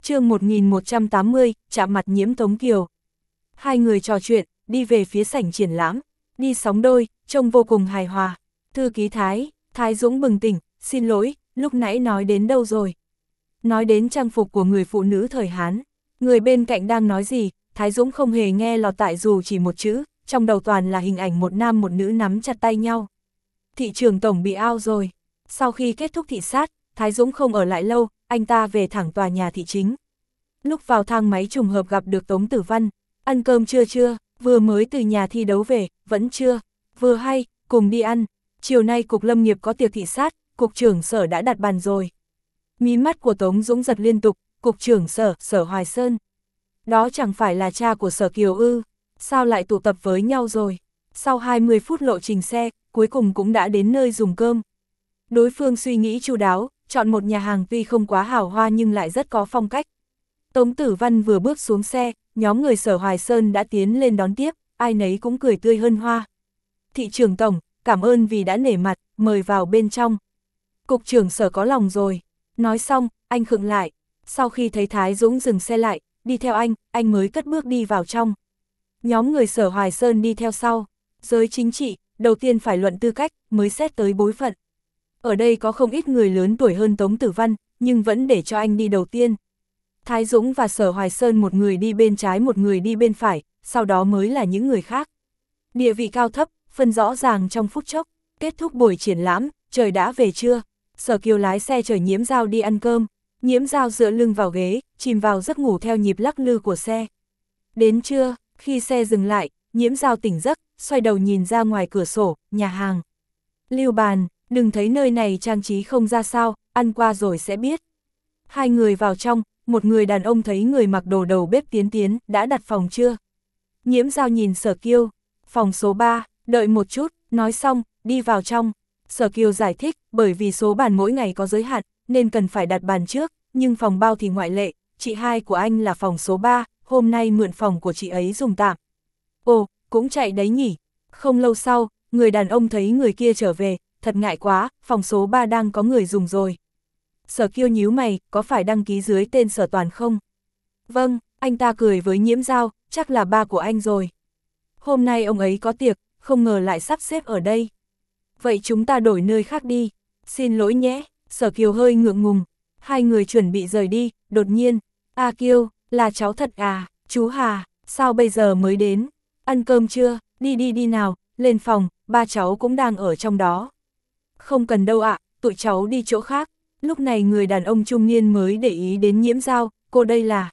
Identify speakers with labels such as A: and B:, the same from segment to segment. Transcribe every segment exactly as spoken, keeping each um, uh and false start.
A: chương một nghìn một trăm tám mươi, chạm mặt Nhiễm Tống Kiều. Hai người trò chuyện, đi về phía sảnh triển lãm, đi sóng đôi, trông vô cùng hài hòa. Thư ký Thái, Thái Dũng bừng tỉnh, xin lỗi, lúc nãy nói đến đâu rồi? Nói đến trang phục của người phụ nữ thời Hán. Người bên cạnh đang nói gì, Thái Dũng không hề nghe lọt tại dù chỉ một chữ, trong đầu toàn là hình ảnh một nam một nữ nắm chặt tay nhau. Thị trưởng tổng bị ao rồi. Sau khi kết thúc thị sát, Thái Dũng không ở lại lâu, anh ta về thẳng tòa nhà thị chính. Lúc vào thang máy trùng hợp gặp được Tống Tử Văn. Ăn cơm chưa chưa, vừa mới từ nhà thi đấu về, vẫn chưa, vừa hay, cùng đi ăn. Chiều nay cục lâm nghiệp có tiệc thị sát, cục trưởng sở đã đặt bàn rồi. Mí mắt của Tống Dũng giật liên tục, cục trưởng sở, Sở Hoài Sơn. Đó chẳng phải là cha của Sở Kiều ư, sao lại tụ tập với nhau rồi. Sau hai mươi phút lộ trình xe, cuối cùng cũng đã đến nơi dùng cơm. Đối phương suy nghĩ chu đáo, chọn một nhà hàng tuy không quá hào hoa nhưng lại rất có phong cách. Tống Tử Văn vừa bước xuống xe, nhóm người Sở Hoài Sơn đã tiến lên đón tiếp, ai nấy cũng cười tươi hân hoa. Thị trưởng tổng, cảm ơn vì đã nể mặt, mời vào bên trong. Cục trưởng Sở có lòng rồi. Nói xong, anh khựng lại. Sau khi thấy Thái Dũng dừng xe lại, đi theo anh, anh mới cất bước đi vào trong. Nhóm người Sở Hoài Sơn đi theo sau. Giới chính trị, đầu tiên phải luận tư cách, mới xét tới bối phận. Ở đây có không ít người lớn tuổi hơn Tống Tử Văn, nhưng vẫn để cho anh đi đầu tiên. Thái Dũng và Sở Hoài Sơn một người đi bên trái một người đi bên phải, sau đó mới là những người khác. Địa vị cao thấp, phân rõ ràng trong phút chốc. Kết thúc buổi triển lãm, trời đã về trưa. Sở Kiều lái xe chở Nhiễm Dao đi ăn cơm. Nhiễm Dao dựa lưng vào ghế, chìm vào giấc ngủ theo nhịp lắc lư của xe. Đến trưa, khi xe dừng lại, Nhiễm Dao tỉnh giấc, xoay đầu nhìn ra ngoài cửa sổ, nhà hàng. Lưu bàn, đừng thấy nơi này trang trí không ra sao, ăn qua rồi sẽ biết. Hai người vào trong, một người đàn ông thấy người mặc đồ đầu bếp tiến tiến, đã đặt phòng chưa? Nhiễm Dao nhìn Sở Kiều, phòng số ba, đợi một chút, nói xong, đi vào trong. Sở Kiều giải thích, bởi vì số bàn mỗi ngày có giới hạn, nên cần phải đặt bàn trước, nhưng phòng bao thì ngoại lệ, chị hai của anh là phòng số ba, hôm nay mượn phòng của chị ấy dùng tạm. Ồ, cũng chạy đấy nhỉ. Không lâu sau, người đàn ông thấy người kia trở về, thật ngại quá, phòng số ba đang có người dùng rồi. Sở Kiều nhíu mày, có phải đăng ký dưới tên Sở Toàn không? Vâng, anh ta cười với Nhiễm Dao, chắc là ba của anh rồi. Hôm nay ông ấy có tiệc, không ngờ lại sắp xếp ở đây. Vậy chúng ta đổi nơi khác đi. Xin lỗi nhé, Sở Kiều hơi ngượng ngùng. Hai người chuẩn bị rời đi, đột nhiên. A Kiều, là cháu thật à, chú Hà, sao bây giờ mới đến? Ăn cơm chưa, đi đi đi nào, lên phòng, ba cháu cũng đang ở trong đó. Không cần đâu ạ, tụi cháu đi chỗ khác. Lúc này người đàn ông trung niên mới để ý đến Nhiễm Dao, cô đây là.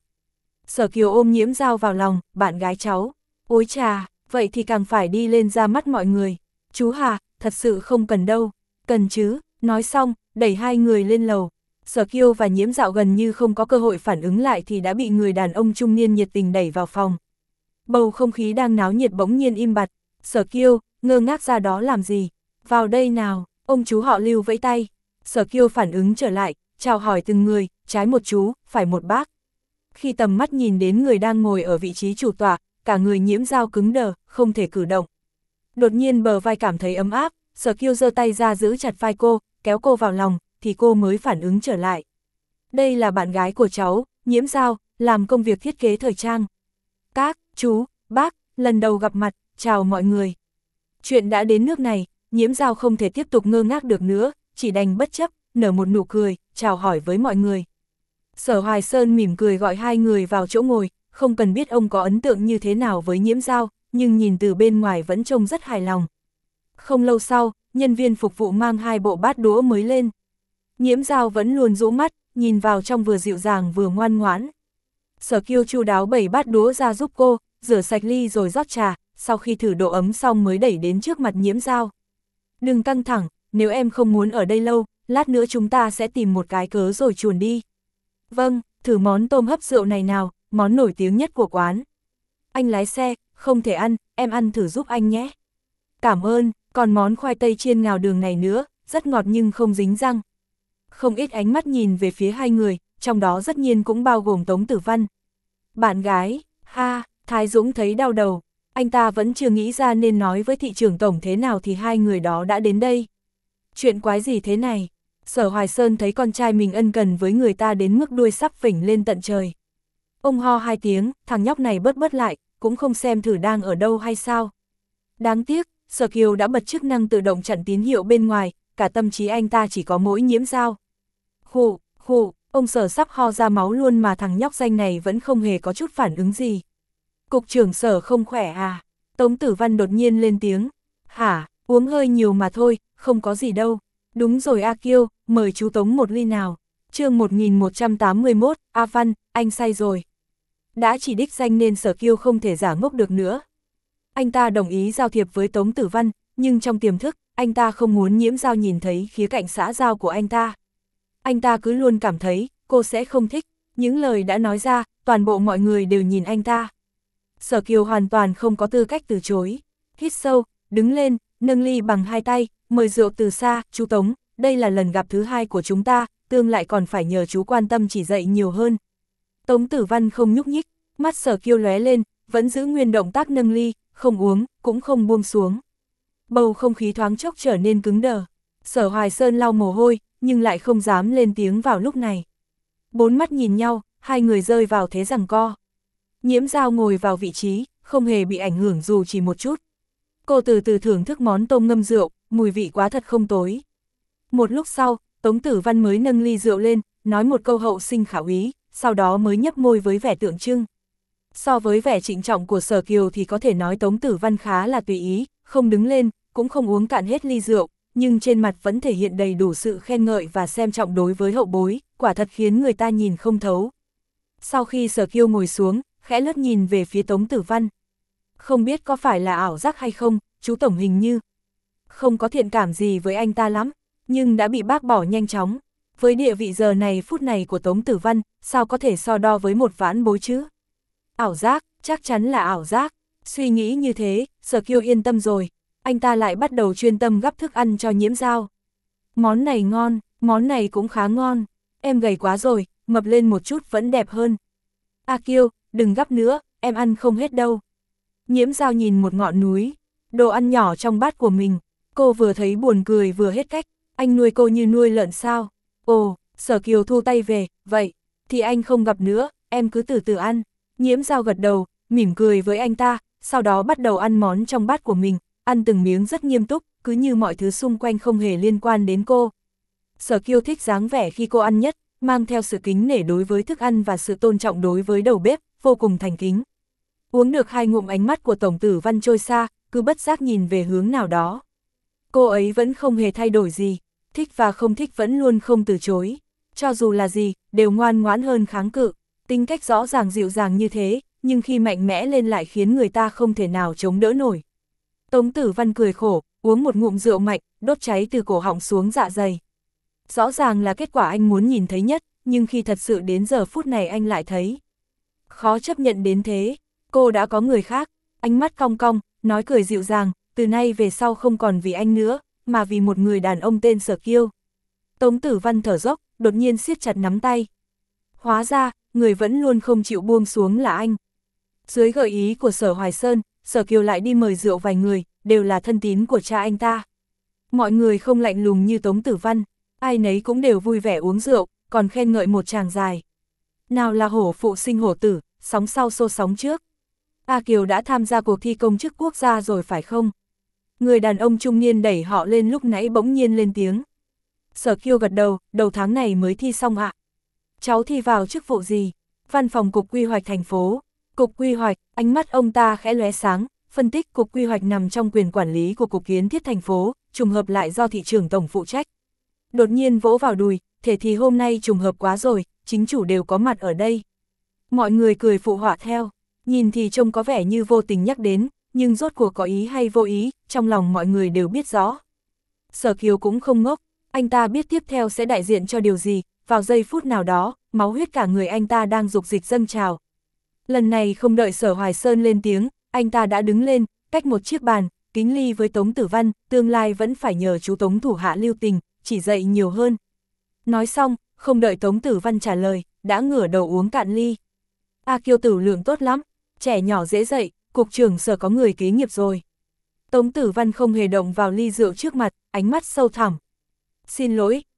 A: Sở Kiều ôm Nhiễm Dao vào lòng, bạn gái cháu. Ôi chà, vậy thì càng phải đi lên ra mắt mọi người. Chú Hà, thật sự không cần đâu. Cần chứ, nói xong, đẩy hai người lên lầu. Sở Kiều và Nhiễm Dao gần như không có cơ hội phản ứng lại thì đã bị người đàn ông trung niên nhiệt tình đẩy vào phòng. Bầu không khí đang náo nhiệt bỗng nhiên im bặt. Sở Kiều, ngơ ngác ra đó làm gì? Vào đây nào, ông chú họ Lưu vẫy tay. Sở Kiều phản ứng trở lại, chào hỏi từng người, trái một chú, phải một bác. Khi tầm mắt nhìn đến người đang ngồi ở vị trí chủ tọa, cả người Nhiễm Dao cứng đờ, không thể cử động. Đột nhiên bờ vai cảm thấy ấm áp, Sở Kiều giơ tay ra giữ chặt vai cô, kéo cô vào lòng, thì cô mới phản ứng trở lại. Đây là bạn gái của cháu, Nhiễm Dao, làm công việc thiết kế thời trang. Các, chú, bác, lần đầu gặp mặt, chào mọi người. Chuyện đã đến nước này, Nhiễm Dao không thể tiếp tục ngơ ngác được nữa, chỉ đành bất chấp, nở một nụ cười, chào hỏi với mọi người. Sở Hoài Sơn mỉm cười gọi hai người vào chỗ ngồi, không cần biết ông có ấn tượng như thế nào với Nhiễm Dao, nhưng nhìn từ bên ngoài vẫn trông rất hài lòng. Không lâu sau, nhân viên phục vụ mang hai bộ bát đũa mới lên. Nhiễm Dao vẫn luôn rũ mắt, nhìn vào trong vừa dịu dàng vừa ngoan ngoãn. Sở Kiều chu đáo bày bát đũa ra giúp cô, rửa sạch ly rồi rót trà, sau khi thử độ ấm xong mới đẩy đến trước mặt Nhiễm Dao. Đừng căng thẳng, nếu em không muốn ở đây lâu, lát nữa chúng ta sẽ tìm một cái cớ rồi chuồn đi. Vâng, thử món tôm hấp rượu này nào, món nổi tiếng nhất của quán. Anh lái xe, không thể ăn, em ăn thử giúp anh nhé. Cảm ơn, còn món khoai tây chiên ngào đường này nữa, rất ngọt nhưng không dính răng. Không ít ánh mắt nhìn về phía hai người, trong đó tất nhiên cũng bao gồm Tống Tử Văn. Bạn gái, ha, Thái Dũng thấy đau đầu, anh ta vẫn chưa nghĩ ra nên nói với thị trưởng tổng thế nào thì hai người đó đã đến đây. Chuyện quái gì thế này? Sở Hoài Sơn thấy con trai mình ân cần với người ta đến mức đuôi sắp phình lên tận trời. Ông ho hai tiếng, thằng nhóc này bớt bớt lại, cũng không xem thử đang ở đâu hay sao. Đáng tiếc, Sở Kiều đã bật chức năng tự động chặn tín hiệu bên ngoài, cả tâm trí anh ta chỉ có mỗi Nhiễm Dao. Khụ, khụ, ông Sở sắp ho ra máu luôn mà thằng nhóc danh này vẫn không hề có chút phản ứng gì. Cục trưởng Sở không khỏe à? Tống Tử Văn đột nhiên lên tiếng. Hả, uống hơi nhiều mà thôi, không có gì đâu. Đúng rồi A Kiêu, mời chú Tống một ly nào. Chương một nghìn một trăm tám mươi mốt, A Văn, anh say rồi. Đã chỉ đích danh nên Sở Kiêu không thể giả ngốc được nữa. Anh ta đồng ý giao thiệp với Tống Tử Văn, nhưng trong tiềm thức, anh ta không muốn Nhiễm Dao nhìn thấy khía cạnh xã giao của anh ta. Anh ta cứ luôn cảm thấy, cô sẽ không thích, những lời đã nói ra, toàn bộ mọi người đều nhìn anh ta. Sở Kiều hoàn toàn không có tư cách từ chối. Hít sâu, đứng lên, nâng ly bằng hai tay, mời rượu từ xa, chú Tống, đây là lần gặp thứ hai của chúng ta, tương lại còn phải nhờ chú quan tâm chỉ dạy nhiều hơn. Tống Tử Văn không nhúc nhích, mắt Sở Kiều lóe lên, vẫn giữ nguyên động tác nâng ly, không uống, cũng không buông xuống. Bầu không khí thoáng chốc trở nên cứng đờ. Sở Hoài Sơn lau mồ hôi, nhưng lại không dám lên tiếng vào lúc này. Bốn mắt nhìn nhau, hai người rơi vào thế giằng co. Nhiễm Dao ngồi vào vị trí, không hề bị ảnh hưởng dù chỉ một chút. Cô từ từ thưởng thức món tôm ngâm rượu, mùi vị quá thật không tối. Một lúc sau, Tống Tử Văn mới nâng ly rượu lên, nói một câu hậu sinh khảo ý, sau đó mới nhấp môi với vẻ tượng trưng. So với vẻ trịnh trọng của Sở Kiều thì có thể nói Tống Tử Văn khá là tùy ý, không đứng lên, cũng không uống cạn hết ly rượu, nhưng trên mặt vẫn thể hiện đầy đủ sự khen ngợi và xem trọng đối với hậu bối, quả thật khiến người ta nhìn không thấu. Sau khi Sở Kiều ngồi xuống, khẽ lướt nhìn về phía Tống Tử Văn. Không biết có phải là ảo giác hay không, chú Tổng hình như không có thiện cảm gì với anh ta lắm, nhưng đã bị bác bỏ nhanh chóng. Với địa vị giờ này phút này của Tống Tử Văn, sao có thể so đo với một vãn bối chứ? Ảo giác, chắc chắn là ảo giác. Suy nghĩ như thế, Sở Kiều yên tâm rồi. Anh ta lại bắt đầu chuyên tâm gắp thức ăn cho Nhiễm Dao. Món này ngon, món này cũng khá ngon. Em gầy quá rồi, mập lên một chút vẫn đẹp hơn. A Kiêu, đừng gắp nữa, em ăn không hết đâu. Nhiễm Dao nhìn một ngọn núi, đồ ăn nhỏ trong bát của mình. Cô vừa thấy buồn cười vừa hết cách, anh nuôi cô như nuôi lợn sao? Ồ, Sở Kiều thu tay về, vậy, thì anh không gặp nữa, em cứ từ từ ăn. Nhiễm Dao gật đầu, mỉm cười với anh ta, sau đó bắt đầu ăn món trong bát của mình, ăn từng miếng rất nghiêm túc, cứ như mọi thứ xung quanh không hề liên quan đến cô. Sở Kiều thích dáng vẻ khi cô ăn nhất, mang theo sự kính nể đối với thức ăn và sự tôn trọng đối với đầu bếp, vô cùng thành kính. Uống được hai ngụm ánh mắt của Tổng Tử Văn trôi xa, cứ bất giác nhìn về hướng nào đó. Cô ấy vẫn không hề thay đổi gì, thích và không thích vẫn luôn không từ chối. Cho dù là gì, đều ngoan ngoãn hơn kháng cự, tính cách rõ ràng dịu dàng như thế, nhưng khi mạnh mẽ lên lại khiến người ta không thể nào chống đỡ nổi. Tống Tử Văn cười khổ, uống một ngụm rượu mạnh, đốt cháy từ cổ họng xuống dạ dày. Rõ ràng là kết quả anh muốn nhìn thấy nhất, nhưng khi thật sự đến giờ phút này anh lại thấy khó chấp nhận đến thế. Cô đã có người khác, ánh mắt cong cong, nói cười dịu dàng, từ nay về sau không còn vì anh nữa, mà vì một người đàn ông tên Sở Kiêu. Tống Tử Văn thở dốc, đột nhiên siết chặt nắm tay. Hóa ra, người vẫn luôn không chịu buông xuống là anh. Dưới gợi ý của Sở Hoài Sơn, Sở Kiều lại đi mời rượu vài người, đều là thân tín của cha anh ta. Mọi người không lạnh lùng như Tống Tử Văn, ai nấy cũng đều vui vẻ uống rượu, còn khen ngợi một tràng dài. Nào là hổ phụ sinh hổ tử, sóng sau xô sóng trước. A Kiều đã tham gia cuộc thi công chức quốc gia rồi phải không? Người đàn ông trung niên đẩy họ lên lúc nãy bỗng nhiên lên tiếng. Sở Kiều gật đầu, đầu tháng này mới thi xong ạ. Cháu thi vào chức vụ gì? Văn phòng Cục Quy hoạch thành phố. Cục Quy hoạch, ánh mắt ông ta khẽ lóe sáng, phân tích Cục Quy hoạch nằm trong quyền quản lý của Cục Kiến thiết thành phố, trùng hợp lại do thị trưởng tổng phụ trách. Đột nhiên vỗ vào đùi, thế thì hôm nay trùng hợp quá rồi, chính chủ đều có mặt ở đây. Mọi người cười phụ họa theo, nhìn thì trông có vẻ như vô tình nhắc đến, nhưng rốt cuộc có ý hay vô ý, trong lòng mọi người đều biết rõ. Sở Kiều cũng không ngốc, anh ta biết tiếp theo sẽ đại diện cho điều gì, vào giây phút nào đó, máu huyết cả người anh ta đang dục dịch dâng trào. Lần này không đợi Sở Hoài Sơn lên tiếng, anh ta đã đứng lên, cách một chiếc bàn, kính ly với Tống Tử Văn, tương lai vẫn phải nhờ chú Tống thủ hạ lưu tình, chỉ dạy nhiều hơn. Nói xong, không đợi Tống Tử Văn trả lời, đã ngửa đầu uống cạn ly. A Kiều tử lượng tốt lắm, trẻ nhỏ dễ dạy, cục trưởng Sở có người kế nghiệp rồi. Tống Tử Văn không hề động vào ly rượu trước mặt, ánh mắt sâu thẳm. Xin lỗi,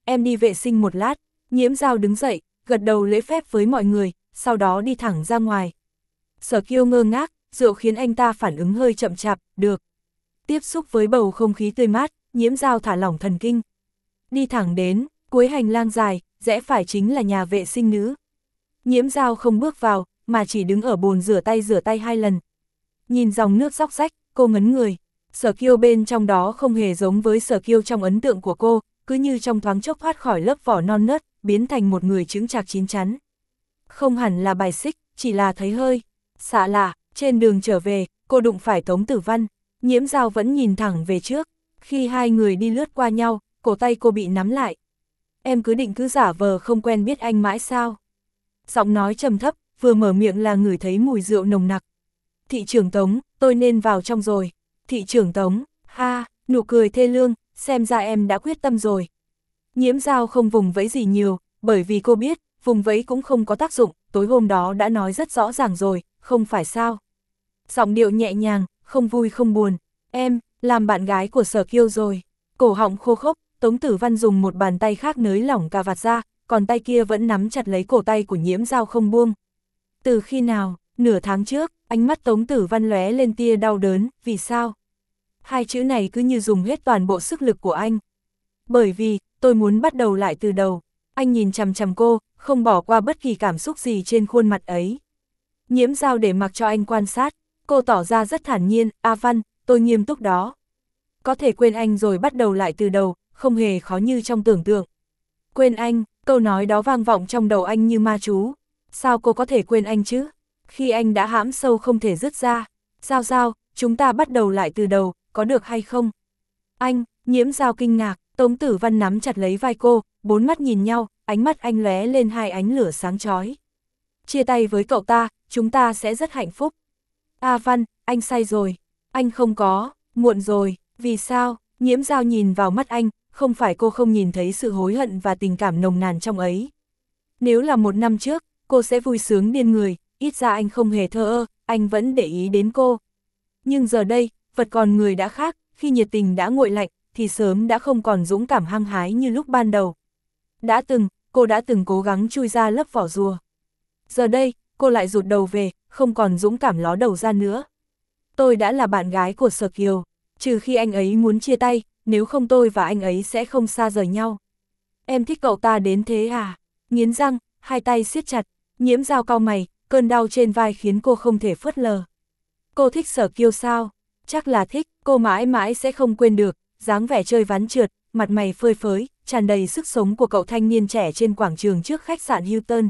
A: em đi vệ sinh một lát. Nhiễm Dao đứng dậy, gật đầu lễ phép với mọi người, sau đó đi thẳng ra ngoài. Sở Kiêu ngơ ngác, rượu khiến anh ta phản ứng hơi chậm chạp, được. Tiếp xúc với bầu không khí tươi mát, Nhiễm Dao thả lỏng thần kinh. Đi thẳng đến, cuối hành lang dài, rẽ phải chính là nhà vệ sinh nữ. Nhiễm Dao không bước vào, mà chỉ đứng ở bồn rửa tay rửa tay hai lần. Nhìn dòng nước róc rách, cô ngấn người. Sở Kiêu bên trong đó không hề giống với Sở Kiêu trong ấn tượng của cô, cứ như trong thoáng chốc thoát khỏi lớp vỏ non nớt, biến thành một người chững chạc chín chắn. Không hẳn là bài xích, chỉ là thấy hơi xạ lạ. Trên đường trở về, cô đụng phải Tống Tử Văn. Nhiễm Dao vẫn nhìn thẳng về trước. Khi hai người đi lướt qua nhau, cổ tay cô bị nắm lại. Em cứ định cứ giả vờ không quen biết anh mãi sao? Giọng nói trầm thấp, vừa mở miệng là ngửi thấy mùi rượu nồng nặc. Thị trưởng Tống, tôi nên vào trong rồi. Thị trưởng Tống, ha, nụ cười thê lương, xem ra em đã quyết tâm rồi. Nhiễm Dao không vùng vẫy gì nhiều, bởi vì cô biết, vùng vẫy cũng không có tác dụng, tối hôm đó đã nói rất rõ ràng rồi, không phải sao. Giọng điệu nhẹ nhàng, không vui không buồn, em, làm bạn gái của Sở Kiêu rồi. Cổ họng khô khốc, Tống Tử Văn dùng một bàn tay khác nới lỏng cà vạt ra, còn tay kia vẫn nắm chặt lấy cổ tay của Nhiễm Dao không buông. Từ khi nào, nửa tháng trước, ánh mắt Tống Tử Văn lóe lên tia đau đớn, vì sao? Hai chữ này cứ như dùng hết toàn bộ sức lực của anh. Bởi vì, tôi muốn bắt đầu lại từ đầu. Anh nhìn chằm chằm cô, không bỏ qua bất kỳ cảm xúc gì trên khuôn mặt ấy. Nhiễm Dao để mặc cho anh quan sát, cô tỏ ra rất thản nhiên, A Văn, tôi nghiêm túc đó. Có thể quên anh rồi bắt đầu lại từ đầu, không hề khó như trong tưởng tượng. Quên anh, câu nói đó vang vọng trong đầu anh như ma chú. Sao cô có thể quên anh chứ? Khi anh đã hãm sâu không thể dứt ra. Dao Dao, chúng ta bắt đầu lại từ đầu, có được hay không? Anh, Nhiễm Dao kinh ngạc, Tống Tử Văn nắm chặt lấy vai cô, bốn mắt nhìn nhau, ánh mắt anh lóe lên hai ánh lửa sáng chói. Chia tay với cậu ta, chúng ta sẽ rất hạnh phúc. A Văn, anh sai rồi. Anh không có, muộn rồi, vì sao? Nhiễm Dao nhìn vào mắt anh, không phải cô không nhìn thấy sự hối hận và tình cảm nồng nàn trong ấy. Nếu là một năm trước, cô sẽ vui sướng điên người, ít ra anh không hề thờ ơ, anh vẫn để ý đến cô. Nhưng giờ đây, vật còn người đã khác, khi nhiệt tình đã nguội lạnh, thì sớm đã không còn dũng cảm hăng hái như lúc ban đầu. Đã từng, cô đã từng cố gắng chui ra lớp vỏ rùa. Giờ đây, cô lại rụt đầu về, không còn dũng cảm ló đầu ra nữa. Tôi đã là bạn gái của Sở Kiều, trừ khi anh ấy muốn chia tay, nếu không tôi và anh ấy sẽ không xa rời nhau. Em thích cậu ta đến thế à? Nghiến răng, hai tay siết chặt, Nhiễm Dao cau mày, cơn đau trên vai khiến cô không thể phớt lờ. Cô thích Sở Kiêu sao? Chắc là thích, cô mãi mãi sẽ không quên được, dáng vẻ chơi ván trượt, mặt mày phơi phới, tràn đầy sức sống của cậu thanh niên trẻ trên quảng trường trước khách sạn Hilton.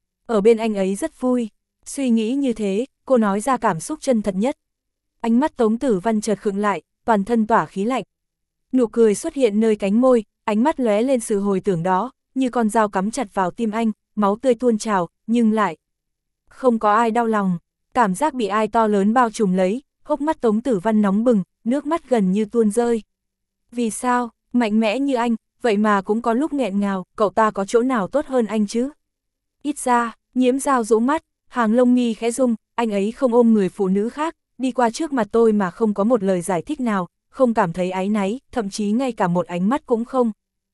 A: Ở bên anh ấy rất vui. Suy nghĩ như thế, cô nói ra cảm xúc chân thật nhất. Ánh mắt Tống Tử Văn chợt khựng lại, toàn thân tỏa khí lạnh. Nụ cười xuất hiện nơi cánh môi, ánh mắt lóe lên sự hồi tưởng đó, như con dao cắm chặt vào tim anh, máu tươi tuôn trào, nhưng lại không có ai đau lòng. Cảm giác bị ai to lớn bao trùm lấy, hốc mắt Tống Tử Văn nóng bừng, nước mắt gần như tuôn rơi. Vì sao, mạnh mẽ như anh, vậy mà cũng có lúc nghẹn ngào, cậu ta có chỗ nào tốt hơn anh chứ? Ít ra, Nhiễm Dao rũ mắt, hàng lông mi khẽ rung, anh ấy không ôm người phụ nữ khác, đi qua trước mặt tôi mà không có một lời giải thích nào, không cảm thấy áy náy, thậm chí ngay cả một ánh mắt cũng không.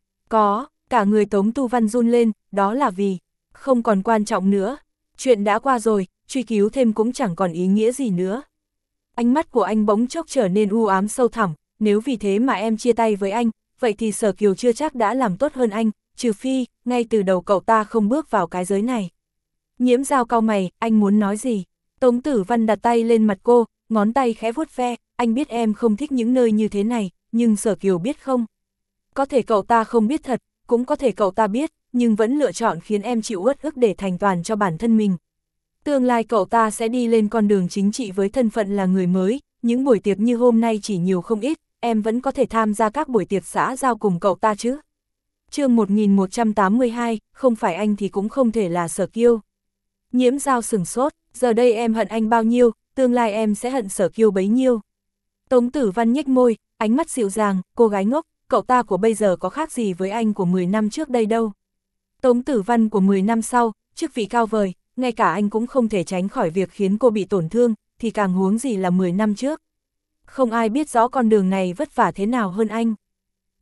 A: Có, cả người Tống Tu Văn run lên, đó là vì, không còn quan trọng nữa. Chuyện đã qua rồi, truy cứu thêm cũng chẳng còn ý nghĩa gì nữa. Ánh mắt của anh bỗng chốc trở nên u ám sâu thẳm, nếu vì thế mà em chia tay với anh, vậy thì Sở Kiều chưa chắc đã làm tốt hơn anh, trừ phi, ngay từ đầu cậu ta không bước vào cái giới này. Nhiễm Dao cau mày, anh muốn nói gì? Tống Tử Văn đặt tay lên mặt cô, ngón tay khẽ vuốt ve, anh biết em không thích những nơi như thế này, nhưng Sở Kiều biết không? Có thể cậu ta không biết thật, cũng có thể cậu ta biết, nhưng vẫn lựa chọn khiến em chịu uất ức để thành toàn cho bản thân mình. Tương lai cậu ta sẽ đi lên con đường chính trị với thân phận là người mới, những buổi tiệc như hôm nay chỉ nhiều không ít, em vẫn có thể tham gia các buổi tiệc xã giao cùng cậu ta chứ. Chương một nghìn một trăm tám mươi hai, không phải anh thì cũng không thể là Sở Kiêu. Nhiễm Dao sửng sốt, giờ đây em hận anh bao nhiêu, tương lai em sẽ hận Sở Kiêu bấy nhiêu. Tống Tử Văn nhếch môi, ánh mắt dịu dàng, cô gái ngốc, cậu ta của bây giờ có khác gì với anh của mười năm trước đây đâu. Tống Tử Văn của mười năm sau, chức vị cao vời, ngay cả anh cũng không thể tránh khỏi việc khiến cô bị tổn thương, thì càng huống gì là mười năm trước. Không ai biết rõ con đường này vất vả thế nào hơn anh.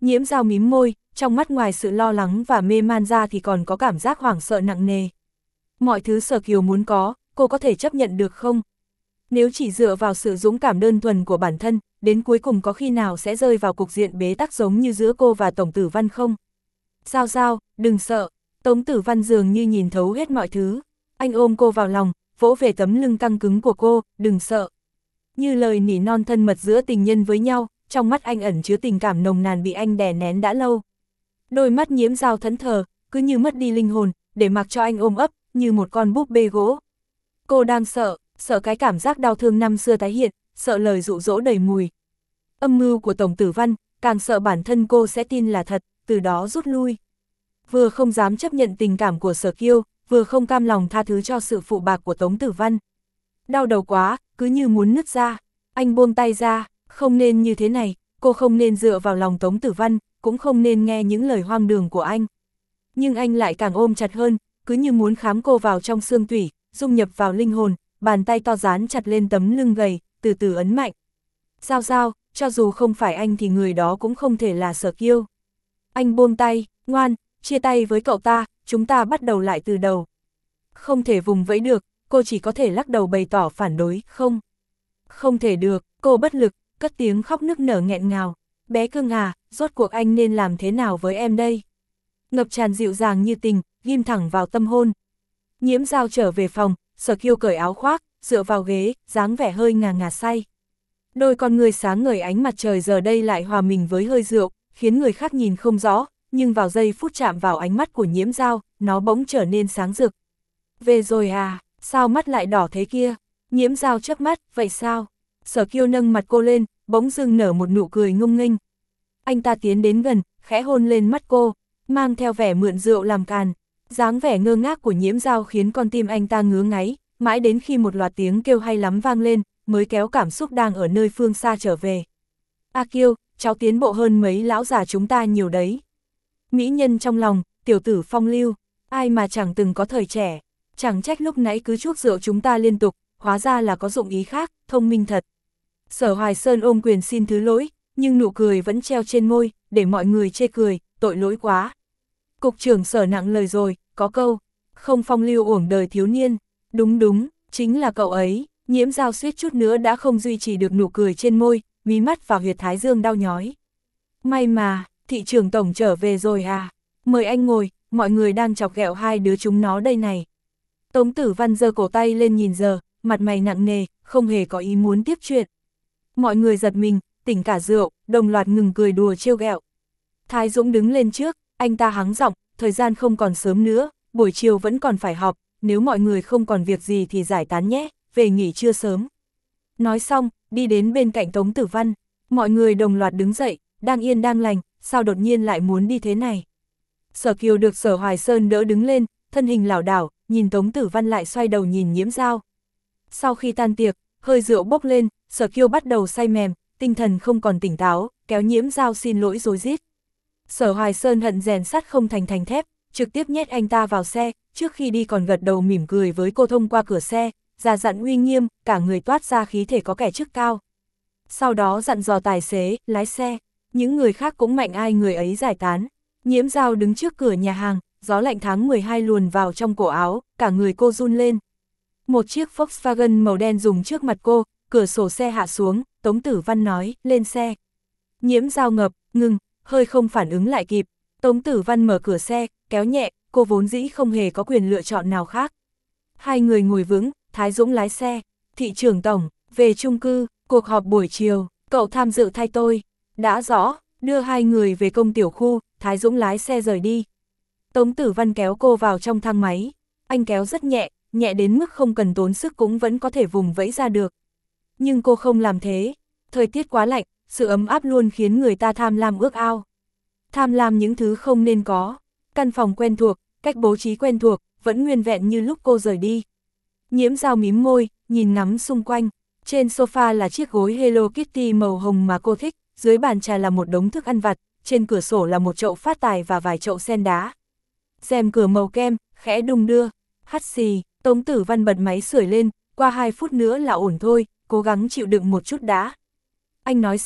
A: Nhiễm Dao mím môi, trong mắt ngoài sự lo lắng và mê man ra thì còn có cảm giác hoảng sợ nặng nề. Mọi thứ Sở Kiều muốn có, cô có thể chấp nhận được không? Nếu chỉ dựa vào sự dũng cảm đơn thuần của bản thân, đến cuối cùng có khi nào sẽ rơi vào cục diện bế tắc giống như giữa cô và Tổng Tử Văn không? Giao Giao, đừng sợ. Tống Tử Văn dường như nhìn thấu hết mọi thứ. Anh ôm cô vào lòng, vỗ về tấm lưng căng cứng của cô, đừng sợ. Như lời nỉ non thân mật giữa tình nhân với nhau, trong mắt anh ẩn chứa tình cảm nồng nàn bị anh đè nén đã lâu. Đôi mắt Nhiễm Dao thẫn thờ, cứ như mất đi linh hồn, để mặc cho anh ôm ấp, như một con búp bê gỗ. Cô đang sợ, sợ cái cảm giác đau thương năm xưa tái hiện, sợ lời dụ dỗ đầy mùi. Âm mưu của Tổng Tử Văn, càng sợ bản thân cô sẽ tin là thật, từ đó rút lui. Vừa không dám chấp nhận tình cảm của Sở Kiêu, vừa không cam lòng tha thứ cho sự phụ bạc của Tống Tử Văn. Đau đầu quá, cứ như muốn nứt ra. Anh buông tay ra, không nên như thế này, cô không nên dựa vào lòng Tống Tử Văn, cũng không nên nghe những lời hoang đường của anh. Nhưng anh lại càng ôm chặt hơn, cứ như muốn khám cô vào trong xương tủy, dung nhập vào linh hồn, bàn tay to dán chặt lên tấm lưng gầy, từ từ ấn mạnh. Giao Giao, cho dù không phải anh thì người đó cũng không thể là Sở Kiêu. Anh buông tay, ngoan, chia tay với cậu ta, chúng ta bắt đầu lại từ đầu. Không thể vùng vẫy được, cô chỉ có thể lắc đầu bày tỏ phản đối, không. Không thể được, cô bất lực, cất tiếng khóc nức nở nghẹn ngào. Bé cưng à, rốt cuộc anh nên làm thế nào với em đây? Ngập tràn dịu dàng như tình, ghim thẳng vào tâm hôn. Nhiễm Dao trở về phòng, Sở Kiêu cởi áo khoác, dựa vào ghế, dáng vẻ hơi ngà ngà say. Đôi con người sáng ngời ánh mặt trời giờ đây lại hòa mình với hơi rượu, khiến người khác nhìn không rõ, nhưng vào giây phút chạm vào ánh mắt của Nhiễm Dao, nó bỗng trở nên sáng rực. Về rồi à, sao mắt lại đỏ thế kia? Nhiễm Dao chớp mắt, vậy sao? Sở Kiêu nâng mặt cô lên, bỗng dưng nở một nụ cười ngông nghênh. Anh ta tiến đến gần, khẽ hôn lên mắt cô, mang theo vẻ mượn rượu làm càn. Dáng vẻ ngơ ngác của Nhiễm Dao khiến con tim anh ta ngứa ngáy, mãi đến khi một loạt tiếng kêu hay lắm vang lên, mới kéo cảm xúc đang ở nơi phương xa trở về. A Kiêu, cháu tiến bộ hơn mấy lão già chúng ta nhiều đấy. Mỹ nhân trong lòng, tiểu tử phong lưu, ai mà chẳng từng có thời trẻ, chẳng trách lúc nãy cứ chuốc rượu chúng ta liên tục, hóa ra là có dụng ý khác, thông minh thật. Sở Hoài Sơn ôm quyền xin thứ lỗi, nhưng nụ cười vẫn treo trên môi, để mọi người chê cười, tội lỗi quá. Cục trưởng Sở nặng lời rồi, có câu, không phong lưu uổng đời thiếu niên, đúng đúng, chính là cậu ấy. Nhiễm Dao suýt chút nữa đã không duy trì được nụ cười trên môi, mí mắt vào huyệt thái dương đau nhói. May mà, thị trưởng tổng trở về rồi à, mời anh ngồi, mọi người đang chọc ghẹo hai đứa chúng nó đây này. Tống Tử Văn giơ cổ tay lên nhìn giờ, mặt mày nặng nề, không hề có ý muốn tiếp chuyện. Mọi người giật mình, tỉnh cả rượu, đồng loạt ngừng cười đùa trêu ghẹo. Thái Dũng đứng lên trước, anh ta hắng giọng, thời gian không còn sớm nữa, buổi chiều vẫn còn phải họp, nếu mọi người không còn việc gì thì giải tán nhé, về nghỉ trưa sớm. Nói xong, đi đến bên cạnh Tống Tử Văn, mọi người đồng loạt đứng dậy, đang yên đang lành, sao đột nhiên lại muốn đi thế này. Sở Kiều được Sở Hoài Sơn đỡ đứng lên, thân hình lảo đảo, nhìn Tống Tử Văn lại xoay đầu nhìn Nhiễm Dao. Sau khi tan tiệc, hơi rượu bốc lên, Sở Kiều bắt đầu say mềm, tinh thần không còn tỉnh táo, kéo Nhiễm Dao xin lỗi rối rít. Sở Hoài Sơn hận rèn sắt không thành thành thép, trực tiếp nhét anh ta vào xe, trước khi đi còn gật đầu mỉm cười với cô thông qua cửa xe, già dặn uy nghiêm, cả người toát ra khí thể có kẻ chức cao. Sau đó dặn dò tài xế, lái xe, những người khác cũng mạnh ai người ấy giải tán. Nhiễm Dao đứng trước cửa nhà hàng, gió lạnh tháng mười hai luồn vào trong cổ áo, cả người cô run lên. Một chiếc Volkswagen màu đen dùng trước mặt cô, cửa sổ xe hạ xuống, Tống Tử Văn nói, lên xe. Nhiễm Dao ngập, ngừng, hơi không phản ứng lại kịp. Tống Tử Văn mở cửa xe, kéo nhẹ, cô vốn dĩ không hề có quyền lựa chọn nào khác. Hai người ngồi vững, Thái Dũng lái xe, thị trưởng tổng, về chung cư, cuộc họp buổi chiều, cậu tham dự thay tôi. Đã rõ, đưa hai người về công tiểu khu, Thái Dũng lái xe rời đi. Tống Tử Văn kéo cô vào trong thang máy, anh kéo rất nhẹ, nhẹ đến mức không cần tốn sức cũng vẫn có thể vùng vẫy ra được. Nhưng cô không làm thế, thời tiết quá lạnh, sự ấm áp luôn khiến người ta tham lam ước ao. Tham lam những thứ không nên có, căn phòng quen thuộc, cách bố trí quen thuộc, vẫn nguyên vẹn như lúc cô rời đi. Nhiễm Dao mím môi, nhìn ngắm xung quanh, trên sofa là chiếc gối Hello Kitty màu hồng mà cô thích, dưới bàn trà là một đống thức ăn vặt, trên cửa sổ là một chậu phát tài và vài chậu sen đá. Rèm cửa màu kem, khẽ đung đưa, hắt xì, Tống Tử Văn bật máy sưởi lên, qua hai phút nữa là ổn thôi, cố gắng chịu đựng một chút đã. Anh nói xong,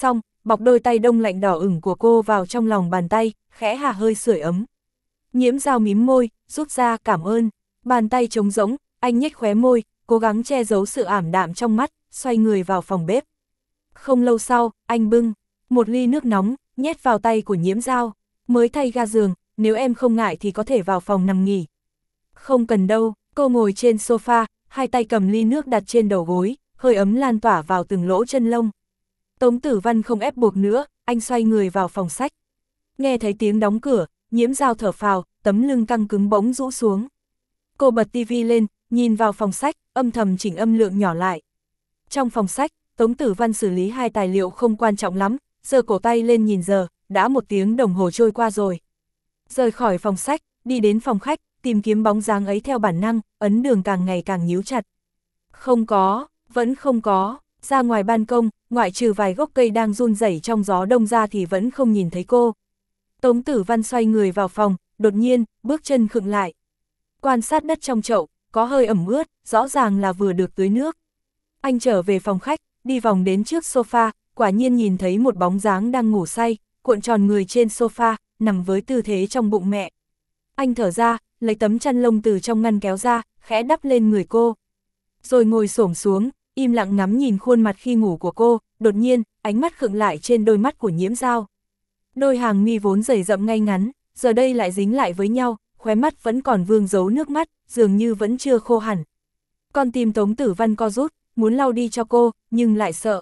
A: bọc đôi tay đông lạnh đỏ ửng của cô vào trong lòng bàn tay, khẽ hà hơi sưởi ấm. Nhiễm Dao mím môi, rút ra cảm ơn, bàn tay trống rỗng, anh nhếch khóe môi, cố gắng che giấu sự ảm đạm trong mắt, xoay người vào phòng bếp. Không lâu sau, anh bưng một ly nước nóng, nhét vào tay của Nhiễm Dao, mới thay ga giường, nếu em không ngại thì có thể vào phòng nằm nghỉ. Không cần đâu, cô ngồi trên sofa, hai tay cầm ly nước đặt trên đầu gối, hơi ấm lan tỏa vào từng lỗ chân lông. Tống Tử Văn không ép buộc nữa, anh xoay người vào phòng sách. Nghe thấy tiếng đóng cửa, Nhiễm Dao thở phào, tấm lưng căng cứng bỗng rũ xuống. Cô bật tivi lên, nhìn vào phòng sách, âm thầm chỉnh âm lượng nhỏ lại. Trong phòng sách, Tống Tử Văn xử lý hai tài liệu không quan trọng lắm, giơ cổ tay lên nhìn giờ, đã một tiếng đồng hồ trôi qua rồi. Rời khỏi phòng sách, đi đến phòng khách, tìm kiếm bóng dáng ấy theo bản năng, ấn đường càng ngày càng nhíu chặt. Không có, vẫn không có, ra ngoài ban công, ngoại trừ vài gốc cây đang run rẩy trong gió đông ra thì vẫn không nhìn thấy cô. Tống Tử Văn xoay người vào phòng, đột nhiên, bước chân khựng lại. Quan sát đất trong chậu, có hơi ẩm ướt, rõ ràng là vừa được tưới nước. Anh trở về phòng khách, đi vòng đến trước sofa, quả nhiên nhìn thấy một bóng dáng đang ngủ say, cuộn tròn người trên sofa, nằm với tư thế trong bụng mẹ. Anh thở ra, lấy tấm chăn lông từ trong ngăn kéo ra, khẽ đắp lên người cô. Rồi ngồi xổm xuống, im lặng ngắm nhìn khuôn mặt khi ngủ của cô, đột nhiên, ánh mắt khựng lại trên đôi mắt của Nhiễm Dao. Đôi hàng mi vốn dày rậm ngay ngắn, giờ đây lại dính lại với nhau, khóe mắt vẫn còn vương dấu nước mắt, dường như vẫn chưa khô hẳn. Con tim Tống Tử Văn co rút, muốn lau đi cho cô, nhưng lại sợ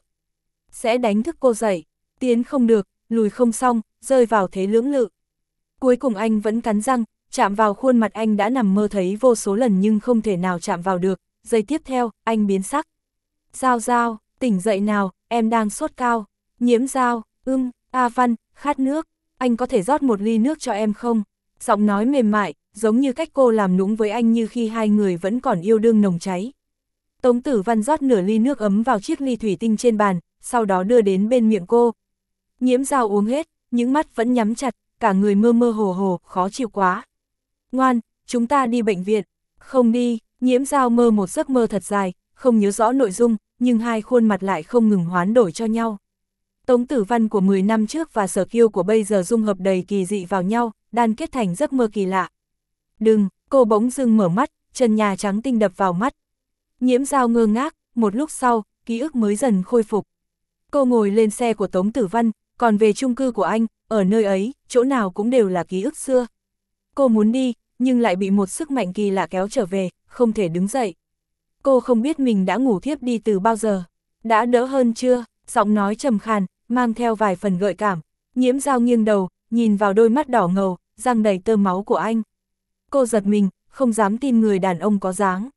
A: sẽ đánh thức cô dậy, tiến không được, lùi không xong, rơi vào thế lưỡng lự. Cuối cùng anh vẫn cắn răng, chạm vào khuôn mặt anh đã nằm mơ thấy vô số lần nhưng không thể nào chạm vào được. Giây tiếp theo, anh biến sắc. Dao Dao, tỉnh dậy nào, em đang sốt cao. Nhiễm Dao, ưm, A Văn, khát nước, anh có thể rót một ly nước cho em không? Giọng nói mềm mại, giống như cách cô làm nũng với anh như khi hai người vẫn còn yêu đương nồng cháy. Tống Tử Văn rót nửa ly nước ấm vào chiếc ly thủy tinh trên bàn, sau đó đưa đến bên miệng cô. Nhiễm Dao uống hết, những mắt vẫn nhắm chặt, cả người mơ mơ hồ hồ, khó chịu quá. Ngoan, chúng ta đi bệnh viện. Không đi, Nhiễm Dao mơ một giấc mơ thật dài, không nhớ rõ nội dung, nhưng hai khuôn mặt lại không ngừng hoán đổi cho nhau. Tống Tử Văn của mười năm trước và Sở Kiêu của bây giờ dung hợp đầy kỳ dị vào nhau, đan kết thành giấc mơ kỳ lạ. Đừng, cô bỗng dưng mở mắt, trần nhà trắng tinh đập vào mắt. Nhiễm Dao ngơ ngác, một lúc sau, ký ức mới dần khôi phục. Cô ngồi lên xe của Tống Tử Văn, còn về chung cư của anh, ở nơi ấy, chỗ nào cũng đều là ký ức xưa. Cô muốn đi, nhưng lại bị một sức mạnh kỳ lạ kéo trở về, không thể đứng dậy. Cô không biết mình đã ngủ thiếp đi từ bao giờ. Đã đỡ hơn chưa? Giọng nói trầm khàn, mang theo vài phần gợi cảm. Nhiễm Dao nghiêng đầu, nhìn vào đôi mắt đỏ ngầu, răng đầy tơ máu của anh. Cô giật mình, không dám tin người đàn ông có dáng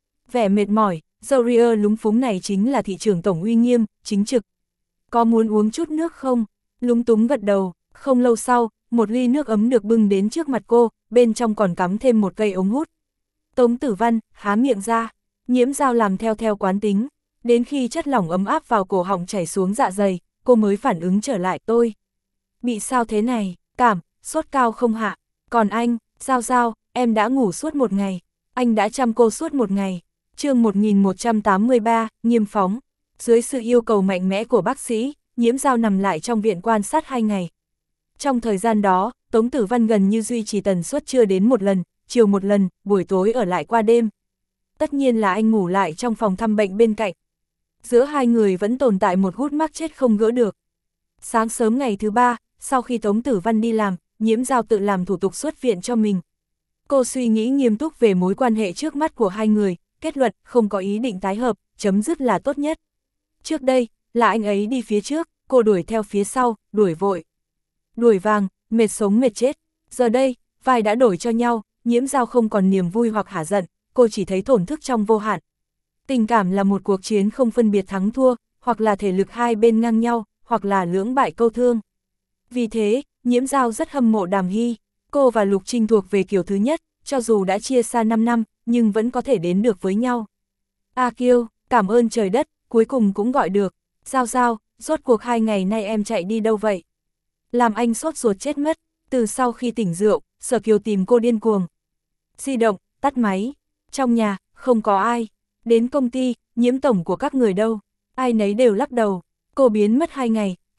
A: vẻ mệt mỏi, Zoria lúng phúng này chính là thị trưởng tổng uy nghiêm, chính trực. Có muốn uống chút nước không? Lúng túng gật đầu. Không lâu sau, một ly nước ấm được bưng đến trước mặt cô, bên trong còn cắm thêm một cây ống hút. Tống Tử Văn há miệng ra, Nhiễm Dao làm theo theo quán tính, đến khi chất lỏng ấm áp vào cổ họng chảy xuống dạ dày, cô mới phản ứng trở lại. Tôi bị sao thế này? Cảm, sốt cao không hạ. Còn anh, Dao Dao, em đã ngủ suốt một ngày, anh đã chăm cô suốt một ngày. Chương một nghìn một trăm tám mươi ba, nghiêm phóng. Dưới sự yêu cầu mạnh mẽ của bác sĩ, Nhiễm Dao nằm lại trong viện quan sát hai ngày. Trong thời gian đó, Tống Tử Văn gần như duy trì tần suất trưa đến một lần, chiều một lần, buổi tối ở lại qua đêm. Tất nhiên là anh ngủ lại trong phòng thăm bệnh bên cạnh. Giữa hai người vẫn tồn tại một gút mắc chết không gỡ được. Sáng sớm ngày thứ ba, sau khi Tống Tử Văn đi làm, Nhiễm Dao tự làm thủ tục xuất viện cho mình. Cô suy nghĩ nghiêm túc về mối quan hệ trước mắt của hai người, kết luận không có ý định tái hợp, chấm dứt là tốt nhất. Trước đây, là anh ấy đi phía trước, cô đuổi theo phía sau, đuổi vội. Đuổi vàng, mệt sống mệt chết. Giờ đây, vai đã đổi cho nhau, Nhiễm Dao không còn niềm vui hoặc hả giận, cô chỉ thấy thổn thức trong vô hạn. Tình cảm là một cuộc chiến không phân biệt thắng thua, hoặc là thể lực hai bên ngang nhau, hoặc là lưỡng bại câu thương. Vì thế, Nhiễm Dao rất hâm mộ Đàm Hy. Cô và Lục Trinh thuộc về kiểu thứ nhất, cho dù đã chia xa năm năm, nhưng vẫn có thể đến được với nhau. A Kiêu, cảm ơn trời đất, cuối cùng cũng gọi được. Dao Dao, rốt cuộc hai ngày nay em chạy đi đâu vậy? Làm anh sốt ruột chết mất. Từ sau khi tỉnh rượu, Sở Kiều tìm cô điên cuồng. Di động, tắt máy. Trong nhà, không có ai. Đến công ty, Nhiễm tổng của các người đâu? Ai nấy đều lắc đầu. Cô biến mất hai ngày,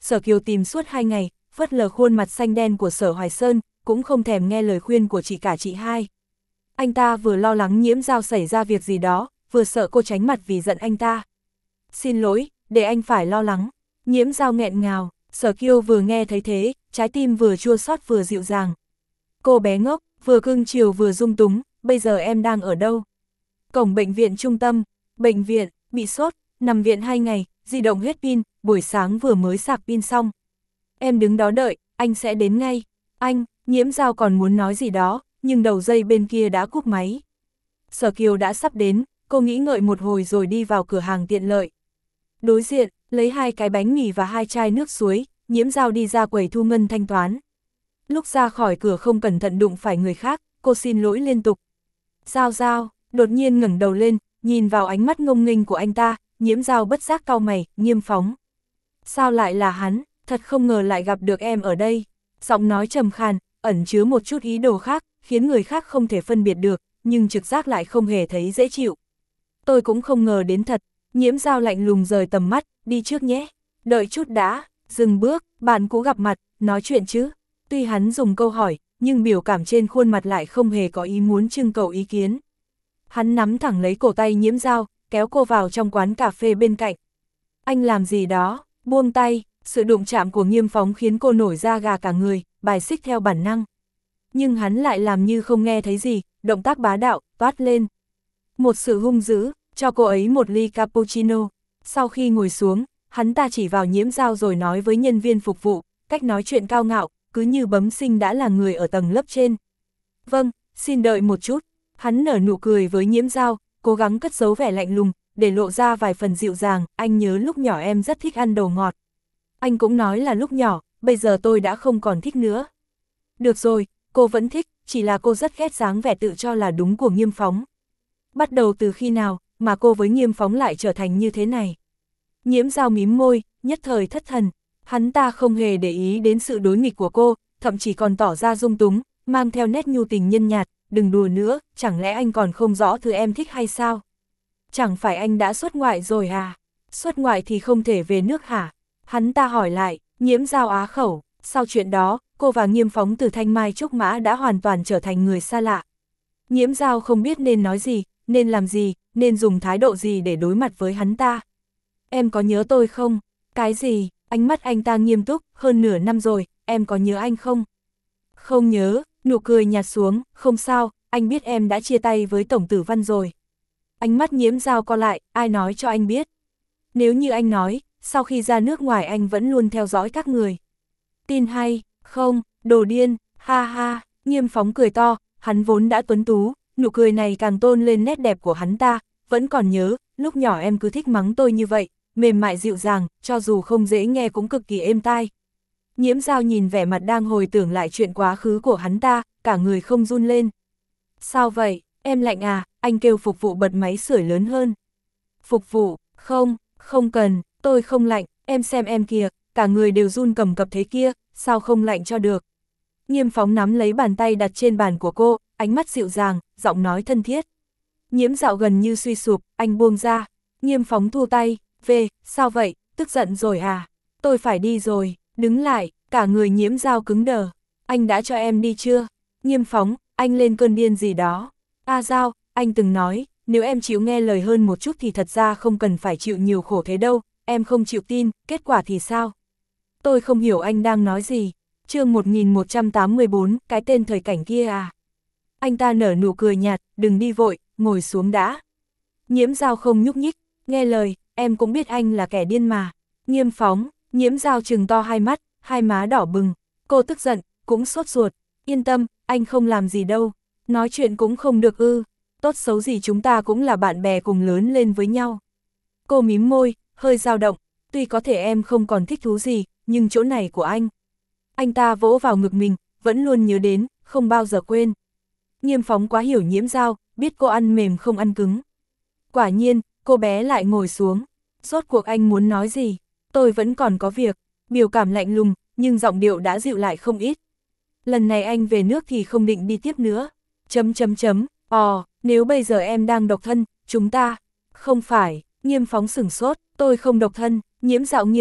A: Sở Kiều tìm suốt hai ngày, phớt lờ khuôn mặt xanh đen của Sở Hoài Sơn, cũng không thèm nghe lời khuyên của chị cả chị hai. Anh ta vừa lo lắng Nhiễm Dao xảy ra việc gì đó, vừa sợ cô tránh mặt vì giận anh ta. Xin lỗi, để anh phải lo lắng. Nhiễm Dao nghẹn ngào, Sở Kiều vừa nghe thấy thế, trái tim vừa chua xót vừa dịu dàng. Cô bé ngốc, vừa cưng chiều vừa dung túng, bây giờ em đang ở đâu? Cổng bệnh viện trung tâm, bệnh viện, bị sốt, nằm viện hai ngày, di động hết pin, buổi sáng vừa mới sạc pin xong. Em đứng đó đợi, anh sẽ đến ngay. Anh, Nhiễm Dao còn muốn nói gì đó, nhưng đầu dây bên kia đã cúp máy. Sở Kiều đã sắp đến, cô nghĩ ngợi một hồi rồi đi vào cửa hàng tiện lợi. Đối diện, lấy hai cái bánh mì và hai chai nước suối, Nhiễm Dao đi ra quầy thu ngân thanh toán. Lúc ra khỏi cửa không cẩn thận đụng phải người khác, cô xin lỗi liên tục. Dao Dao, đột nhiên ngẩng đầu lên, nhìn vào ánh mắt ngông nghênh của anh ta, Nhiễm Dao bất giác cau mày, Nghiêm Phóng. Sao lại là hắn, thật không ngờ lại gặp được em ở đây. Giọng nói trầm khàn, ẩn chứa một chút ý đồ khác, khiến người khác không thể phân biệt được, nhưng trực giác lại không hề thấy dễ chịu. Tôi cũng không ngờ đến thật. Nhiễm Dao lạnh lùng rời tầm mắt, đi trước nhé. Đợi chút đã, dừng bước, bạn cũ gặp mặt, nói chuyện chứ. Tuy hắn dùng câu hỏi, nhưng biểu cảm trên khuôn mặt lại không hề có ý muốn trưng cầu ý kiến. Hắn nắm thẳng lấy cổ tay Nhiễm Dao, kéo cô vào trong quán cà phê bên cạnh. Anh làm gì đó, buông tay, sự đụng chạm của Nghiêm Phóng khiến cô nổi da gà cả người, bài xích theo bản năng. Nhưng hắn lại làm như không nghe thấy gì, động tác bá đạo, toát lên. Một sự hung dữ, cho cô ấy một ly cappuccino. Sau khi ngồi xuống, hắn ta chỉ vào Nhiễm Dao rồi nói với nhân viên phục vụ, cách nói chuyện cao ngạo, cứ như bẩm sinh đã là người ở tầng lớp trên. Vâng, xin đợi một chút. Hắn nở nụ cười với Nhiễm Dao, cố gắng cất giấu vẻ lạnh lùng, để lộ ra vài phần dịu dàng. Anh nhớ lúc nhỏ em rất thích ăn đồ ngọt. Anh cũng nói là lúc nhỏ, bây giờ tôi đã không còn thích nữa. Được rồi, cô vẫn thích, chỉ là cô rất ghét dáng vẻ tự cho là đúng của Nghiêm Phóng. Bắt đầu từ khi nào mà cô với Nghiêm Phóng lại trở thành như thế này? Nhiễm Dao mím môi, nhất thời thất thần. Hắn ta không hề để ý đến sự đối nghịch của cô, thậm chí còn tỏ ra dung túng, mang theo nét nhu tình nhân nhạt. Đừng đùa nữa, chẳng lẽ anh còn không rõ thứ em thích hay sao? Chẳng phải anh đã xuất ngoại rồi à? Xuất ngoại thì không thể về nước hả? Hắn ta hỏi lại. Nhiễm Dao á khẩu. Sau chuyện đó, cô và Nghiêm Phóng từ Thanh Mai Trúc Mã đã hoàn toàn trở thành người xa lạ. Nhiễm Dao không biết nên nói gì, nên làm gì, nên dùng thái độ gì để đối mặt với hắn ta. Em có nhớ tôi không? Cái gì? Ánh mắt anh ta nghiêm túc, hơn nửa năm rồi, em có nhớ anh không? Không nhớ, nụ cười nhạt xuống, không sao, anh biết em đã chia tay với Tổng Tử Văn rồi. Ánh mắt Nhiễm Dao co lại, ai nói cho anh biết? Nếu như anh nói, sau khi ra nước ngoài anh vẫn luôn theo dõi các người. Tin hay, không, đồ điên, ha ha, Nghiêm Phóng cười to, hắn vốn đã tuấn tú, nụ cười này càng tôn lên nét đẹp của hắn ta, vẫn còn nhớ, lúc nhỏ em cứ thích mắng tôi như vậy, mềm mại dịu dàng, cho dù không dễ nghe cũng cực kỳ êm tai. Nhiễm Dao nhìn vẻ mặt đang hồi tưởng lại chuyện quá khứ của hắn ta, cả người không run lên. Sao vậy, em lạnh à, anh kêu phục vụ bật máy sưởi lớn hơn. Phục vụ, không, không cần, tôi không lạnh, em xem em kìa, cả người đều run cầm cập thế kia, sao không lạnh cho được. Nghiêm Phóng nắm lấy bàn tay đặt trên bàn của cô, ánh mắt dịu dàng, giọng nói thân thiết. Nhiễm Dao gần như suy sụp, anh buông ra. Nghiêm Phóng thu tay, về, sao vậy, tức giận rồi à? Tôi phải đi rồi, đứng lại, cả người Nhiễm Dao cứng đờ. Anh đã cho em đi chưa? Nghiêm Phóng, anh lên cơn điên gì đó. A Dao, anh từng nói, nếu em chịu nghe lời hơn một chút thì thật ra không cần phải chịu nhiều khổ thế đâu, em không chịu tin, kết quả thì sao? Tôi không hiểu anh đang nói gì. Chương một nghìn một trăm tám mươi bốn, cái tên thời cảnh kia à? Anh ta nở nụ cười nhạt, đừng đi vội, ngồi xuống đã. Nhiễm Dao không nhúc nhích, nghe lời, em cũng biết anh là kẻ điên mà. Nghiêm Phóng, Nhiễm Dao trừng to hai mắt, hai má đỏ bừng, cô tức giận, cũng sốt ruột. Yên tâm, anh không làm gì đâu, nói chuyện cũng không được ư, tốt xấu gì chúng ta cũng là bạn bè cùng lớn lên với nhau. Cô mím môi, hơi dao động, tuy có thể em không còn thích thú gì, nhưng chỗ này của anh. Anh ta vỗ vào ngực mình, vẫn luôn nhớ đến, không bao giờ quên. Nghiêm Phóng quá hiểu Nhiễm Dao, biết cô ăn mềm không ăn cứng. Quả nhiên, cô bé lại ngồi xuống. Rốt cuộc anh muốn nói gì? Tôi vẫn còn có việc. Biểu cảm lạnh lùng, nhưng giọng điệu đã dịu lại không ít. Lần này anh về nước thì không định đi tiếp nữa. Chấm chấm chấm, ồ, nếu bây giờ em đang độc thân, chúng ta... Không phải, Nghiêm Phóng sửng sốt, tôi không độc thân. Nhiễm Dao nghiêm túc,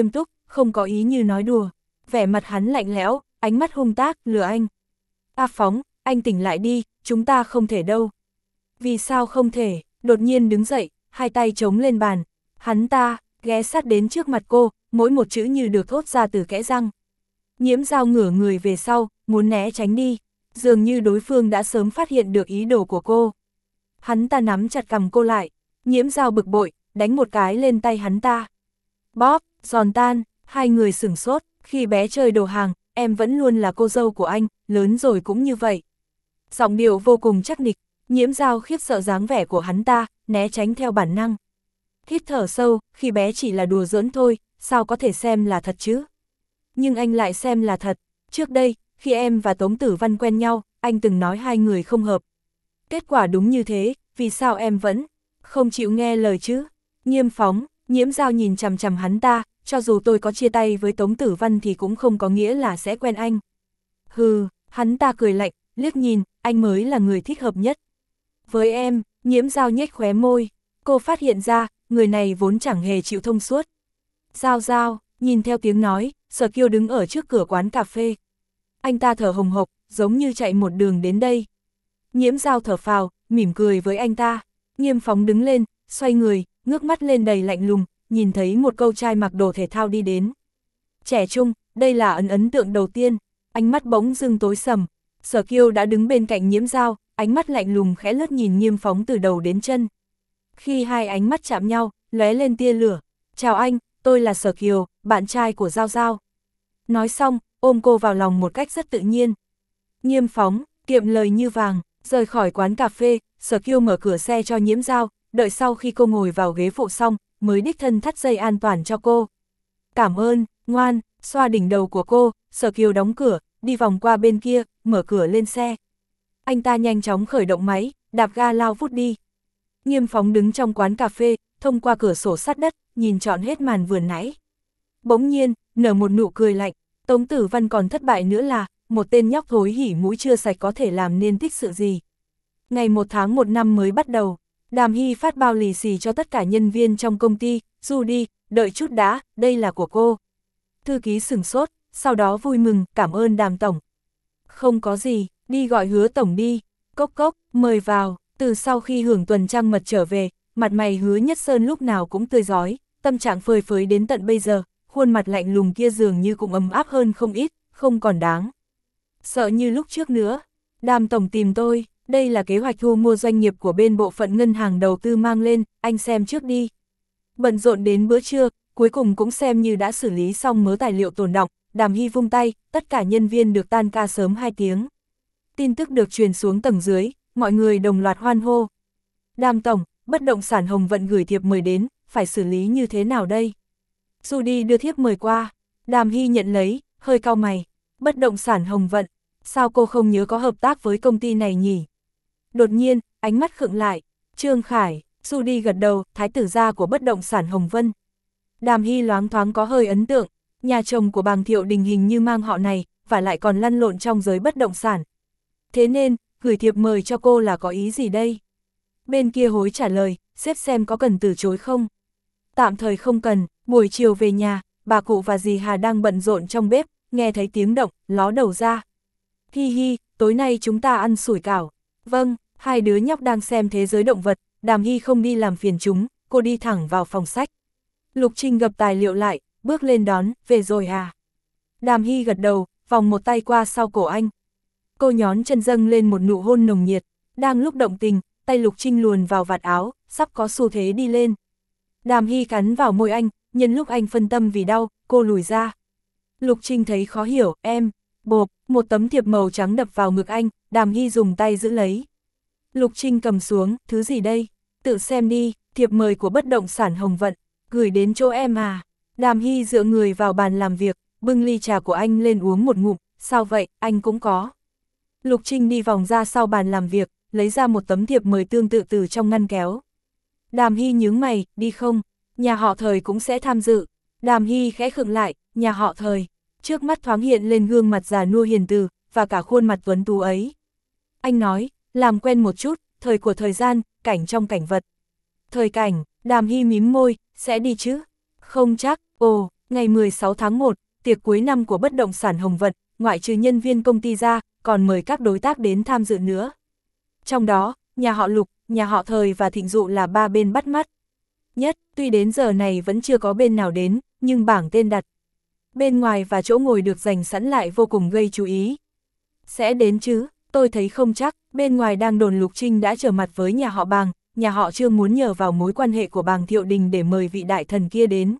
A: không có ý như nói đùa. Vẻ mặt hắn lạnh lẽo, ánh mắt hung tác, lừa anh. A Phóng, anh tỉnh lại đi, chúng ta không thể đâu. Vì sao không thể, đột nhiên đứng dậy, hai tay chống lên bàn. Hắn ta, ghé sát đến trước mặt cô, mỗi một chữ như được thốt ra từ kẽ răng. Nhiễm Dao ngửa người về sau, muốn né tránh đi. Dường như đối phương đã sớm phát hiện được ý đồ của cô. Hắn ta nắm chặt cằm cô lại. Nhiễm Dao bực bội, đánh một cái lên tay hắn ta. Bóp, giòn tan, hai người sửng sốt. Khi bé chơi đồ hàng, em vẫn luôn là cô dâu của anh, lớn rồi cũng như vậy. Giọng điệu vô cùng chắc nịch. Nhiễm Dao khiếp sợ dáng vẻ của hắn ta, né tránh theo bản năng. Hít thở sâu, khi bé chỉ là đùa giỡn thôi, sao có thể xem là thật chứ? Nhưng anh lại xem là thật. Trước đây, khi em và Tống Tử Văn quen nhau, anh từng nói hai người không hợp. Kết quả đúng như thế, vì sao em vẫn không chịu nghe lời chứ? Nghiêm Phóng, Nhiễm Dao nhìn chằm chằm hắn ta, cho dù tôi có chia tay với Tống Tử Văn thì cũng không có nghĩa là sẽ quen anh. Hừ, hắn ta cười lạnh, liếc nhìn, anh mới là người thích hợp nhất. Với em, Nhiễm Dao nhếch khóe môi, cô phát hiện ra, người này vốn chẳng hề chịu thông suốt. Dao Dao, nhìn theo tiếng nói, Sở Kiêu đứng ở trước cửa quán cà phê. Anh ta thở hồng hộc, giống như chạy một đường đến đây. Nhiễm Dao thở phào, mỉm cười với anh ta. Nghiêm Phóng đứng lên, xoay người, ngước mắt lên đầy lạnh lùng, nhìn thấy một cậu trai mặc đồ thể thao đi đến. Trẻ trung, đây là ấn ấn tượng đầu tiên, ánh mắt bỗng dưng tối sầm. Sở Kiêu đã đứng bên cạnh Nhiễm Dao, ánh mắt lạnh lùng khẽ lướt nhìn Nghiêm Phóng từ đầu đến chân. Khi hai ánh mắt chạm nhau, lóe lên tia lửa. Chào anh, tôi là Sở Kiều, bạn trai của Giao Giao. Nói xong, ôm cô vào lòng một cách rất tự nhiên. Nghiêm Phóng, kiệm lời như vàng, rời khỏi quán cà phê, Sở Kiêu mở cửa xe cho Nhiễm Dao, đợi sau khi cô ngồi vào ghế phụ xong, mới đích thân thắt dây an toàn cho cô. Cảm ơn, ngoan, xoa đỉnh đầu của cô, Sở Kiều đóng cửa, đi vòng qua bên kia, mở cửa lên xe. Anh ta nhanh chóng khởi động máy, đạp ga lao vút đi. Nghiêm Phóng đứng trong quán cà phê, thông qua cửa sổ sát đất, nhìn trọn hết màn vừa nãy. Bỗng nhiên, nở một nụ cười lạnh, Tống Tử Văn còn thất bại nữa là, một tên nhóc thối hỉ mũi chưa sạch có thể làm nên tích sự gì. Ngày một tháng một năm mới bắt đầu, Đàm Hy phát bao lì xì cho tất cả nhân viên trong công ty, du đi, đợi chút đã, đây là của cô. Thư ký sửng sốt, sau đó vui mừng, cảm ơn Đàm Tổng. Không có gì, đi gọi Hứa Tổng đi, cốc cốc, mời vào. Từ sau khi hưởng tuần trăng mật trở về, mặt mày Hứa Nhất Sơn lúc nào cũng tươi rói, tâm trạng phơi phới đến tận bây giờ, khuôn mặt lạnh lùng kia dường như cũng ấm áp hơn không ít, không còn đáng sợ như lúc trước nữa. Đàm Tổng tìm tôi, đây là kế hoạch thu mua doanh nghiệp của bên bộ phận ngân hàng đầu tư mang lên, anh xem trước đi. Bận rộn đến bữa trưa, cuối cùng cũng xem như đã xử lý xong mớ tài liệu tồn đọng, Đàm Hy vung tay, tất cả nhân viên được tan ca sớm hai tiếng. Tin tức được truyền xuống tầng dưới, mọi người đồng loạt hoan hô. Đàm Tổng, bất động sản Hồng Vận gửi thiệp mời đến, phải xử lý như thế nào đây? Judy đưa thiệp mời qua, Đàm Hy nhận lấy, hơi cau mày. Bất động sản Hồng Vận, sao cô không nhớ có hợp tác với công ty này nhỉ? Đột nhiên, ánh mắt khựng lại, Trương Khải, Judy gật đầu, thái tử gia của bất động sản Hồng Vân. Đàm Hy loáng thoáng có hơi ấn tượng, nhà chồng của Bàng Thiệu Đình hình như mang họ này, và lại còn lăn lộn trong giới bất động sản. Thế nên, gửi thiệp mời cho cô là có ý gì đây? Bên kia hối trả lời, xếp xem có cần từ chối không? Tạm thời không cần, buổi chiều về nhà, bà cụ và dì Hà đang bận rộn trong bếp, nghe thấy tiếng động, ló đầu ra. Hi hi, tối nay chúng ta ăn sủi cảo. Vâng, hai đứa nhóc đang xem thế giới động vật, Đàm Hy không đi làm phiền chúng, cô đi thẳng vào phòng sách. Lục Trinh gập tài liệu lại, bước lên đón, về rồi à? Đàm Hy gật đầu, vòng một tay qua sau cổ anh. Cô nhón chân dâng lên một nụ hôn nồng nhiệt, đang lúc động tình, tay Lục Trinh luồn vào vạt áo, sắp có xu thế đi lên. Đàm Hy cắn vào môi anh, nhân lúc anh phân tâm vì đau, cô lùi ra. Lục Trinh thấy khó hiểu, em, bộp, một tấm thiệp màu trắng đập vào ngực anh, Đàm Hy dùng tay giữ lấy. Lục Trinh cầm xuống, thứ gì đây? Tự xem đi, thiệp mời của bất động sản Hồng Vận, gửi đến chỗ em à. Đàm Hy dựa người vào bàn làm việc, bưng ly trà của anh lên uống một ngụm, sao vậy, anh cũng có. Lục Trinh đi vòng ra sau bàn làm việc, lấy ra một tấm thiệp mời tương tự từ trong ngăn kéo. Đàm Hy nhướng mày, đi không? Nhà họ Thời cũng sẽ tham dự. Đàm Hy khẽ khựng lại, nhà họ Thời. Trước mắt thoáng hiện lên gương mặt già nua hiền từ, và cả khuôn mặt tuấn tú ấy. Anh nói, làm quen một chút, thời của thời gian, cảnh trong cảnh vật. Thời cảnh, Đàm Hy mím môi, sẽ đi chứ? Không chắc, ồ, Ngày mười sáu tháng một, tiệc cuối năm của bất động sản Hồng Vận, ngoại trừ nhân viên công ty ra, còn mời các đối tác đến tham dự nữa. Trong đó, nhà họ Lục, nhà họ Thời và Thịnh Dụ là ba bên bắt mắt nhất, tuy đến giờ này vẫn chưa có bên nào đến, nhưng bảng tên đặt bên ngoài và chỗ ngồi được dành sẵn lại vô cùng gây chú ý. Sẽ đến chứ, tôi thấy không chắc, bên ngoài đang đồn Lục Trinh đã trở mặt với nhà họ Bàng, nhà họ Trương muốn nhờ vào mối quan hệ của Bàng Thiệu Đình để mời vị đại thần kia đến.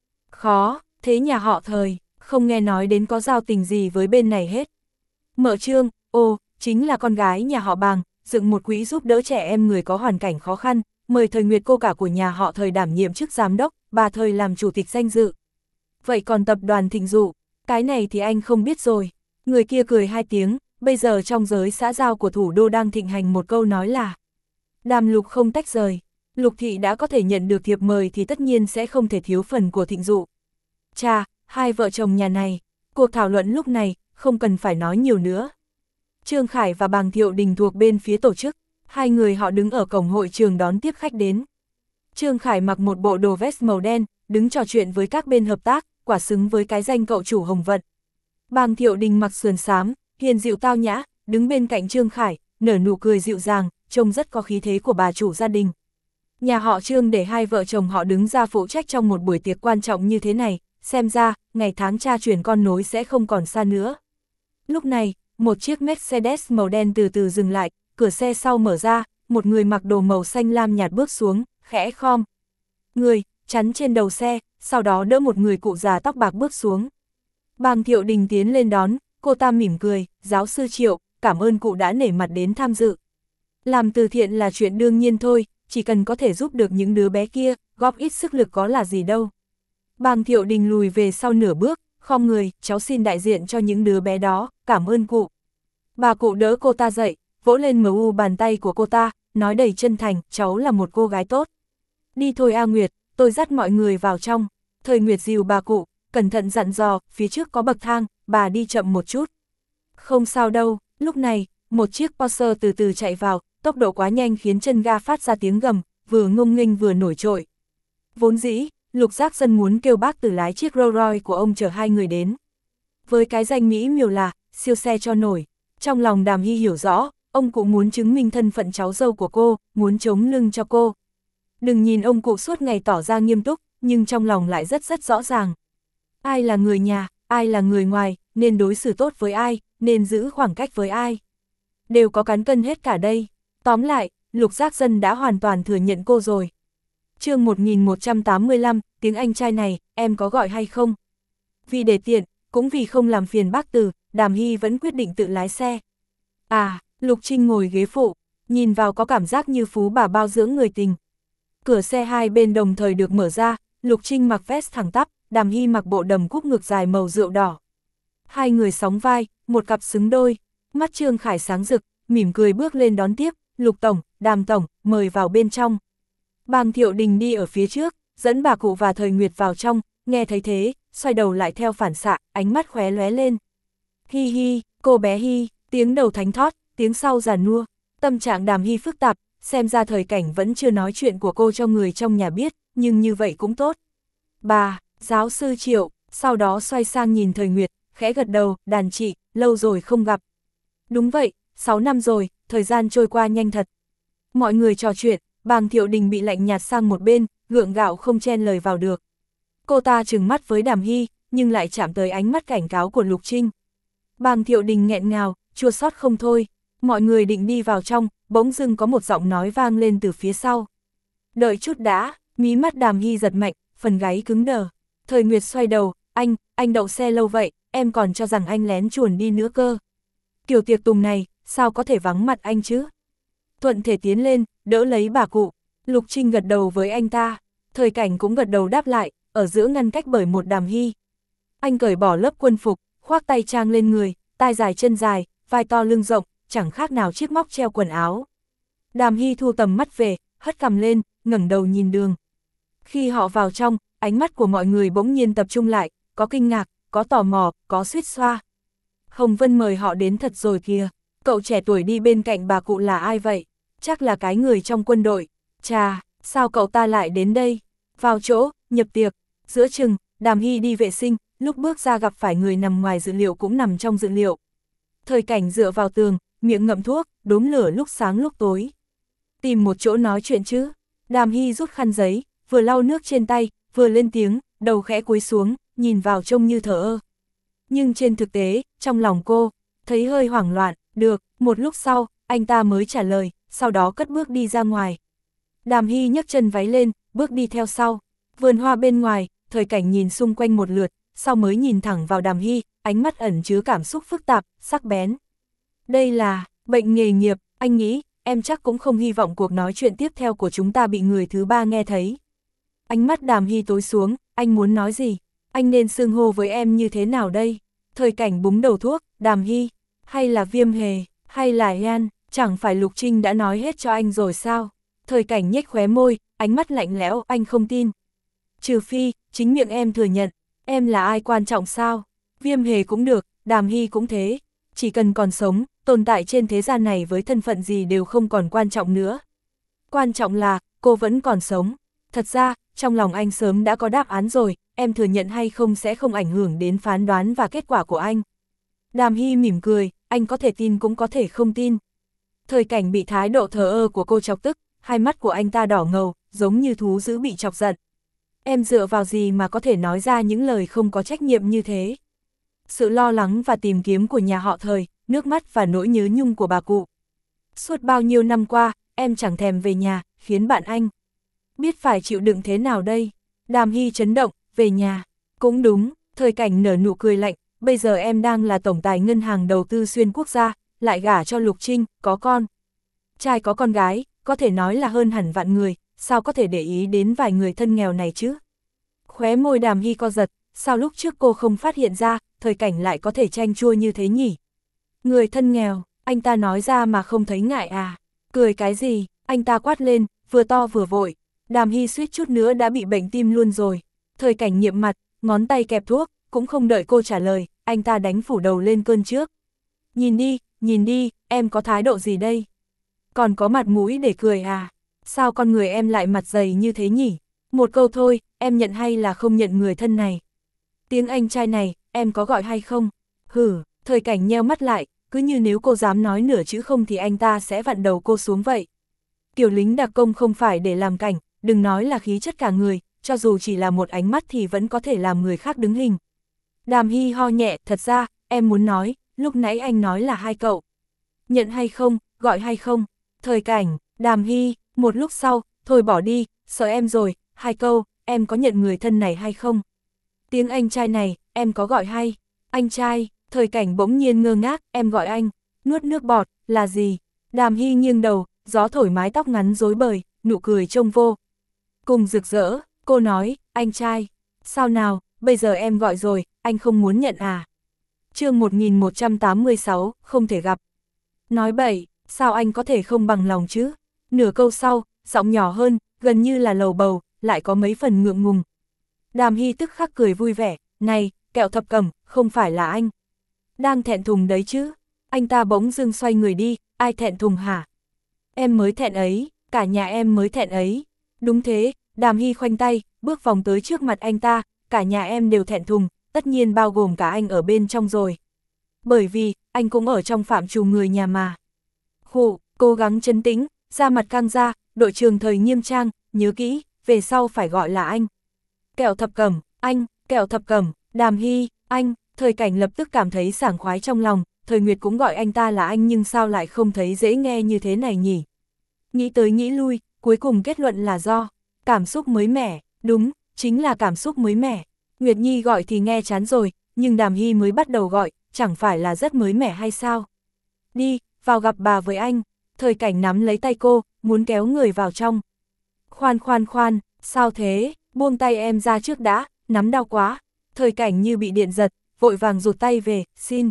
A: Khó, thế nhà họ Thời, không nghe nói đến có giao tình gì với bên này hết. Mợ Trương, ô, chính là con gái nhà họ Bàng, dựng một quỹ giúp đỡ trẻ em người có hoàn cảnh khó khăn, mời Thời Nguyệt cô cả của nhà họ Thời đảm nhiệm chức giám đốc, bà Thời làm chủ tịch danh dự. Vậy còn tập đoàn Thịnh Dụ, cái này thì anh không biết rồi. Người kia cười hai tiếng, bây giờ trong giới xã giao của thủ đô đang thịnh hành một câu nói là đàm Lục không tách rời. Lục Thị đã có thể nhận được thiệp mời thì tất nhiên sẽ không thể thiếu phần của Thịnh Dụ. Chà, hai vợ chồng nhà này, cuộc thảo luận lúc này, không cần phải nói nhiều nữa. Trương Khải và Bàng Thiệu Đình thuộc bên phía tổ chức, hai người họ đứng ở cổng hội trường đón tiếp khách đến. Trương Khải mặc một bộ đồ vest màu đen, đứng trò chuyện với các bên hợp tác, quả xứng với cái danh cậu chủ Hồng Vận. Bàng Thiệu Đình mặc sườn xám, hiền dịu tao nhã, đứng bên cạnh Trương Khải, nở nụ cười dịu dàng, trông rất có khí thế của bà chủ gia đình. Nhà họ Trương để hai vợ chồng họ đứng ra phụ trách trong một buổi tiệc quan trọng như thế này, xem ra, ngày tháng cha truyền con nối sẽ không còn xa nữa. Lúc này, một chiếc Mercedes màu đen từ từ dừng lại, cửa xe sau mở ra, một người mặc đồ màu xanh lam nhạt bước xuống, khẽ khom người, chắn trên đầu xe, sau đó đỡ một người cụ già tóc bạc bước xuống. Bàng Thiệu Đình tiến lên đón, cô ta mỉm cười, giáo sư Triệu, cảm ơn cụ đã nể mặt đến tham dự. Làm từ thiện là chuyện đương nhiên thôi, chỉ cần có thể giúp được những đứa bé kia, góp ít sức lực có là gì đâu. Bàng Thiệu Đình lùi về sau nửa bước, khom người, cháu xin đại diện cho những đứa bé đó, cảm ơn cụ. Bà cụ đỡ cô ta dậy, vỗ lên mờ u bàn tay của cô ta, nói đầy chân thành, cháu là một cô gái tốt. Đi thôi A Nguyệt, tôi dắt mọi người vào trong. Thời Nguyệt dìu bà cụ, cẩn thận dặn dò, phía trước có bậc thang, bà đi chậm một chút. Không sao đâu, lúc này, một chiếc Porsche từ từ chạy vào, tốc độ quá nhanh khiến chân ga phát ra tiếng gầm, vừa ngông nghênh vừa nổi trội. Vốn dĩ, Lục Giác Dân muốn kêu bác Tử lái chiếc Rolls Royce của ông chở hai người đến. Với cái danh mỹ miều là, siêu xe cho nổi, trong lòng Đàm Hy hiểu rõ, ông cụ muốn chứng minh thân phận cháu dâu của cô, muốn chống lưng cho cô. Đừng nhìn ông cụ suốt ngày tỏ ra nghiêm túc, nhưng trong lòng lại rất rất rõ ràng. Ai là người nhà, ai là người ngoài, nên đối xử tốt với ai, nên giữ khoảng cách với ai. Đều có cán cân hết cả đây. Tóm lại, Lục Giác Dân đã hoàn toàn thừa nhận cô rồi. Chương một nghìn một trăm tám mươi lăm, tiếng anh trai này, em có gọi hay không? Vì để tiện, cũng vì không làm phiền bác Từ, Đàm Hy vẫn quyết định tự lái xe. À, Lục Trinh ngồi ghế phụ, nhìn vào có cảm giác như phú bà bao dưỡng người tình. Cửa xe hai bên đồng thời được mở ra, Lục Trinh mặc vest thẳng tắp, Đàm Hy mặc bộ đầm cúc ngực dài màu rượu đỏ. Hai người sóng vai, một cặp xứng đôi, mắt Trương Khải sáng rực, mỉm cười bước lên đón tiếp, Lục Tổng, Đàm Tổng, mời vào bên trong. Bàng Thiệu Đình đi ở phía trước, dẫn bà cụ và Thời Nguyệt vào trong, nghe thấy thế, xoay đầu lại theo phản xạ, ánh mắt khóe lóe lên. Hi hi, cô bé Hi, tiếng đầu thánh thót, tiếng sau già nua, tâm trạng Đàm Hy phức tạp, xem ra thời cảnh vẫn chưa nói chuyện của cô cho người trong nhà biết, nhưng như vậy cũng tốt. Bà, giáo sư Triệu, sau đó xoay sang nhìn Thời Nguyệt, khẽ gật đầu, đàn chị, lâu rồi không gặp. Đúng vậy, sáu năm rồi, thời gian trôi qua nhanh thật. Mọi người trò chuyện, Bàng Thiệu Đình bị lạnh nhạt sang một bên, gượng gạo không chen lời vào được. Cô ta trừng mắt với Đàm Hy, nhưng lại chạm tới ánh mắt cảnh cáo của Lục Trinh. Bàng Thiệu Đình nghẹn ngào, chua xót không thôi, mọi người định đi vào trong, bỗng dưng có một giọng nói vang lên từ phía sau. Đợi chút đã, mí mắt Đàm Hy giật mạnh, phần gáy cứng đờ. Thời Nguyệt xoay đầu, anh, anh đậu xe lâu vậy, em còn cho rằng anh lén chuồn đi nữa cơ. Kiểu tiệc tùng này, sao có thể vắng mặt anh chứ? Thuận thể tiến lên, đỡ lấy bà cụ. Lục Trinh gật đầu với anh ta, Thời Cảnh cũng gật đầu đáp lại, ở giữa ngăn cách bởi một Đàm Hy. Anh cởi bỏ lớp quân phục, khoác tay trang lên người, tai dài chân dài, vai to lưng rộng, chẳng khác nào chiếc móc treo quần áo. Đàm Hy thu tầm mắt về, hất cằm lên, ngẩng đầu nhìn đường. Khi họ vào trong, ánh mắt của mọi người bỗng nhiên tập trung lại, có kinh ngạc, có tò mò, có suýt xoa. Hồng Vân mời họ đến thật rồi kìa, cậu trẻ tuổi đi bên cạnh bà cụ là ai vậy? Chắc là cái người trong quân đội. Chà, sao cậu ta lại đến đây? Vào chỗ, nhập tiệc, giữa chừng, Đàm Hy đi vệ sinh, lúc bước ra gặp phải người nằm ngoài dự liệu cũng nằm trong dự liệu. Thời Cảnh dựa vào tường, miệng ngậm thuốc, đốm lửa lúc sáng lúc tối. Tìm một chỗ nói chuyện chứ. Đàm Hy rút khăn giấy, vừa lau nước trên tay, vừa lên tiếng, đầu khẽ cúi xuống, nhìn vào trông như thờ ơ. Nhưng trên thực tế, trong lòng cô, thấy hơi hoảng loạn, được, một lúc sau, anh ta mới trả lời, sau đó cất bước đi ra ngoài. Đàm Hy nhấc chân váy lên, bước đi theo sau. Vườn hoa bên ngoài, Thời Cảnh nhìn xung quanh một lượt, sau mới nhìn thẳng vào Đàm Hy, ánh mắt ẩn chứa cảm xúc phức tạp, sắc bén. Đây là bệnh nghề nghiệp, anh nghĩ, em chắc cũng không hy vọng cuộc nói chuyện tiếp theo của chúng ta bị người thứ ba nghe thấy. Ánh mắt Đàm Hy tối xuống, anh muốn nói gì? Anh nên xưng hô với em như thế nào đây? Thời Cảnh búng đầu thuốc, Đàm Hy, hay là Viêm Hề, hay là Yan, chẳng phải Lục Trinh đã nói hết cho anh rồi sao? Thời Cảnh nhếch khóe môi, ánh mắt lạnh lẽo, anh không tin. Trừ phi, chính miệng em thừa nhận, em là ai quan trọng sao? Viêm Hề cũng được, Đàm Hy cũng thế. Chỉ cần còn sống, tồn tại trên thế gian này với thân phận gì đều không còn quan trọng nữa. Quan trọng là, cô vẫn còn sống. Thật ra, trong lòng anh sớm đã có đáp án rồi, em thừa nhận hay không sẽ không ảnh hưởng đến phán đoán và kết quả của anh. Đàm Hy mỉm cười, anh có thể tin cũng có thể không tin. Thời Cảnh bị thái độ thờ ơ của cô chọc tức, hai mắt của anh ta đỏ ngầu, giống như thú dữ bị chọc giận. Em dựa vào gì mà có thể nói ra những lời không có trách nhiệm như thế? Sự lo lắng và tìm kiếm của nhà họ Thời, nước mắt và nỗi nhớ nhung của bà cụ. Suốt bao nhiêu năm qua, em chẳng thèm về nhà, khiến bạn anh biết phải chịu đựng thế nào đây? Đàm Hy chấn động, về nhà. Cũng đúng, Thời Cảnh nở nụ cười lạnh, bây giờ em đang là tổng tài ngân hàng đầu tư xuyên quốc gia, lại gả cho Lục Trinh, có con. Trai có con gái, có thể nói là hơn hẳn vạn người, sao có thể để ý đến vài người thân nghèo này chứ? Khóe môi Đàm Hy co giật, sao lúc trước cô không phát hiện ra, Thời Cảnh lại có thể chanh chua như thế nhỉ? Người thân nghèo, anh ta nói ra mà không thấy ngại à? Cười cái gì? Anh ta quát lên, vừa to vừa vội. Đàm Hy suýt chút nữa đã bị bệnh tim luôn rồi. Thời Cảnh nhiệm mặt, ngón tay kẹp thuốc, cũng không đợi cô trả lời, anh ta đánh phủ đầu lên cơn trước. Nhìn đi, nhìn đi, em có thái độ gì đây? Còn có mặt mũi để cười à? Sao con người em lại mặt dày như thế nhỉ? Một câu thôi, em nhận hay là không nhận người thân này? Tiếng anh trai này, em có gọi hay không? Hử, Thời Cảnh nheo mắt lại, cứ như nếu cô dám nói nửa chữ không thì anh ta sẽ vặn đầu cô xuống vậy. Kiểu lính đặc công không phải để làm cảnh, đừng nói là khí chất cả người, cho dù chỉ là một ánh mắt thì vẫn có thể làm người khác đứng hình. Đàm Hy ho nhẹ, thật ra, em muốn nói, lúc nãy anh nói là hai cậu. Nhận hay không, gọi hay không? Thời Cảnh, Đàm Hy, một lúc sau, thôi bỏ đi, sợ em rồi, hai câu, em có nhận người thân này hay không? Tiếng anh trai này, em có gọi hay? Anh trai, Thời Cảnh bỗng nhiên ngơ ngác, em gọi anh, nuốt nước bọt, là gì? Đàm Hy nghiêng đầu, gió thổi mái tóc ngắn rối bời, nụ cười trông vô cùng rực rỡ, cô nói, anh trai, sao nào, bây giờ em gọi rồi, anh không muốn nhận à? Chương một nghìn một trăm tám mươi sáu, không thể gặp. Nói bậy, sao anh có thể không bằng lòng chứ? Nửa câu sau, giọng nhỏ hơn, gần như là lầu bầu, lại có mấy phần ngượng ngùng. Đàm Hy tức khắc cười vui vẻ, này, Kẹo Thập Cẩm, không phải là anh. Đang thẹn thùng đấy chứ? Anh ta bỗng dưng xoay người đi, ai thẹn thùng hả? Em mới thẹn ấy, cả nhà em mới thẹn ấy. Đúng thế, Đàm Hy khoanh tay, bước vòng tới trước mặt anh ta, cả nhà em đều thẹn thùng, tất nhiên bao gồm cả anh ở bên trong rồi. Bởi vì, anh cũng ở trong phạm trù người nhà mà. Khụ, cố gắng trấn tĩnh, da mặt căng ra, đội trưởng Thời nghiêm trang, nhớ kỹ, về sau phải gọi là anh. Kẹo Thập Cẩm, anh, Kẹo Thập Cẩm, Đàm Hy, anh. Thời Cảnh lập tức cảm thấy sảng khoái trong lòng, Thời Nguyệt cũng gọi anh ta là anh nhưng sao lại không thấy dễ nghe như thế này nhỉ? Nghĩ tới nghĩ lui, cuối cùng kết luận là do cảm xúc mới mẻ, đúng, chính là cảm xúc mới mẻ. Nguyệt Nhi gọi thì nghe chán rồi, nhưng Đàm Hy mới bắt đầu gọi, chẳng phải là rất mới mẻ hay sao? Đi, vào gặp bà với anh. Thời Cảnh nắm lấy tay cô, muốn kéo người vào trong. Khoan khoan khoan, sao thế, buông tay em ra trước đã, nắm đau quá. Thời Cảnh như bị điện giật, vội vàng rụt tay về, xin.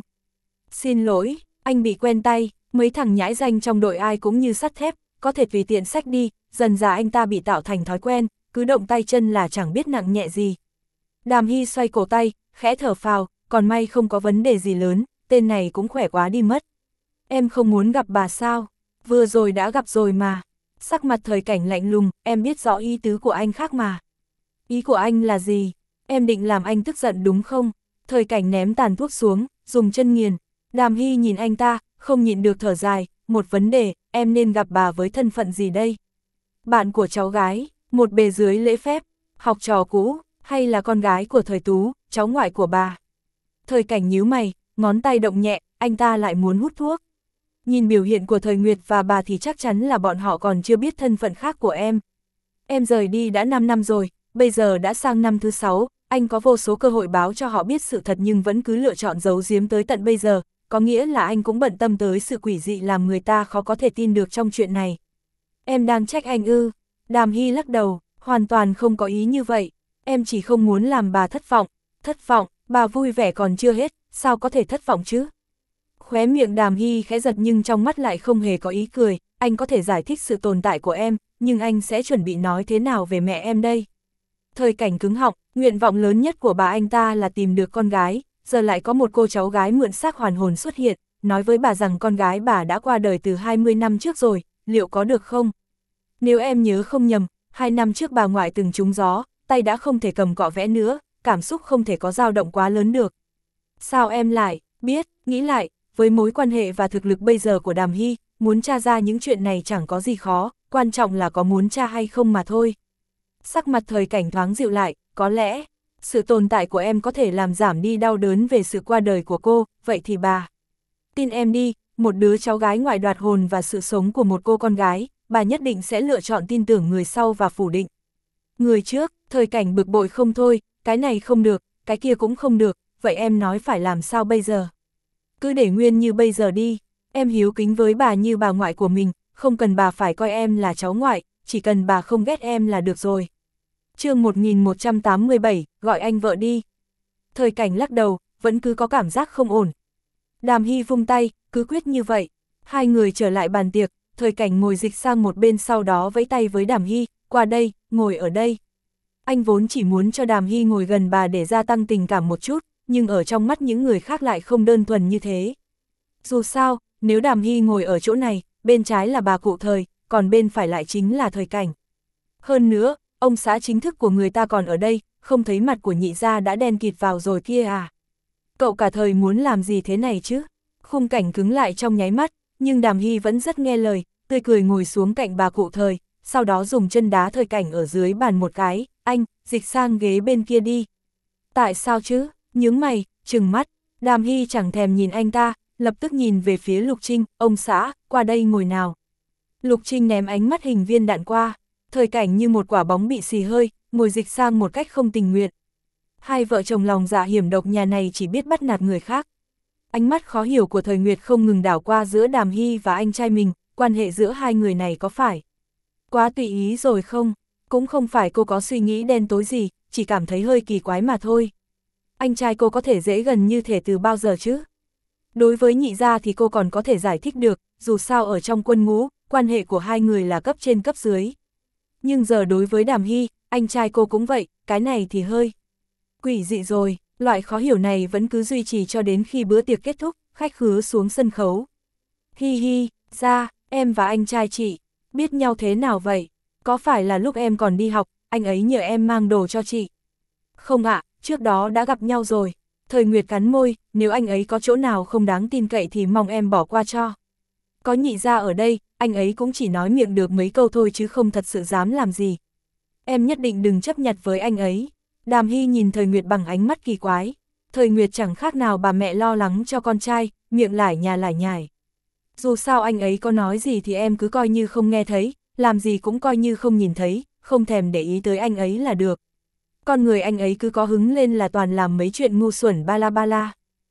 A: Xin lỗi, anh bị quen tay, mấy thằng nhãi danh trong đội ai cũng như sắt thép, có thể tùy tiện xách đi, dần dà anh ta bị tạo thành thói quen, cứ động tay chân là chẳng biết nặng nhẹ gì. Đàm Hy xoay cổ tay, khẽ thở phào, còn may không có vấn đề gì lớn, tên này cũng khỏe quá đi mất. Em không muốn gặp bà sao? Vừa rồi đã gặp rồi mà. Sắc mặt Thời Cảnh lạnh lùng, em biết rõ ý tứ của anh khác mà. Ý của anh là gì? Em định làm anh tức giận đúng không? Thời Cảnh ném tàn thuốc xuống, dùng chân nghiền. Đàm Hy nhìn anh ta, không nhịn được thở dài, một vấn đề, em nên gặp bà với thân phận gì đây? Bạn của cháu gái, một bề dưới lễ phép, học trò cũ, hay là con gái của Thời Tú, cháu ngoại của bà? Thời Cảnh nhíu mày, ngón tay động nhẹ, anh ta lại muốn hút thuốc. Nhìn biểu hiện của Thời Nguyệt và bà thì chắc chắn là bọn họ còn chưa biết thân phận khác của em. Em rời đi đã năm năm rồi, bây giờ đã sang năm thứ sáu, anh có vô số cơ hội báo cho họ biết sự thật nhưng vẫn cứ lựa chọn giấu giếm tới tận bây giờ, có nghĩa là anh cũng bận tâm tới sự quỷ dị làm người ta khó có thể tin được trong chuyện này. Em đang trách anh ư? Đàm Hy lắc đầu, hoàn toàn không có ý như vậy, em chỉ không muốn làm bà thất vọng. Thất vọng, bà vui vẻ còn chưa hết, sao có thể thất vọng chứ? Khóe miệng Đàm Hy khẽ giật nhưng trong mắt lại không hề có ý cười, anh có thể giải thích sự tồn tại của em, nhưng anh sẽ chuẩn bị nói thế nào về mẹ em đây? Thời Cảnh cứng họng, nguyện vọng lớn nhất của bà anh ta là tìm được con gái, giờ lại có một cô cháu gái mượn xác hoàn hồn xuất hiện, nói với bà rằng con gái bà đã qua đời từ hai mươi năm trước rồi, liệu có được không? Nếu em nhớ không nhầm, hai năm trước bà ngoại từng trúng gió, tay đã không thể cầm cọ vẽ nữa, cảm xúc không thể có dao động quá lớn được. Sao em lại biết? Nghĩ lại, với mối quan hệ và thực lực bây giờ của Đàm Hy, muốn tra ra những chuyện này chẳng có gì khó, quan trọng là có muốn tra hay không mà thôi. Sắc mặt Thời Cảnh thoáng dịu lại, có lẽ, sự tồn tại của em có thể làm giảm đi đau đớn về sự qua đời của cô, vậy thì bà. Tin em đi, một đứa cháu gái ngoại đoạt hồn và sự sống của một cô con gái, bà nhất định sẽ lựa chọn tin tưởng người sau và phủ định người trước. Thời Cảnh bực bội không thôi, cái này không được, cái kia cũng không được, vậy em nói phải làm sao bây giờ? Cứ để nguyên như bây giờ đi, em hiếu kính với bà như bà ngoại của mình, không cần bà phải coi em là cháu ngoại, chỉ cần bà không ghét em là được rồi. Chương một nghìn một trăm tám mươi bảy, gọi anh vợ đi. Thời Cảnh lắc đầu, vẫn cứ có cảm giác không ổn. Đàm Hy vung tay, cứ quyết như vậy. Hai người trở lại bàn tiệc, Thời Cảnh ngồi dịch sang một bên sau đó vẫy tay với Đàm Hy, qua đây, ngồi ở đây. Anh vốn chỉ muốn cho Đàm Hy ngồi gần bà để gia tăng tình cảm một chút, nhưng ở trong mắt những người khác lại không đơn thuần như thế. Dù sao, nếu Đàm Hy ngồi ở chỗ này, bên trái là bà cụ Thời, còn bên phải lại chính là Thời Cảnh. Hơn nữa, ông xã chính thức của người ta còn ở đây, không thấy mặt của nhị gia đã đen kịt vào rồi kia à. Cậu cả Thời muốn làm gì thế này chứ? Khung cảnh cứng lại trong nháy mắt, nhưng Đàm Hy vẫn rất nghe lời, tươi cười ngồi xuống cạnh bà cụ Thời, sau đó dùng chân đá Thời Cảnh ở dưới bàn một cái, anh, dịch sang ghế bên kia đi. Tại sao chứ? Nhướng mày, trừng mắt, Đàm Hy chẳng thèm nhìn anh ta, lập tức nhìn về phía Lục Trinh, ông xã, qua đây ngồi nào. Lục Trinh ném ánh mắt hình viên đạn qua, Thời Cảnh như một quả bóng bị xì hơi, ngồi dịch sang một cách không tình nguyện. Hai vợ chồng lòng dạ hiểm độc nhà này chỉ biết bắt nạt người khác. Ánh mắt khó hiểu của Thời Nguyệt không ngừng đảo qua giữa Đàm Hy và anh trai mình, quan hệ giữa hai người này có phải quá tùy ý rồi không? Cũng không phải cô có suy nghĩ đen tối gì, chỉ cảm thấy hơi kỳ quái mà thôi. Anh trai cô có thể dễ gần như thể từ bao giờ chứ? Đối với nhị gia thì cô còn có thể giải thích được, dù sao ở trong quân ngũ, quan hệ của hai người là cấp trên cấp dưới. Nhưng giờ đối với Đàm Hy, anh trai cô cũng vậy, cái này thì hơi quỷ dị rồi. Loại khó hiểu này vẫn cứ duy trì cho đến khi bữa tiệc kết thúc, khách khứa xuống sân khấu. Hi hi, ra, em và anh trai chị, biết nhau thế nào vậy? Có phải là lúc em còn đi học, anh ấy nhờ em mang đồ cho chị? Không ạ, trước đó đã gặp nhau rồi. Thời Nguyệt cắn môi, nếu anh ấy có chỗ nào không đáng tin cậy thì mong em bỏ qua cho. Có nhị gia ở đây, anh ấy cũng chỉ nói miệng được mấy câu thôi chứ không thật sự dám làm gì. Em nhất định đừng chấp nhặt với anh ấy. Đàm Hy nhìn Thời Nguyệt bằng ánh mắt kỳ quái. Thời Nguyệt chẳng khác nào bà mẹ lo lắng cho con trai, miệng lải nhà lải nhải. Dù sao anh ấy có nói gì thì em cứ coi như không nghe thấy, làm gì cũng coi như không nhìn thấy, không thèm để ý tới anh ấy là được. Con người anh ấy cứ có hứng lên là toàn làm mấy chuyện ngu xuẩn ba la ba la.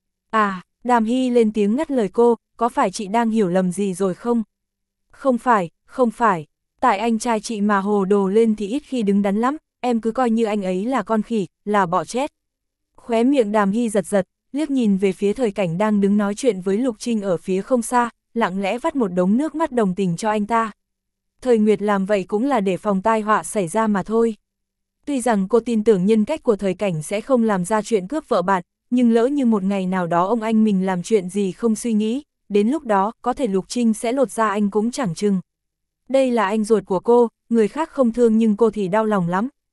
A: À, Đàm Hy lên tiếng ngắt lời cô, có phải chị đang hiểu lầm gì rồi không? Không phải, không phải, tại anh trai chị mà hồ đồ lên thì ít khi đứng đắn lắm, em cứ coi như anh ấy là con khỉ, là bọ chết. Khóe miệng Đàm Hy giật giật, liếc nhìn về phía Thời Cảnh đang đứng nói chuyện với Lục Trinh ở phía không xa, lặng lẽ vắt một đống nước mắt đồng tình cho anh ta. Thời Nguyệt làm vậy cũng là để phòng tai họa xảy ra mà thôi. Tuy rằng cô tin tưởng nhân cách của Thời Cảnh sẽ không làm ra chuyện cướp vợ bạn, nhưng lỡ như một ngày nào đó ông anh mình làm chuyện gì không suy nghĩ, đến lúc đó có thể Lục Trinh sẽ lột ra anh cũng chẳng chừng. Đây là anh ruột của cô, người khác không thương nhưng cô thì đau lòng lắm.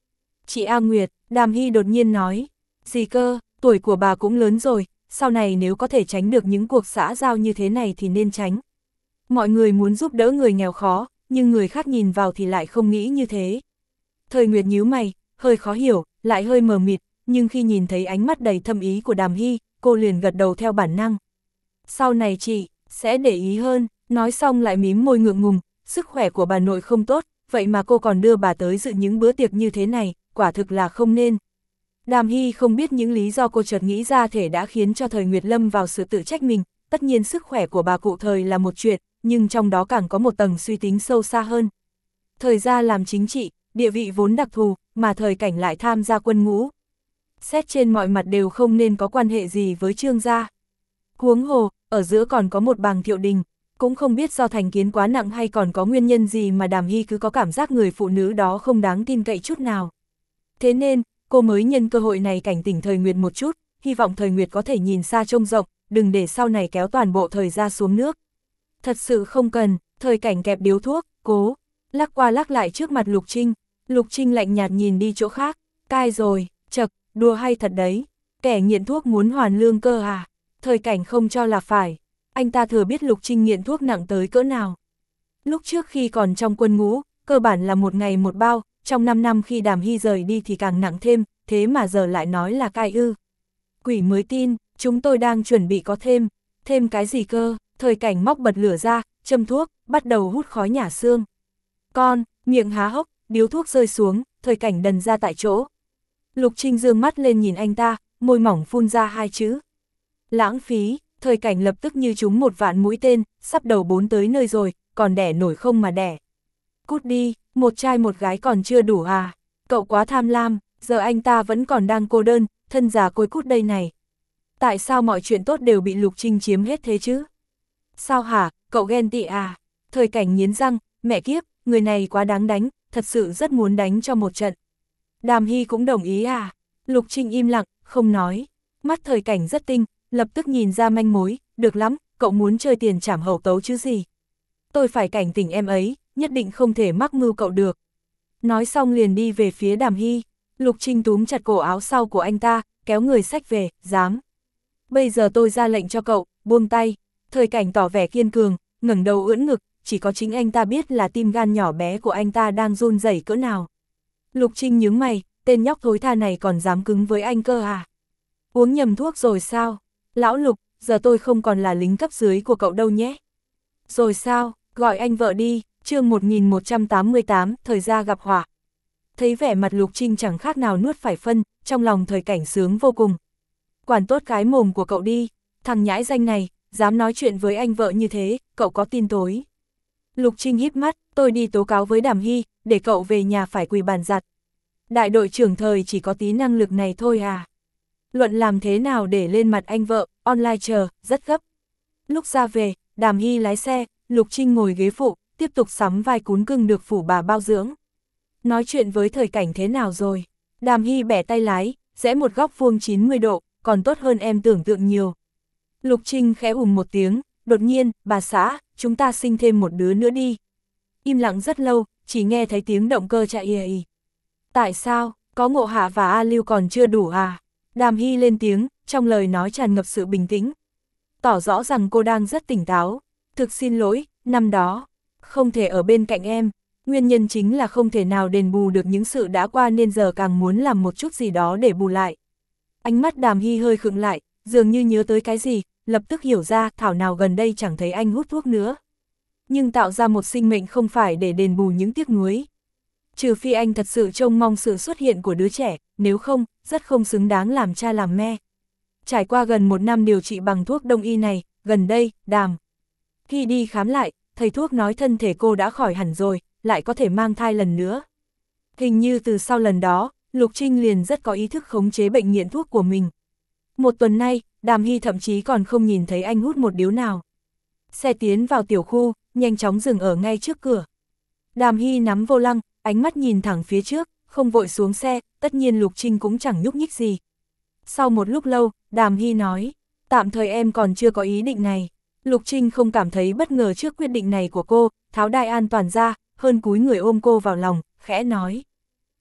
A: Chị A Nguyệt, Đàm Hy đột nhiên nói, gì cơ, tuổi của bà cũng lớn rồi, sau này nếu có thể tránh được những cuộc xã giao như thế này thì nên tránh. Mọi người muốn giúp đỡ người nghèo khó, nhưng người khác nhìn vào thì lại không nghĩ như thế. Thời Nguyệt nhíu mày, hơi khó hiểu, lại hơi mờ mịt, nhưng khi nhìn thấy ánh mắt đầy thâm ý của Đàm Hy, cô liền gật đầu theo bản năng. Sau này chị sẽ để ý hơn, nói xong lại mím môi ngượng ngùng, sức khỏe của bà nội không tốt, vậy mà cô còn đưa bà tới dự những bữa tiệc như thế này, quả thực là không nên. Đàm Hy không biết những lý do cô chợt nghĩ ra thể đã khiến cho Thời Nguyệt lâm vào sự tự trách mình, tất nhiên sức khỏe của bà cụ Thời là một chuyện, nhưng trong đó càng có một tầng suy tính sâu xa hơn. Thời gia làm chính trị, địa vị vốn đặc thù, mà Thời Cảnh lại tham gia quân ngũ. Xét trên mọi mặt đều không nên có quan hệ gì với Trương gia. Huống hồ, ở giữa còn có một Bàng Thiệu Đình, cũng không biết do thành kiến quá nặng hay còn có nguyên nhân gì mà Đàm Hy cứ có cảm giác người phụ nữ đó không đáng tin cậy chút nào. Thế nên, cô mới nhân cơ hội này cảnh tỉnh Thời Nguyệt một chút, hy vọng Thời Nguyệt có thể nhìn xa trông rộng, đừng để sau này kéo toàn bộ Thời gia xuống nước. Thật sự không cần, Thời Cảnh kẹp điếu thuốc, cố, lắc qua lắc lại trước mặt Lục Trinh. Lục Trinh lạnh nhạt nhìn đi chỗ khác, cai rồi, chậc, đùa hay thật đấy, kẻ nghiện thuốc muốn hoàn lương cơ à, Thời Cảnh không cho là phải, anh ta thừa biết Lục Trinh nghiện thuốc nặng tới cỡ nào. Lúc trước khi còn trong quân ngũ, cơ bản là một ngày một bao, trong năm năm khi Đàm Hy rời đi thì càng nặng thêm, thế mà giờ lại nói là cai ư. Quỷ mới tin, chúng tôi đang chuẩn bị có thêm, thêm cái gì cơ, Thời Cảnh móc bật lửa ra, châm thuốc, bắt đầu hút khói nhả xương. Con, miệng há hốc, điếu thuốc rơi xuống, Thời Cảnh đần ra tại chỗ. Lục Trinh dương mắt lên nhìn anh ta, môi mỏng phun ra hai chữ. Lãng phí, Thời Cảnh lập tức như trúng một vạn mũi tên, sắp đầu bốn tới nơi rồi, còn đẻ nổi không mà đẻ. Cút đi, một trai một gái còn chưa đủ à, cậu quá tham lam, giờ anh ta vẫn còn đang cô đơn, thân già côi cút đây này. Tại sao mọi chuyện tốt đều bị Lục Trinh chiếm hết thế chứ? Sao hả, cậu ghen tị à? Thời Cảnh nghiến răng, mẹ kiếp, người này quá đáng đánh, thật sự rất muốn đánh cho một trận. Đàm Hy cũng đồng ý à? Lục Trinh im lặng, không nói. Mắt Thời Cảnh rất tinh, lập tức nhìn ra manh mối, được lắm, cậu muốn chơi tiền trảm hậu tấu chứ gì. Tôi phải cảnh tỉnh em ấy, nhất định không thể mắc mưu cậu được. Nói xong liền đi về phía Đàm Hy, Lục Trinh túm chặt cổ áo sau của anh ta, kéo người xách về, dám. Bây giờ tôi ra lệnh cho cậu, buông tay. Thời Cảnh tỏ vẻ kiên cường, ngẩng đầu ưỡn ngực, chỉ có chính anh ta biết là tim gan nhỏ bé của anh ta đang run rẩy cỡ nào. Lục Trinh nhướng mày, tên nhóc thối tha này còn dám cứng với anh cơ à? Uống nhầm thuốc rồi sao? Lão Lục, giờ tôi không còn là lính cấp dưới của cậu đâu nhé. Rồi sao, gọi anh vợ đi, chương một nghìn một trăm tám mươi tám, thời gia gặp họa. Thấy vẻ mặt Lục Trinh chẳng khác nào nuốt phải phân, trong lòng Thời Cảnh sướng vô cùng. Quản tốt cái mồm của cậu đi, thằng nhãi danh này, dám nói chuyện với anh vợ như thế, cậu có tin tối. Lục Trinh híp mắt, tôi đi tố cáo với Đàm Hy, để cậu về nhà phải quỳ bàn giặt. Đại đội trưởng Thời chỉ có tí năng lực này thôi à. Luận làm thế nào để lên mặt anh vợ, online chờ, rất gấp. Lúc ra về, Đàm Hy lái xe, Lục Trinh ngồi ghế phụ, tiếp tục sắm vai cún cưng được phủ bà bao dưỡng. Nói chuyện với Thời Cảnh thế nào rồi? Đàm Hy bẻ tay lái, rẽ một góc vuông chín mươi độ, còn tốt hơn em tưởng tượng nhiều. Lục Trinh khẽ ùm một tiếng, đột nhiên, bà xã, chúng ta sinh thêm một đứa nữa đi. Im lặng rất lâu, chỉ nghe thấy tiếng động cơ chạy ì ì. Tại sao, có Ngộ Hạ và A Lưu còn chưa đủ à? Đàm Hy lên tiếng, trong lời nói tràn ngập sự bình tĩnh. Tỏ rõ rằng cô đang rất tỉnh táo. Thực xin lỗi, năm đó, không thể ở bên cạnh em. Nguyên nhân chính là không thể nào đền bù được những sự đã qua nên giờ càng muốn làm một chút gì đó để bù lại. Ánh mắt Đàm Hy hơi khựng lại, dường như nhớ tới cái gì, lập tức hiểu ra thảo nào gần đây chẳng thấy anh hút thuốc nữa. Nhưng tạo ra một sinh mệnh không phải để đền bù những tiếc nuối. Trừ phi anh thật sự trông mong sự xuất hiện của đứa trẻ, nếu không, rất không xứng đáng làm cha làm mẹ. Trải qua gần một năm điều trị bằng thuốc đông y này, gần đây, Đàm Hy đi khám lại, thầy thuốc nói thân thể cô đã khỏi hẳn rồi, lại có thể mang thai lần nữa. Hình như từ sau lần đó, Lục Trinh liền rất có ý thức khống chế bệnh nghiện thuốc của mình. Một tuần nay, Đàm Hy thậm chí còn không nhìn thấy anh hút một điếu nào. Xe tiến vào tiểu khu, nhanh chóng dừng ở ngay trước cửa. Đàm Hy nắm vô lăng, ánh mắt nhìn thẳng phía trước, không vội xuống xe, tất nhiên Lục Trinh cũng chẳng nhúc nhích gì. Sau một lúc lâu, Đàm Hy nói, tạm thời em còn chưa có ý định này. Lục Trinh không cảm thấy bất ngờ trước quyết định này của cô, tháo đai an toàn ra, hơn cúi người ôm cô vào lòng, khẽ nói.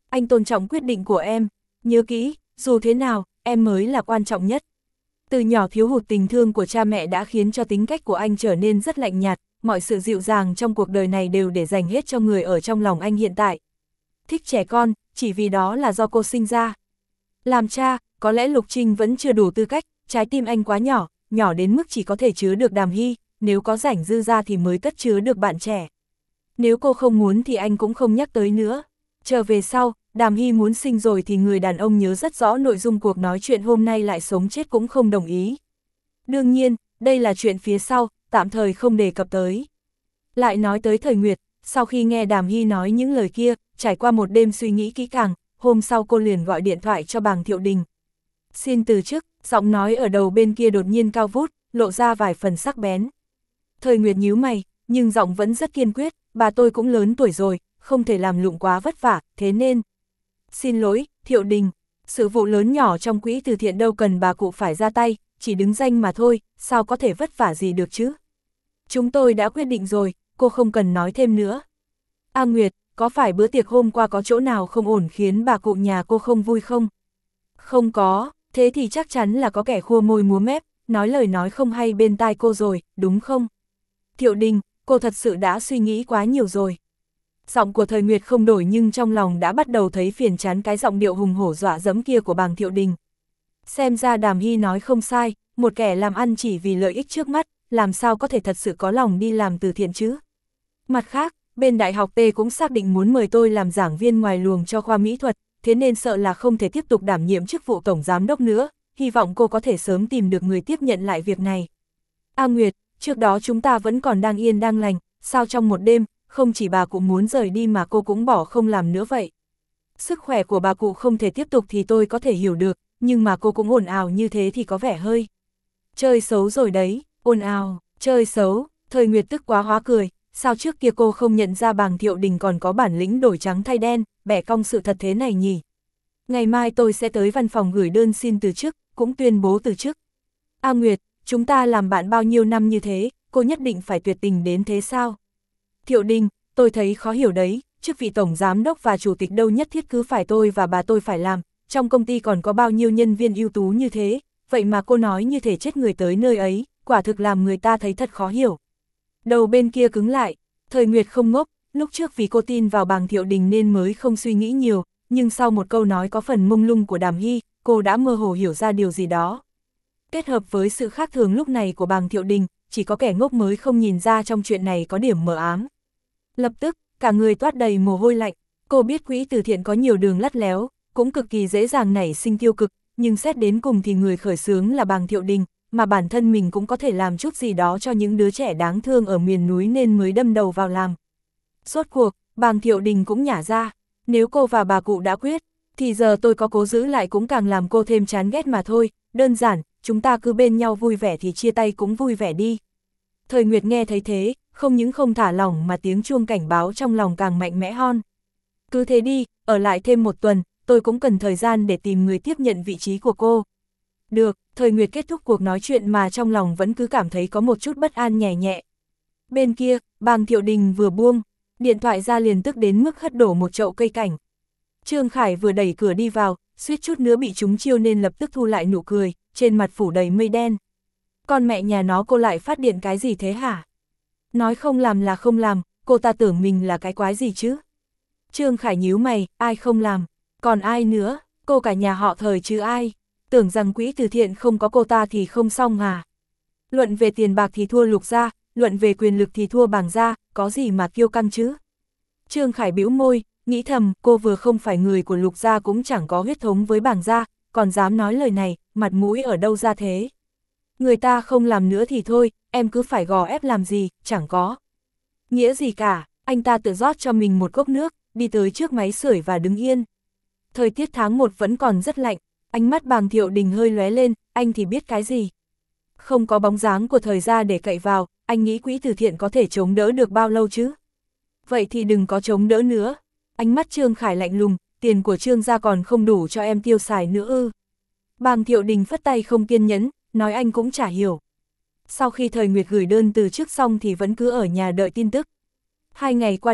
A: anh tôn trọng quyết định của em, nhớ kỹ, dù thế nào, em mới là quan trọng nhất. Từ nhỏ thiếu hụt tình thương của cha mẹ đã khiến cho tính cách của anh trở nên rất lạnh nhạt, mọi sự dịu dàng trong cuộc đời này đều để dành hết cho người ở trong lòng anh hiện tại. Thích trẻ con, chỉ vì đó là do cô sinh ra. Làm cha, có lẽ Lục Trinh vẫn chưa đủ tư cách, trái tim anh quá nhỏ, nhỏ đến mức chỉ có thể chứa được Đàm Hy, nếu có rảnh dư ra thì mới cất chứa được bạn trẻ. Nếu cô không muốn thì anh cũng không nhắc tới nữa. Trở về sau, Đàm Hy muốn sinh rồi thì người đàn ông nhớ rất rõ nội dung cuộc nói chuyện hôm nay lại sống chết cũng không đồng ý. Đương nhiên, đây là chuyện phía sau, tạm thời không đề cập tới. Lại nói tới Thời Nguyệt, sau khi nghe Đàm Hy nói những lời kia, trải qua một đêm suy nghĩ kỹ càng, hôm sau cô liền gọi điện thoại cho Bàng Thiệu Đình. Xin từ chức, giọng nói ở đầu bên kia đột nhiên cao vút, lộ ra vài phần sắc bén. Thời Nguyệt nhíu mày, nhưng giọng vẫn rất kiên quyết, bà tôi cũng lớn tuổi rồi, không thể làm lụng quá vất vả, thế nên. Xin lỗi, Thiệu Đình, sự vụ lớn nhỏ trong quỹ từ thiện đâu cần bà cụ phải ra tay, chỉ đứng danh mà thôi, sao có thể vất vả gì được chứ? Chúng tôi đã quyết định rồi, cô không cần nói thêm nữa. A Nguyệt, có phải bữa tiệc hôm qua có chỗ nào không ổn khiến bà cụ nhà cô không vui không? Không có, thế thì chắc chắn là có kẻ khua môi múa mép, nói lời nói không hay bên tai cô rồi, đúng không? Thiệu Đình, cô thật sự đã suy nghĩ quá nhiều rồi. Giọng của Thời Nguyệt không đổi nhưng trong lòng đã bắt đầu thấy phiền chán cái giọng điệu hùng hổ dọa dẫm kia của Bàng Thiệu Đình. Xem ra Đàm Hy nói không sai, một kẻ làm ăn chỉ vì lợi ích trước mắt, làm sao có thể thật sự có lòng đi làm từ thiện chứ? Mặt khác, bên Đại học T cũng xác định muốn mời tôi làm giảng viên ngoài luồng cho khoa mỹ thuật, thế nên sợ là không thể tiếp tục đảm nhiệm chức vụ tổng giám đốc nữa, hy vọng cô có thể sớm tìm được người tiếp nhận lại việc này. A Nguyệt, trước đó chúng ta vẫn còn đang yên đang lành, sao trong một đêm, không chỉ bà cụ muốn rời đi mà cô cũng bỏ không làm nữa vậy? Sức khỏe của bà cụ không thể tiếp tục thì tôi có thể hiểu được, nhưng mà cô cũng ồn ào như thế thì có vẻ hơi. Chơi xấu rồi đấy, ồn ào, chơi xấu, Thời Nguyệt tức quá hóa cười, sao trước kia cô không nhận ra Bàng Thiệu Đình còn có bản lĩnh đổi trắng thay đen, bẻ cong sự thật thế này nhỉ? Ngày mai tôi sẽ tới văn phòng gửi đơn xin từ chức, cũng tuyên bố từ chức. A Nguyệt, chúng ta làm bạn bao nhiêu năm như thế, cô nhất định phải tuyệt tình đến thế sao? Thiệu Đình, tôi thấy khó hiểu đấy, chức vị tổng giám đốc và chủ tịch đâu nhất thiết cứ phải tôi và bà tôi phải làm, trong công ty còn có bao nhiêu nhân viên ưu tú như thế, vậy mà cô nói như thể chết người tới nơi ấy, quả thực làm người ta thấy thật khó hiểu. Đầu bên kia cứng lại, Thời Nguyệt không ngốc, lúc trước vì cô tin vào Bàng Thiệu Đình nên mới không suy nghĩ nhiều, nhưng sau một câu nói có phần mông lung của Đàm Hy, cô đã mơ hồ hiểu ra điều gì đó. Kết hợp với sự khác thường lúc này của Bàng Thiệu Đình, chỉ có kẻ ngốc mới không nhìn ra trong chuyện này có điểm mờ ám. Lập tức, cả người toát đầy mồ hôi lạnh, cô biết quỹ từ thiện có nhiều đường lắt léo, cũng cực kỳ dễ dàng nảy sinh tiêu cực, nhưng xét đến cùng thì người khởi xướng là Bàng Thiệu Đình, mà bản thân mình cũng có thể làm chút gì đó cho những đứa trẻ đáng thương ở miền núi nên mới đâm đầu vào làm. Rốt cuộc, Bàng Thiệu Đình cũng nhả ra, nếu cô và bà cụ đã quyết, thì giờ tôi có cố giữ lại cũng càng làm cô thêm chán ghét mà thôi, đơn giản, chúng ta cứ bên nhau vui vẻ thì chia tay cũng vui vẻ đi. Thời Nguyệt nghe thấy thế, không những không thả lỏng mà tiếng chuông cảnh báo trong lòng càng mạnh mẽ hơn. Cứ thế đi, ở lại thêm một tuần, tôi cũng cần thời gian để tìm người tiếp nhận vị trí của cô. Được, Thời Nguyệt kết thúc cuộc nói chuyện mà trong lòng vẫn cứ cảm thấy có một chút bất an nhẹ nhẹ. Bên kia, Bàng Thiệu Đình vừa buông, điện thoại ra liền tức đến mức hất đổ một chậu cây cảnh. Trương Khải vừa đẩy cửa đi vào, suýt chút nữa bị trúng chiêu nên lập tức thu lại nụ cười, trên mặt phủ đầy mây đen. Con mẹ nhà nó cô lại phát điện cái gì thế hả? Nói không làm là không làm, cô ta tưởng mình là cái quái gì chứ? Trương Khải nhíu mày, ai không làm? Còn ai nữa? Cô cả nhà họ Thời chứ ai? Tưởng rằng quỹ từ thiện không có cô ta thì không xong à? Luận về tiền bạc thì thua Lục gia, luận về quyền lực thì thua Bàng gia, có gì mà kiêu căng chứ? Trương Khải bĩu môi, nghĩ thầm, cô vừa không phải người của Lục gia cũng chẳng có huyết thống với Bàng gia, còn dám nói lời này, mặt mũi ở đâu ra thế? Người ta không làm nữa thì thôi, em cứ phải gò ép làm gì, chẳng có nghĩa gì cả. Anh ta tự rót cho mình một cốc nước, đi tới trước máy sưởi và đứng yên. Thời tiết tháng một vẫn còn rất lạnh, ánh mắt Bàng Thiệu Đình hơi lóe lên, anh thì biết cái gì. Không có bóng dáng của Thời gia để cậy vào, anh nghĩ quỹ từ thiện có thể chống đỡ được bao lâu chứ? Vậy thì đừng có chống đỡ nữa. Ánh mắt Trương Khải lạnh lùng, tiền của Trương gia còn không đủ cho em tiêu xài nữa ư? Bàng Thiệu Đình phất tay không kiên nhẫn, nói anh cũng chả hiểu. Sau khi Thời Nguyệt gửi đơn từ chức xong thì vẫn cứ ở nhà đợi tin tức. Hai ngày qua đi,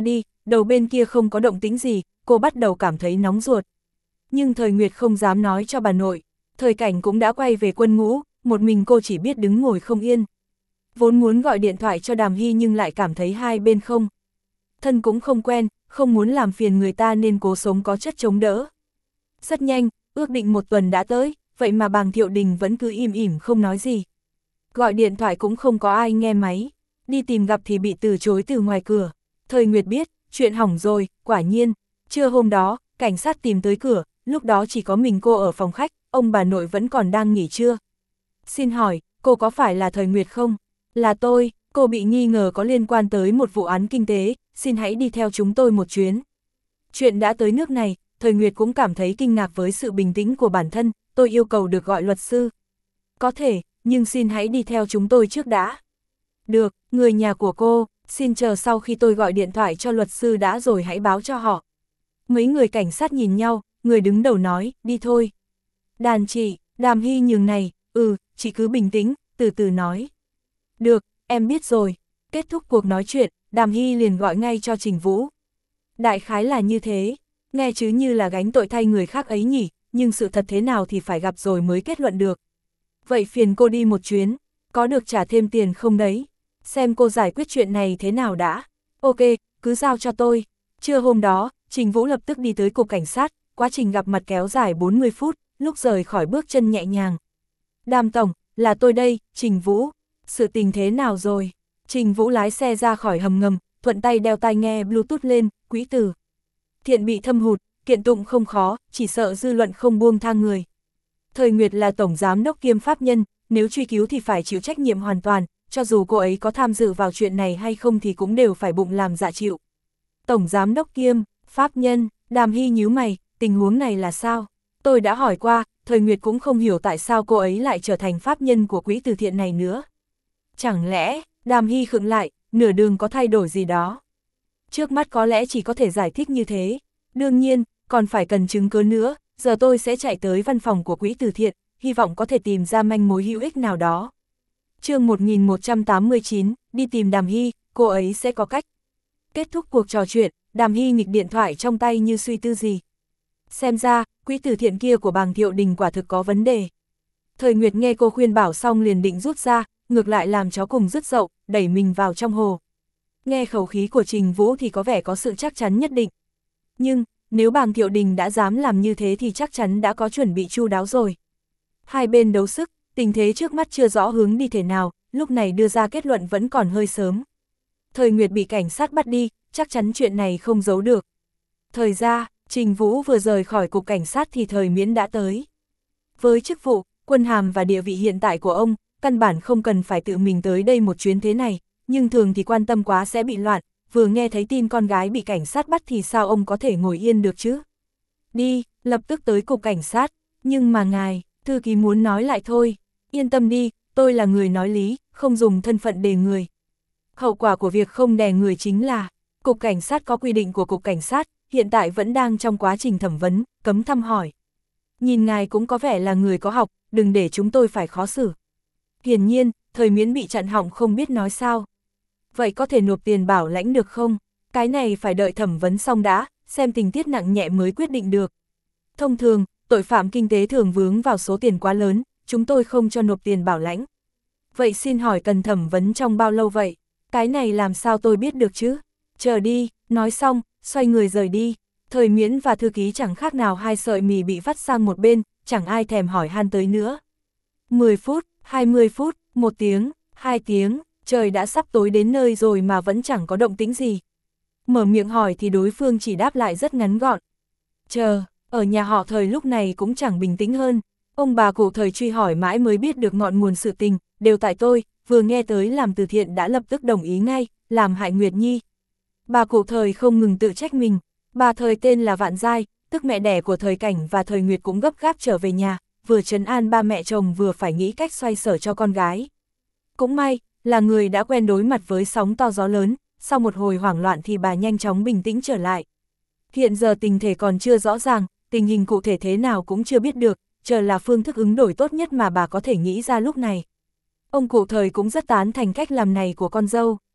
A: đầu bên kia không có động tĩnh gì, cô bắt đầu cảm thấy nóng ruột. Nhưng Thời Nguyệt không dám nói cho bà nội, Thời Cảnh cũng đã quay về quân ngũ, một mình cô chỉ biết đứng ngồi không yên. Vốn muốn gọi điện thoại cho Đàm Hy nhưng lại cảm thấy hai bên không. Thân cũng không quen, không muốn làm phiền người ta nên cố sống có chất chống đỡ. Rất nhanh, ước định một tuần đã tới, vậy mà Bàng Thiệu Đình vẫn cứ im ỉm không nói gì. Gọi điện thoại cũng không có ai nghe máy, đi tìm gặp thì bị từ chối từ ngoài cửa. Thời Nguyệt biết, chuyện hỏng rồi, quả nhiên. Trưa hôm đó, cảnh sát tìm tới cửa, lúc đó chỉ có mình cô ở phòng khách, ông bà nội vẫn còn đang nghỉ trưa. Xin hỏi, cô có phải là Thời Nguyệt không? Là tôi, cô bị nghi ngờ có liên quan tới một vụ án kinh tế, xin hãy đi theo chúng tôi một chuyến. Chuyện đã tới nước này, Thời Nguyệt cũng cảm thấy kinh ngạc với sự bình tĩnh của bản thân, tôi yêu cầu được gọi luật sư. Có thể, nhưng xin hãy đi theo chúng tôi trước đã. Được, người nhà của cô, xin chờ sau khi tôi gọi điện thoại cho luật sư đã rồi hãy báo cho họ. Mấy người cảnh sát nhìn nhau, người đứng đầu nói, đi thôi. Đàn chị, Đàm Hy nhường này, ừ, chị cứ bình tĩnh, từ từ nói. Được, em biết rồi. Kết thúc cuộc nói chuyện, Đàm Hy liền gọi ngay cho Trình Vũ. Đại khái là như thế, nghe chứ như là gánh tội thay người khác ấy nhỉ, nhưng sự thật thế nào thì phải gặp rồi mới kết luận được. Vậy phiền cô đi một chuyến, có được trả thêm tiền không đấy? Xem cô giải quyết chuyện này thế nào đã. Ok, cứ giao cho tôi. Trưa hôm đó, Trình Vũ lập tức đi tới cục cảnh sát, quá trình gặp mặt kéo dài bốn mươi phút, lúc rời khỏi bước chân nhẹ nhàng. Đàm tổng, là tôi đây, Trình Vũ. Sự tình thế nào rồi? Trình Vũ lái xe ra khỏi hầm ngầm, thuận tay đeo tai nghe Bluetooth lên, quý tử. Thiện bị thâm hụt, kiện tụng không khó, chỉ sợ dư luận không buông tha người. Thời Nguyệt là tổng giám đốc kiêm pháp nhân, nếu truy cứu thì phải chịu trách nhiệm hoàn toàn, cho dù cô ấy có tham dự vào chuyện này hay không thì cũng đều phải bụng làm dạ chịu. Tổng giám đốc kiêm, pháp nhân, Đàm Hy nhíu mày, tình huống này là sao? Tôi đã hỏi qua, Thời Nguyệt cũng không hiểu tại sao cô ấy lại trở thành pháp nhân của quỹ từ thiện này nữa. Chẳng lẽ, Đàm Hy khựng lại, nửa đường có thay đổi gì đó? Trước mắt có lẽ chỉ có thể giải thích như thế. Đương nhiên, còn phải cần chứng cứ nữa, giờ tôi sẽ chạy tới văn phòng của quỹ từ thiện, hy vọng có thể tìm ra manh mối hữu ích nào đó. Chương một nghìn một trăm tám mươi chín, đi tìm Đàm Hy, cô ấy sẽ có cách. Kết thúc cuộc trò chuyện, Đàm Hy nghịch điện thoại trong tay như suy tư gì. Xem ra, quỹ từ thiện kia của Bàng Thiệu Đình quả thực có vấn đề. Thời Nguyệt nghe cô khuyên bảo xong liền định rút ra, ngược lại làm chó cùng rứt dậu, đẩy mình vào trong hồ. Nghe khẩu khí của Trình Vũ thì có vẻ có sự chắc chắn nhất định. Nhưng, nếu Bàng Thiệu Đình đã dám làm như thế thì chắc chắn đã có chuẩn bị chu đáo rồi. Hai bên đấu sức, tình thế trước mắt chưa rõ hướng đi thể nào, lúc này đưa ra kết luận vẫn còn hơi sớm. Thời Nguyệt bị cảnh sát bắt đi, chắc chắn chuyện này không giấu được. Thời ra, Trình Vũ vừa rời khỏi cục cảnh sát thì Thời Miễn đã tới. Với chức vụ, quân hàm và địa vị hiện tại của ông, căn bản không cần phải tự mình tới đây một chuyến thế này, nhưng thường thì quan tâm quá sẽ bị loạn, vừa nghe thấy tin con gái bị cảnh sát bắt thì sao ông có thể ngồi yên được chứ? Đi, lập tức tới cục cảnh sát, nhưng mà ngài, thư ký muốn nói lại thôi, yên tâm đi, tôi là người nói lý, không dùng thân phận đề người. Hậu quả của việc không đè người chính là, cục cảnh sát có quy định của cục cảnh sát, hiện tại vẫn đang trong quá trình thẩm vấn, cấm thăm hỏi. Nhìn ngài cũng có vẻ là người có học, đừng để chúng tôi phải khó xử. Hiển nhiên, Thời Miễn bị chặn họng không biết nói sao. Vậy có thể nộp tiền bảo lãnh được không? Cái này phải đợi thẩm vấn xong đã, xem tình tiết nặng nhẹ mới quyết định được. Thông thường, tội phạm kinh tế thường vướng vào số tiền quá lớn, chúng tôi không cho nộp tiền bảo lãnh. Vậy xin hỏi cần thẩm vấn trong bao lâu vậy? Cái này làm sao tôi biết được chứ? Chờ đi, nói xong, xoay người rời đi. Thời Miễn và thư ký chẳng khác nào hai sợi mì bị vắt sang một bên, chẳng ai thèm hỏi han tới nữa. mười phút, hai mươi phút, một tiếng, hai tiếng, trời đã sắp tối đến nơi rồi mà vẫn chẳng có động tĩnh gì. Mở miệng hỏi thì đối phương chỉ đáp lại rất ngắn gọn. Chờ, ở nhà họ Thời lúc này cũng chẳng bình tĩnh hơn. Ông bà cụ Thời truy hỏi mãi mới biết được ngọn nguồn sự tình, đều tại tôi, vừa nghe tới làm từ thiện đã lập tức đồng ý ngay, làm hại Nguyệt Nhi. Bà cụ Thời không ngừng tự trách mình, bà Thời tên là Vạn Giai, tức mẹ đẻ của Thời Cảnh và Thời Nguyệt cũng gấp gáp trở về nhà, vừa trấn an ba mẹ chồng vừa phải nghĩ cách xoay sở cho con gái. Cũng may, là người đã quen đối mặt với sóng to gió lớn, sau một hồi hoảng loạn thì bà nhanh chóng bình tĩnh trở lại. Hiện giờ tình thể còn chưa rõ ràng, tình hình cụ thể thế nào cũng chưa biết được, chờ là phương thức ứng đổi tốt nhất mà bà có thể nghĩ ra lúc này. Ông cụ Thời cũng rất tán thành cách làm này của con dâu.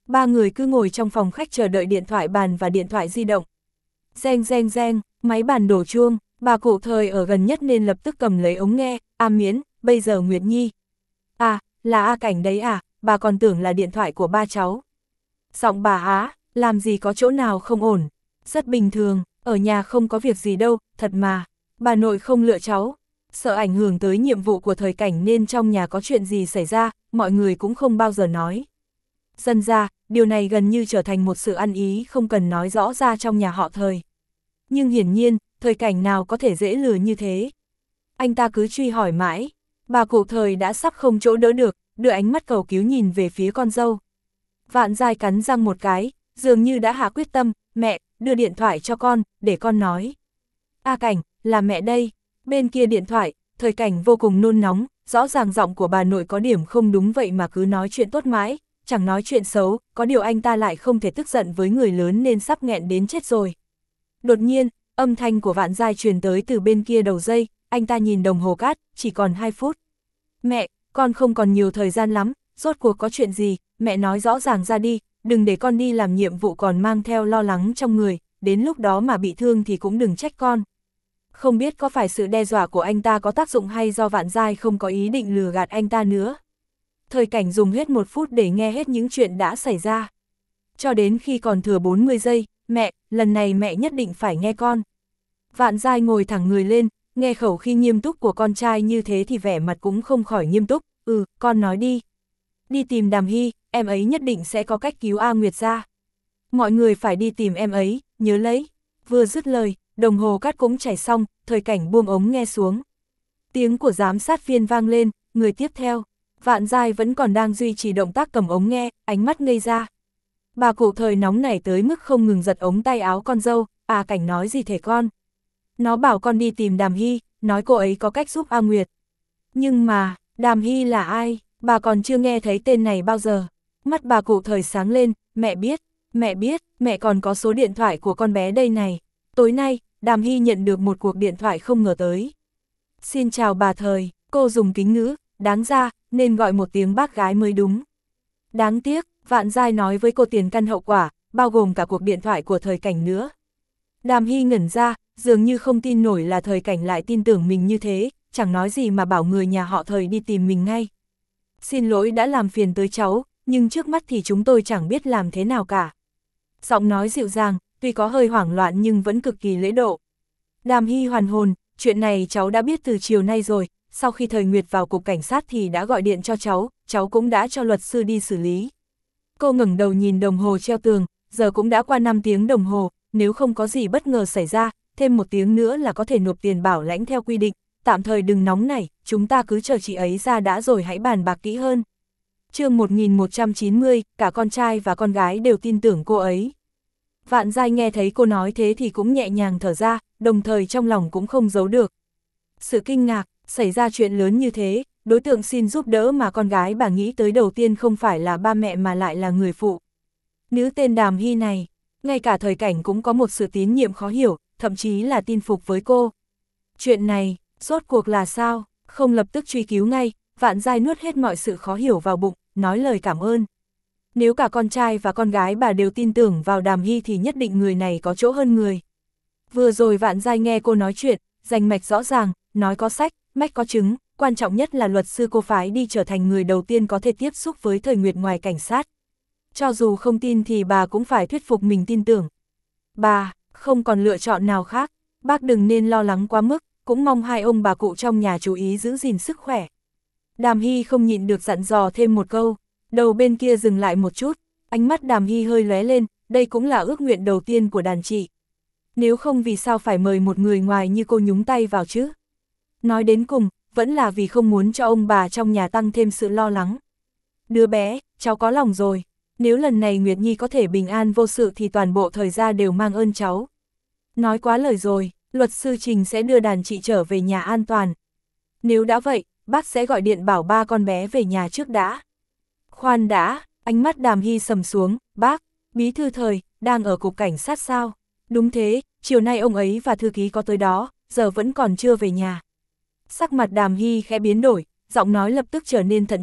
A: Ba người cứ ngồi trong phòng khách chờ đợi điện thoại bàn và điện thoại di động. Reng reng reng, máy bàn đổ chuông, bà cụ Thời ở gần nhất nên lập tức cầm lấy ống nghe, A Miến, bây giờ Nguyệt Nhi. À, là A Cảnh đấy à, bà còn tưởng là điện thoại của ba cháu. Giọng bà á, làm gì có chỗ nào không ổn, rất bình thường, ở nhà không có việc gì đâu, thật mà, bà nội không lựa cháu, sợ ảnh hưởng tới nhiệm vụ của Thời Cảnh nên trong nhà có chuyện gì xảy ra, mọi người cũng không bao giờ nói. Dần ra, điều này gần như trở thành một sự ăn ý không cần nói rõ ra trong nhà họ Thời. Nhưng hiển nhiên, Thời Cảnh nào có thể dễ lừa như thế. Anh ta cứ truy hỏi mãi, bà cụ Thời đã sắp không chỗ đỡ được, đưa ánh mắt cầu cứu nhìn về phía con dâu. Vạn Giai cắn răng một cái, dường như đã hạ quyết tâm, mẹ, đưa điện thoại cho con, để con nói. A Cảnh, là mẹ đây. Bên kia điện thoại, Thời Cảnh vô cùng nôn nóng, rõ ràng giọng của bà nội có điểm không đúng vậy mà cứ nói chuyện tốt mãi, chẳng nói chuyện xấu, có điều anh ta lại không thể tức giận với người lớn nên sắp nghẹn đến chết rồi. Đột nhiên, âm thanh của Vạn Giai truyền tới từ bên kia đầu dây, anh ta nhìn đồng hồ cát, chỉ còn hai phút. Mẹ, con không còn nhiều thời gian lắm, rốt cuộc có chuyện gì, mẹ nói rõ ràng ra đi, đừng để con đi làm nhiệm vụ còn mang theo lo lắng trong người, đến lúc đó mà bị thương thì cũng đừng trách con. Không biết có phải sự đe dọa của anh ta có tác dụng hay do Vạn Giai không có ý định lừa gạt anh ta nữa. Thời Cảnh dùng hết một phút để nghe hết những chuyện đã xảy ra. Cho đến khi còn thừa bốn mươi giây, mẹ, lần này mẹ nhất định phải nghe con. Vạn Giai ngồi thẳng người lên, nghe khẩu khi nghiêm túc của con trai như thế thì vẻ mặt cũng không khỏi nghiêm túc, ừ, con nói đi. Đi tìm Đàm Hy, em ấy nhất định sẽ có cách cứu A Nguyệt ra. Mọi người phải đi tìm em ấy, nhớ lấy. Vừa dứt lời, đồng hồ cát cũng chảy xong, Thời Cảnh buông ống nghe xuống. Tiếng của giám sát viên vang lên, người tiếp theo. Vạn Giai vẫn còn đang duy trì động tác cầm ống nghe, ánh mắt ngây ra. Bà cụ Thời nóng nảy tới mức không ngừng giật ống tay áo con dâu, à Cảnh nói gì thể con. Nó bảo con đi tìm Đàm Hy, nói cô ấy có cách giúp A Nguyệt. Nhưng mà, Đàm Hy là ai, bà còn chưa nghe thấy tên này bao giờ. Mắt bà cụ Thời sáng lên, mẹ biết, mẹ biết, mẹ còn có số điện thoại của con bé đây này. Tối nay, Đàm Hy nhận được một cuộc điện thoại không ngờ tới. Xin chào bà Thời, cô dùng kính ngữ, đáng ra, nên gọi một tiếng bác gái mới đúng. Đáng tiếc, Vạn Giai nói với cô tiền căn hậu quả, bao gồm cả cuộc điện thoại của Thời Cảnh nữa. Đàm Hy ngẩn ra, dường như không tin nổi là Thời Cảnh lại tin tưởng mình như thế, chẳng nói gì mà bảo người nhà họ Thời đi tìm mình ngay. Xin lỗi đã làm phiền tới cháu, nhưng trước mắt thì chúng tôi chẳng biết làm thế nào cả. Giọng nói dịu dàng, tuy có hơi hoảng loạn nhưng vẫn cực kỳ lễ độ. Đàm Hy hoàn hồn, chuyện này cháu đã biết từ chiều nay rồi, sau khi Thời Nguyệt vào cục cảnh sát thì đã gọi điện cho cháu, cháu cũng đã cho luật sư đi xử lý. Cô ngẩng đầu nhìn đồng hồ treo tường, giờ cũng đã qua năm tiếng đồng hồ, nếu không có gì bất ngờ xảy ra, thêm một tiếng nữa là có thể nộp tiền bảo lãnh theo quy định, tạm thời đừng nóng nảy, chúng ta cứ chờ chị ấy ra đã rồi hãy bàn bạc kỹ hơn. Chương một nghìn một trăm chín mươi, cả con trai và con gái đều tin tưởng cô ấy. Vạn Giai nghe thấy cô nói thế thì cũng nhẹ nhàng thở ra, đồng thời trong lòng cũng không giấu được sự kinh ngạc, xảy ra chuyện lớn như thế, đối tượng xin giúp đỡ mà con gái bà nghĩ tới đầu tiên không phải là ba mẹ mà lại là người phụ nữ tên Đàm Hy này. Ngay cả Thời Cảnh cũng có một sự tín nhiệm khó hiểu, thậm chí là tin phục với cô. Chuyện này, rốt cuộc là sao? Không lập tức truy cứu ngay, Vạn Giai nuốt hết mọi sự khó hiểu vào bụng, nói lời cảm ơn. Nếu cả con trai và con gái bà đều tin tưởng vào Đàm Hy thì nhất định người này có chỗ hơn người. Vừa rồi Vạn Giai nghe cô nói chuyện, rành mạch rõ ràng, nói có sách, mách có chứng, quan trọng nhất là luật sư cô phái đi trở thành người đầu tiên có thể tiếp xúc với Thời Nguyệt ngoài cảnh sát. Cho dù không tin thì bà cũng phải thuyết phục mình tin tưởng. Bà, không còn lựa chọn nào khác, bác đừng nên lo lắng quá mức, cũng mong hai ông bà cụ trong nhà chú ý giữ gìn sức khỏe. Đàm Hy không nhịn được dặn dò thêm một câu, đầu bên kia dừng lại một chút, ánh mắt Đàm Hy hơi lóe lên, đây cũng là ước nguyện đầu tiên của đàn chị. Nếu không vì sao phải mời một người ngoài như cô nhúng tay vào chứ? Nói đến cùng, vẫn là vì không muốn cho ông bà trong nhà tăng thêm sự lo lắng. Đứa bé, cháu có lòng rồi, nếu lần này Nguyệt Nhi có thể bình an vô sự thì toàn bộ thời gia đều mang ơn cháu. Nói quá lời rồi, luật sư Trình sẽ đưa đàn chị trở về nhà an toàn. Nếu đã vậy, bác sẽ gọi điện bảo ba con bé về nhà trước đã. Khoan đã, ánh mắt Đàm Hy sầm xuống, bác, bí thư Thời, đang ở cục cảnh sát sao? Đúng thế, chiều nay ông ấy và thư ký có tới đó, giờ vẫn còn chưa về nhà. Sắc mặt Đàm Hy khẽ biến đổi, giọng nói lập tức trở nên thận trọng,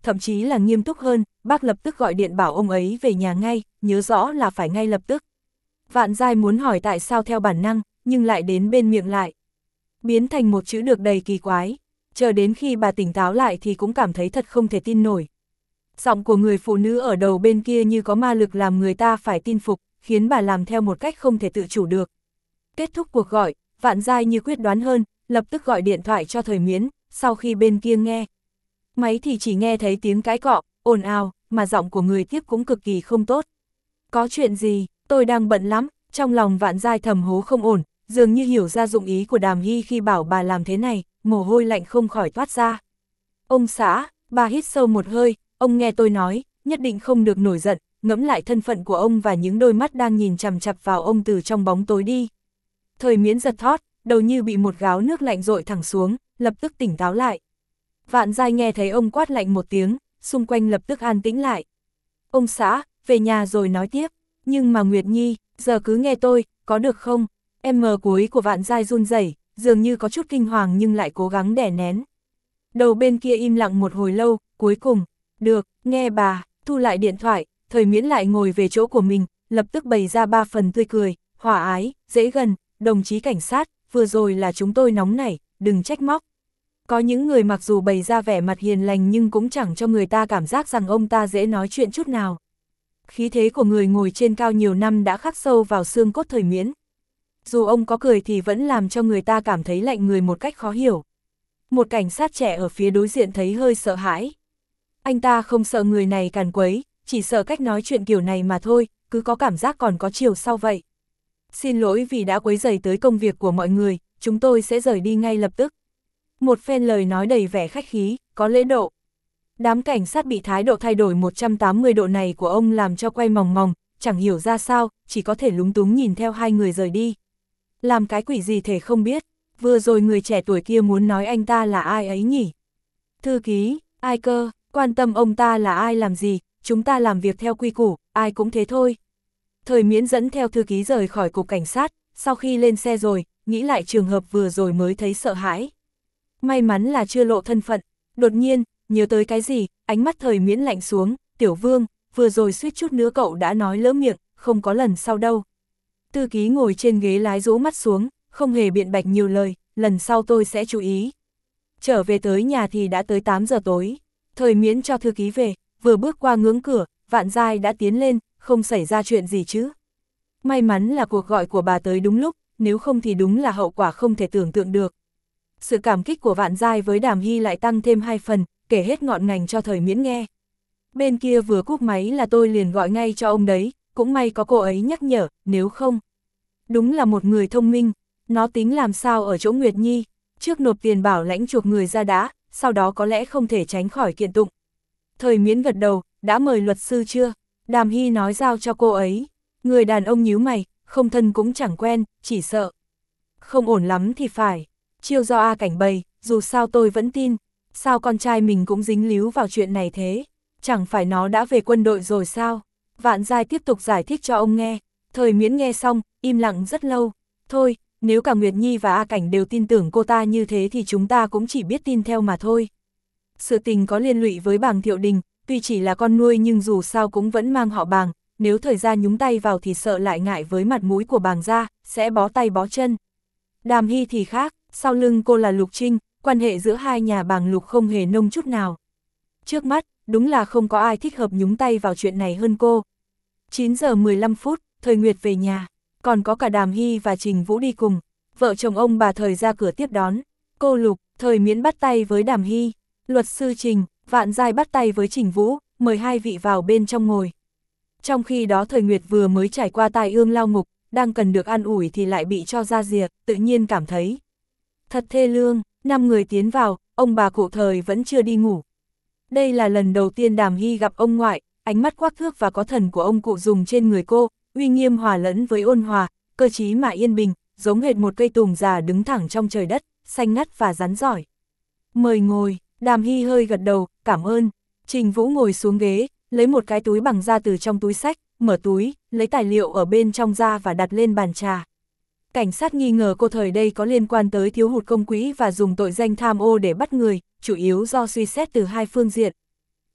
A: thậm chí là nghiêm túc hơn, bác lập tức gọi điện bảo ông ấy về nhà ngay, nhớ rõ là phải ngay lập tức. Vạn Giai muốn hỏi tại sao theo bản năng, nhưng lại đến bên miệng lại. Biến thành một chữ được đầy kỳ quái, chờ đến khi bà tỉnh táo lại thì cũng cảm thấy thật không thể tin nổi. Giọng của người phụ nữ ở đầu bên kia như có ma lực làm người ta phải tin phục, khiến bà làm theo một cách không thể tự chủ được. Kết thúc cuộc gọi, Vạn Giai như quyết đoán hơn, lập tức gọi điện thoại cho Thời Miễn, sau khi bên kia nghe. Máy thì chỉ nghe thấy tiếng cãi cọ, ồn ào, mà giọng của người tiếp cũng cực kỳ không tốt. Có chuyện gì, tôi đang bận lắm, trong lòng Vạn Giai thầm hố không ổn, dường như hiểu ra dụng ý của Đàm Hy khi bảo bà làm thế này, mồ hôi lạnh không khỏi toát ra. Ông xã, bà hít sâu một hơi, ông nghe tôi nói, nhất định không được nổi giận, ngẫm lại thân phận của ông và những đôi mắt đang nhìn chằm chằm vào ông từ trong bóng tối đi. Thời Miễn giật thót, đầu như bị một gáo nước lạnh dội thẳng xuống, lập tức tỉnh táo lại. Vạn Giai nghe thấy ông quát lạnh một tiếng, xung quanh lập tức an tĩnh lại. Ông xã, về nhà rồi nói tiếp, nhưng mà Nguyệt Nhi, giờ cứ nghe tôi, có được không? Em mờ cuối của Vạn Giai run rẩy, dường như có chút kinh hoàng nhưng lại cố gắng đè nén. Đầu bên kia im lặng một hồi lâu, cuối cùng, được, nghe bà, thu lại điện thoại, Thời Miễn lại ngồi về chỗ của mình, lập tức bày ra ba phần tươi cười, hòa ái, dễ gần, đồng chí cảnh sát, vừa rồi là chúng tôi nóng nảy, đừng trách móc. Có những người mặc dù bày ra vẻ mặt hiền lành nhưng cũng chẳng cho người ta cảm giác rằng ông ta dễ nói chuyện chút nào. Khí thế của người ngồi trên cao nhiều năm đã khắc sâu vào xương cốt Thời Miễn. Dù ông có cười thì vẫn làm cho người ta cảm thấy lạnh người một cách khó hiểu. Một cảnh sát trẻ ở phía đối diện thấy hơi sợ hãi. Anh ta không sợ người này càn quấy, chỉ sợ cách nói chuyện kiểu này mà thôi, cứ có cảm giác còn có chiều sau vậy. Xin lỗi vì đã quấy rầy tới công việc của mọi người, chúng tôi sẽ rời đi ngay lập tức. Một phen lời nói đầy vẻ khách khí, có lễ độ. Đám cảnh sát bị thái độ thay đổi một trăm tám mươi độ này của ông làm cho quay mòng mòng, chẳng hiểu ra sao, chỉ có thể lúng túng nhìn theo hai người rời đi. Làm cái quỷ gì thể không biết, vừa rồi người trẻ tuổi kia muốn nói anh ta là ai ấy nhỉ? Thư ký, ai cơ, quan tâm ông ta là ai làm gì, chúng ta làm việc theo quy củ, ai cũng thế thôi. Thời Miễn dẫn theo thư ký rời khỏi cục cảnh sát, sau khi lên xe rồi, nghĩ lại trường hợp vừa rồi mới thấy sợ hãi. May mắn là chưa lộ thân phận, đột nhiên, nhớ tới cái gì, ánh mắt Thời Miễn lạnh xuống, Tiểu Vương, vừa rồi suýt chút nữa cậu đã nói lỡ miệng, không có lần sau đâu. Thư ký ngồi trên ghế lái rũ mắt xuống, không hề biện bạch nhiều lời, lần sau tôi sẽ chú ý. Trở về tới nhà thì đã tới tám giờ tối, Thời Miễn cho thư ký về, vừa bước qua ngưỡng cửa, Vạn Giai đã tiến lên, không xảy ra chuyện gì chứ. May mắn là cuộc gọi của bà tới đúng lúc, nếu không thì đúng là hậu quả không thể tưởng tượng được. Sự cảm kích của Vạn Giai với Đàm Hy lại tăng thêm hai phần, kể hết ngọn ngành cho Thời Miễn nghe. Bên kia vừa cúp máy là tôi liền gọi ngay cho ông đấy, cũng may có cô ấy nhắc nhở, nếu không. Đúng là một người thông minh, nó tính làm sao ở chỗ Nguyệt Nhi, trước nộp tiền bảo lãnh chuộc người ra đã, sau đó có lẽ không thể tránh khỏi kiện tụng. Thời Miễn gật đầu, đã mời luật sư chưa? Đàm Hy nói giao cho cô ấy. Người đàn ông nhíu mày, không thân cũng chẳng quen, chỉ sợ. Không ổn lắm thì phải. Chiêu do A Cảnh bày, dù sao tôi vẫn tin. Sao con trai mình cũng dính líu vào chuyện này thế? Chẳng phải nó đã về quân đội rồi sao? Vạn Giai tiếp tục giải thích cho ông nghe. Thời Miễn nghe xong, im lặng rất lâu. Thôi, nếu cả Nguyệt Nhi và A Cảnh đều tin tưởng cô ta như thế thì chúng ta cũng chỉ biết tin theo mà thôi. Sự tình có liên lụy với Bàng Thiệu Đình, tuy chỉ là con nuôi nhưng dù sao cũng vẫn mang họ Bàng, nếu thời gia nhúng tay vào thì sợ lại ngại với mặt mũi của Bàng gia, sẽ bó tay bó chân. Đàm Hy thì khác, sau lưng cô là Lục Trinh, quan hệ giữa hai nhà Bàng Lục không hề nông chút nào. Trước mắt, đúng là không có ai thích hợp nhúng tay vào chuyện này hơn cô. chín giờ mười lăm phút, Thời Nguyệt về nhà, còn có cả Đàm Hy và Trình Vũ đi cùng. Vợ chồng ông bà Thời ra cửa tiếp đón. Cô Lục, Thời Miễn bắt tay với Đàm Hy, luật sư Trình, Vạn Giai bắt tay với Trình Vũ, mời hai vị vào bên trong ngồi. Trong khi đó Thời Nguyệt vừa mới trải qua tai ương lao ngục, đang cần được an ủi thì lại bị cho ra rìa, tự nhiên cảm thấy thật thê lương. Năm người tiến vào, ông bà cụ Thời vẫn chưa đi ngủ. Đây là lần đầu tiên Đàm Hy gặp ông ngoại, ánh mắt quắc thước và có thần của ông cụ dùng trên người cô, uy nghiêm hòa lẫn với ôn hòa, cơ trí mà yên bình, giống hệt một cây tùng già đứng thẳng trong trời đất, xanh ngắt và rắn giỏi. Mời ngồi. Đàm Hy hơi gật đầu, cảm ơn. Trình Vũ ngồi xuống ghế, lấy một cái túi bằng da từ trong túi xách, mở túi, lấy tài liệu ở bên trong ra và đặt lên bàn trà. Cảnh sát nghi ngờ cô Thời đây có liên quan tới thiếu hụt công quỹ và dùng tội danh tham ô để bắt người, chủ yếu do suy xét từ hai phương diện.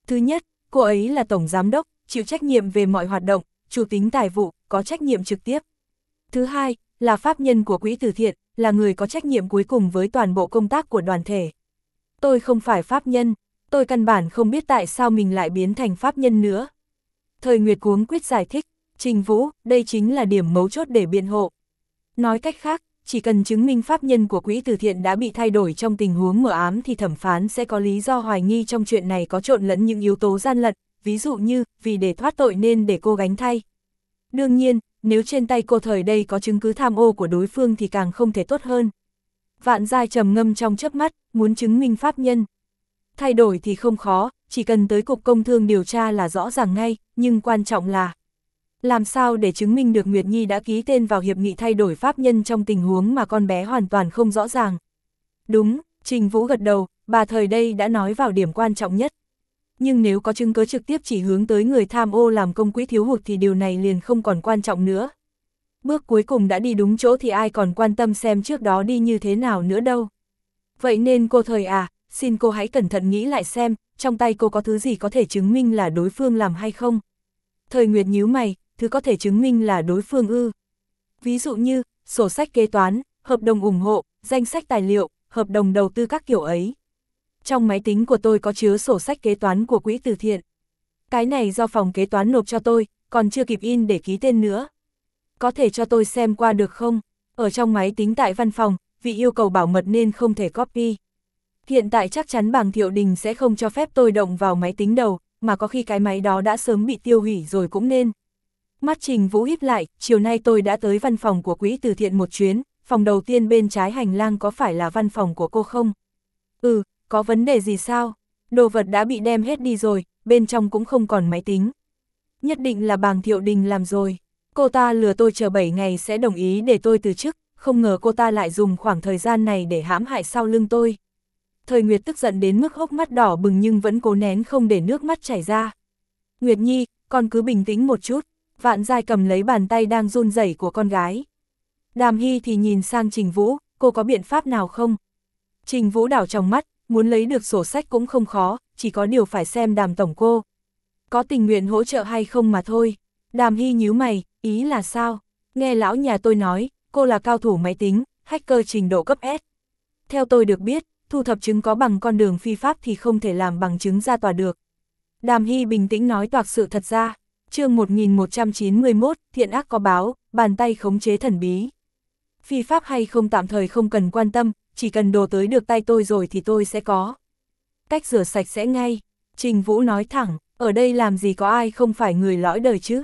A: Thứ nhất, cô ấy là tổng giám đốc, chịu trách nhiệm về mọi hoạt động, chủ tính tài vụ, có trách nhiệm trực tiếp. Thứ hai, là pháp nhân của quỹ từ thiện, là người có trách nhiệm cuối cùng với toàn bộ công tác của đoàn thể. Tôi không phải pháp nhân, tôi căn bản không biết tại sao mình lại biến thành pháp nhân nữa. Thời Nguyệt cuống quyết giải thích, Trình Vũ, đây chính là điểm mấu chốt để biện hộ. Nói cách khác, chỉ cần chứng minh pháp nhân của quỹ từ thiện đã bị thay đổi trong tình huống mờ ám thì thẩm phán sẽ có lý do hoài nghi trong chuyện này có trộn lẫn những yếu tố gian lận, ví dụ như, vì để thoát tội nên để cô gánh thay. Đương nhiên, nếu trên tay cô thời đây có chứng cứ tham ô của đối phương thì càng không thể tốt hơn. Vạn Giai trầm ngâm trong chớp mắt, muốn chứng minh pháp nhân. Thay đổi thì không khó, chỉ cần tới Cục Công Thương điều tra là rõ ràng ngay, nhưng quan trọng là làm sao để chứng minh được Nguyệt Nhi đã ký tên vào hiệp nghị thay đổi pháp nhân trong tình huống mà con bé hoàn toàn không rõ ràng. Đúng, Trình Vũ gật đầu, bà thời đây đã nói vào điểm quan trọng nhất. Nhưng nếu có chứng cứ trực tiếp chỉ hướng tới người tham ô làm công quỹ thiếu hụt thì điều này liền không còn quan trọng nữa. Bước cuối cùng đã đi đúng chỗ thì ai còn quan tâm xem trước đó đi như thế nào nữa đâu. Vậy nên cô thời à, xin cô hãy cẩn thận nghĩ lại xem, trong tay cô có thứ gì có thể chứng minh là đối phương làm hay không. Thời Nguyệt nhíu mày, thứ có thể chứng minh là đối phương ư. Ví dụ như, sổ sách kế toán, hợp đồng ủng hộ, danh sách tài liệu, hợp đồng đầu tư các kiểu ấy. Trong máy tính của tôi có chứa sổ sách kế toán của quỹ từ thiện. Cái này do phòng kế toán nộp cho tôi, còn chưa kịp in để ký tên nữa. Có thể cho tôi xem qua được không? Ở trong máy tính tại văn phòng, vì yêu cầu bảo mật nên không thể copy. Hiện tại chắc chắn Bàng Thiệu Đình sẽ không cho phép tôi động vào máy tính đầu, mà có khi cái máy đó đã sớm bị tiêu hủy rồi cũng nên. Mắt Trình Vũ híp lại, chiều nay tôi đã tới văn phòng của quỹ từ thiện một chuyến, phòng đầu tiên bên trái hành lang có phải là văn phòng của cô không? Ừ, có vấn đề gì sao? Đồ vật đã bị đem hết đi rồi, bên trong cũng không còn máy tính. Nhất định là Bàng Thiệu Đình làm rồi. Cô ta lừa tôi chờ bảy ngày sẽ đồng ý để tôi từ chức, không ngờ cô ta lại dùng khoảng thời gian này để hãm hại sau lưng tôi. Thời Nguyệt tức giận đến mức hốc mắt đỏ bừng nhưng vẫn cố nén không để nước mắt chảy ra. Nguyệt Nhi, con cứ bình tĩnh một chút. Vạn Giai cầm lấy bàn tay đang run rẩy của con gái. Đàm Hy thì nhìn sang Trình Vũ, cô có biện pháp nào không? Trình Vũ đảo trong mắt, muốn lấy được sổ sách cũng không khó, chỉ có điều phải xem Đàm tổng cô có tình nguyện hỗ trợ hay không mà thôi. Đàm Hy nhíu mày, ý là sao? Nghe lão nhà tôi nói, cô là cao thủ máy tính, hacker trình độ cấp S. Theo tôi được biết, thu thập chứng có bằng con đường phi pháp thì không thể làm bằng chứng ra tòa được. Đàm Hy bình tĩnh nói toạc sự thật ra. Chương một nghìn một trăm chín mươi mốt, thiện ác có báo, bàn tay khống chế thần bí. Phi pháp hay không tạm thời không cần quan tâm, chỉ cần đồ tới được tay tôi rồi thì tôi sẽ có cách rửa sạch sẽ ngay. Trình Vũ nói thẳng, ở đây làm gì có ai không phải người lõi đời chứ.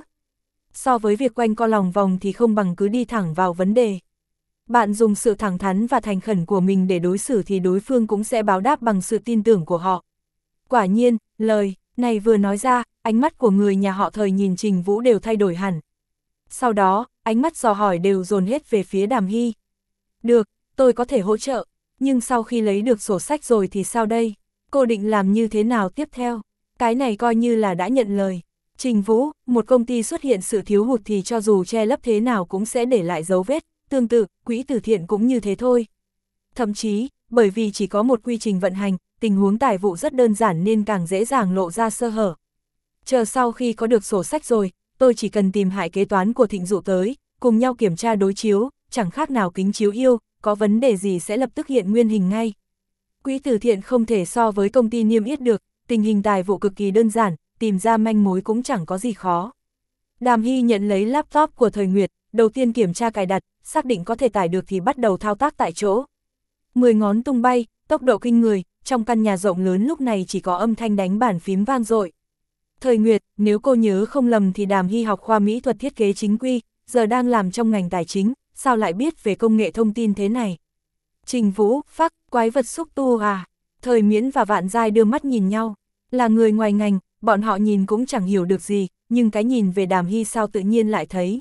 A: So với việc quanh co lòng vòng thì không bằng cứ đi thẳng vào vấn đề. Bạn dùng sự thẳng thắn và thành khẩn của mình để đối xử thì đối phương cũng sẽ báo đáp bằng sự tin tưởng của họ. Quả nhiên, lời này vừa nói ra, ánh mắt của người nhà họ Thời nhìn Trình Vũ đều thay đổi hẳn. Sau đó, ánh mắt dò hỏi đều dồn hết về phía Đàm Hy. Được, tôi có thể hỗ trợ, nhưng sau khi lấy được sổ sách rồi thì sao đây? Cô định làm như thế nào tiếp theo? Cái này coi như là đã nhận lời. Trình Vũ, một công ty xuất hiện sự thiếu hụt thì cho dù che lấp thế nào cũng sẽ để lại dấu vết, tương tự, quỹ từ thiện cũng như thế thôi. Thậm chí, bởi vì chỉ có một quy trình vận hành, tình huống tài vụ rất đơn giản nên càng dễ dàng lộ ra sơ hở. Chờ sau khi có được sổ sách rồi, tôi chỉ cần tìm hại kế toán của Thịnh Dụ tới, cùng nhau kiểm tra đối chiếu, chẳng khác nào kính chiếu yêu, có vấn đề gì sẽ lập tức hiện nguyên hình ngay. Quỹ từ thiện không thể so với công ty niêm yết được, tình hình tài vụ cực kỳ đơn giản, tìm ra manh mối cũng chẳng có gì khó. Đàm Hy nhận lấy laptop của Thời Nguyệt, đầu tiên kiểm tra cài đặt, xác định có thể tải được thì bắt đầu thao tác tại chỗ. Mười ngón tung bay, tốc độ kinh người, trong căn nhà rộng lớn lúc này chỉ có âm thanh đánh bàn phím vang dội. Thời Nguyệt, nếu cô nhớ không lầm thì Đàm Hy học khoa mỹ thuật thiết kế chính quy, giờ đang làm trong ngành tài chính, sao lại biết về công nghệ thông tin thế này? Trình Vũ, phắc, quái vật xúc tu à? Thời Miễn và Vạn Giai đưa mắt nhìn nhau, là người ngoài ngành, bọn họ nhìn cũng chẳng hiểu được gì, nhưng cái nhìn về Đàm Hy sao tự nhiên lại thấy.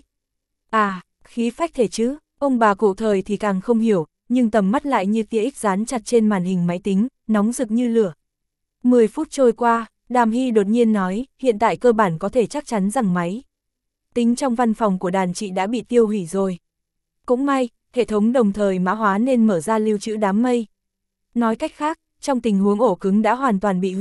A: À, khí phách thể chứ, ông bà cụ Thời thì càng không hiểu, nhưng tầm mắt lại như tia X dán chặt trên màn hình máy tính, nóng rực như lửa. Mười phút trôi qua, Đàm Hy đột nhiên nói, hiện tại cơ bản có thể chắc chắn rằng máy tính trong văn phòng của đàn chị đã bị tiêu hủy rồi. Cũng may, hệ thống đồng thời mã hóa nên mở ra lưu trữ đám mây. Nói cách khác, trong tình huống ổ cứng đã hoàn toàn bị hủy,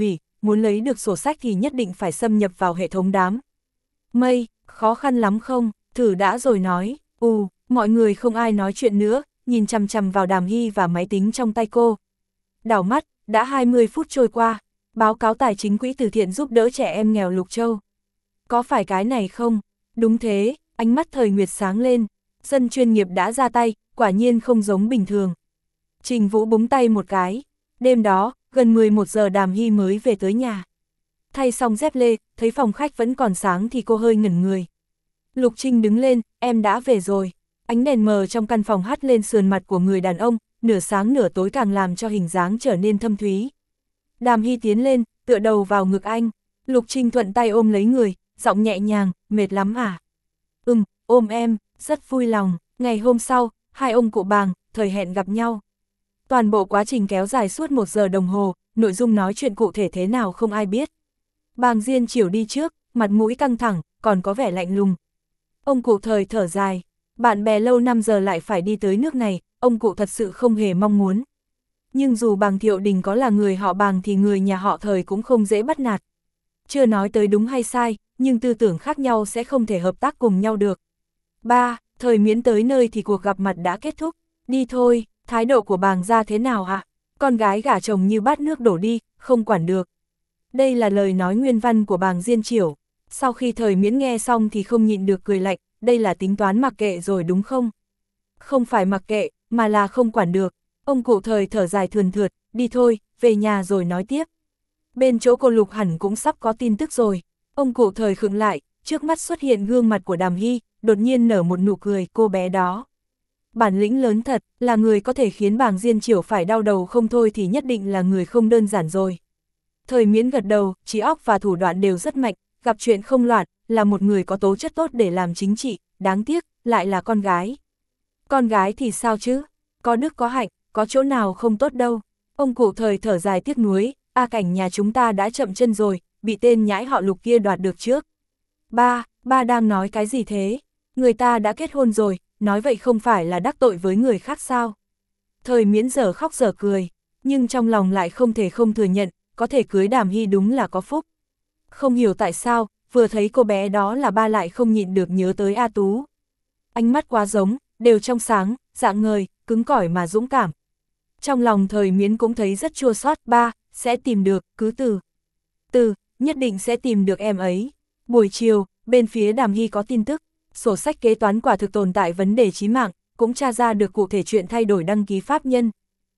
A: muốn lấy được sổ sách thì nhất định phải xâm nhập vào hệ thống đám mây, khó khăn lắm không, thử đã rồi nói, ù, mọi người không ai nói chuyện nữa, nhìn chằm chằm vào Đàm Hy và máy tính trong tay cô. Đảo mắt, đã hai mươi phút trôi qua, báo cáo tài chính quỹ từ thiện giúp đỡ trẻ em nghèo Lục Châu. Có phải cái này không? Đúng thế, ánh mắt Thời Nguyệt sáng lên, dân chuyên nghiệp đã ra tay, quả nhiên không giống bình thường. Trình Vũ búng tay một cái, đêm đó, gần mười một giờ Đàm Hy mới về tới nhà. Thay xong dép lê, thấy phòng khách vẫn còn sáng thì cô hơi ngẩn người. Lục Trinh đứng lên, em đã về rồi. Ánh đèn mờ trong căn phòng hắt lên sườn mặt của người đàn ông, nửa sáng nửa tối càng làm cho hình dáng trở nên thâm thúy. Đàm Hy tiến lên, tựa đầu vào ngực anh. Lục Trinh thuận tay ôm lấy người, giọng nhẹ nhàng, mệt lắm à? Ừm, ôm em, rất vui lòng. Ngày hôm sau, hai ông cụ Bàng, Thời hẹn gặp nhau. Toàn bộ quá trình kéo dài suốt một giờ đồng hồ, nội dung nói chuyện cụ thể thế nào không ai biết. Bàng Diên Chiểu đi trước, mặt mũi căng thẳng, còn có vẻ lạnh lùng. Ông cụ Thời thở dài, bạn bè lâu năm giờ lại phải đi tới nước này, ông cụ thật sự không hề mong muốn. Nhưng dù Bàng Thiệu Đình có là người họ Bàng thì người nhà họ Thời cũng không dễ bắt nạt. Chưa nói tới đúng hay sai, nhưng tư tưởng khác nhau sẽ không thể hợp tác cùng nhau được. ba. Thời Miễn tới nơi thì cuộc gặp mặt đã kết thúc. Đi thôi, thái độ của Bàng gia thế nào ạ? Con gái gả chồng như bát nước đổ đi, không quản được. Đây là lời nói nguyên văn của Bàng Diên Chiểu. Sau khi Thời Miễn nghe xong thì không nhịn được cười lạnh, đây là tính toán mặc kệ rồi đúng không? Không phải mặc kệ, mà là không quản được. Ông cụ Thời thở dài thườn thượt, đi thôi, về nhà rồi nói tiếp. Bên chỗ cô Lục hẳn cũng sắp có tin tức rồi. Ông cụ Thời khựng lại, trước mắt xuất hiện gương mặt của Đàm Hy, đột nhiên nở một nụ cười, cô bé đó. Bản lĩnh lớn thật, là người có thể khiến Bàng Diên Chiểu phải đau đầu không thôi thì nhất định là người không đơn giản rồi. Thời Miễn gật đầu, trí óc và thủ đoạn đều rất mạnh, gặp chuyện không loạn, là một người có tố chất tốt để làm chính trị, đáng tiếc, lại là con gái. Con gái thì sao chứ? Có đức có hạnh, có chỗ nào không tốt đâu. Ông cụ Thời thở dài tiếc nuối, A Cảnh nhà chúng ta đã chậm chân rồi, bị tên nhãi họ Lục kia đoạt được trước. Ba, ba đang nói cái gì thế? Người ta đã kết hôn rồi, nói vậy không phải là đắc tội với người khác sao? Thời Miễn giờ khóc giờ cười, nhưng trong lòng lại không thể không thừa nhận, có thể cưới Đàm Hy đúng là có phúc. Không hiểu tại sao, vừa thấy cô bé đó là ba lại không nhịn được nhớ tới A Tú. Ánh mắt quá giống, đều trong sáng, dạng ngời, cứng cỏi mà dũng cảm. Trong lòng Thời Miễn cũng thấy rất chua xót, ba, sẽ tìm được, cứ từ. Từ, nhất định sẽ tìm được em ấy. Buổi chiều, bên phía Đàm Hy có tin tức, sổ sách kế toán quả thực tồn tại vấn đề chí mạng, cũng tra ra được cụ thể chuyện thay đổi đăng ký pháp nhân.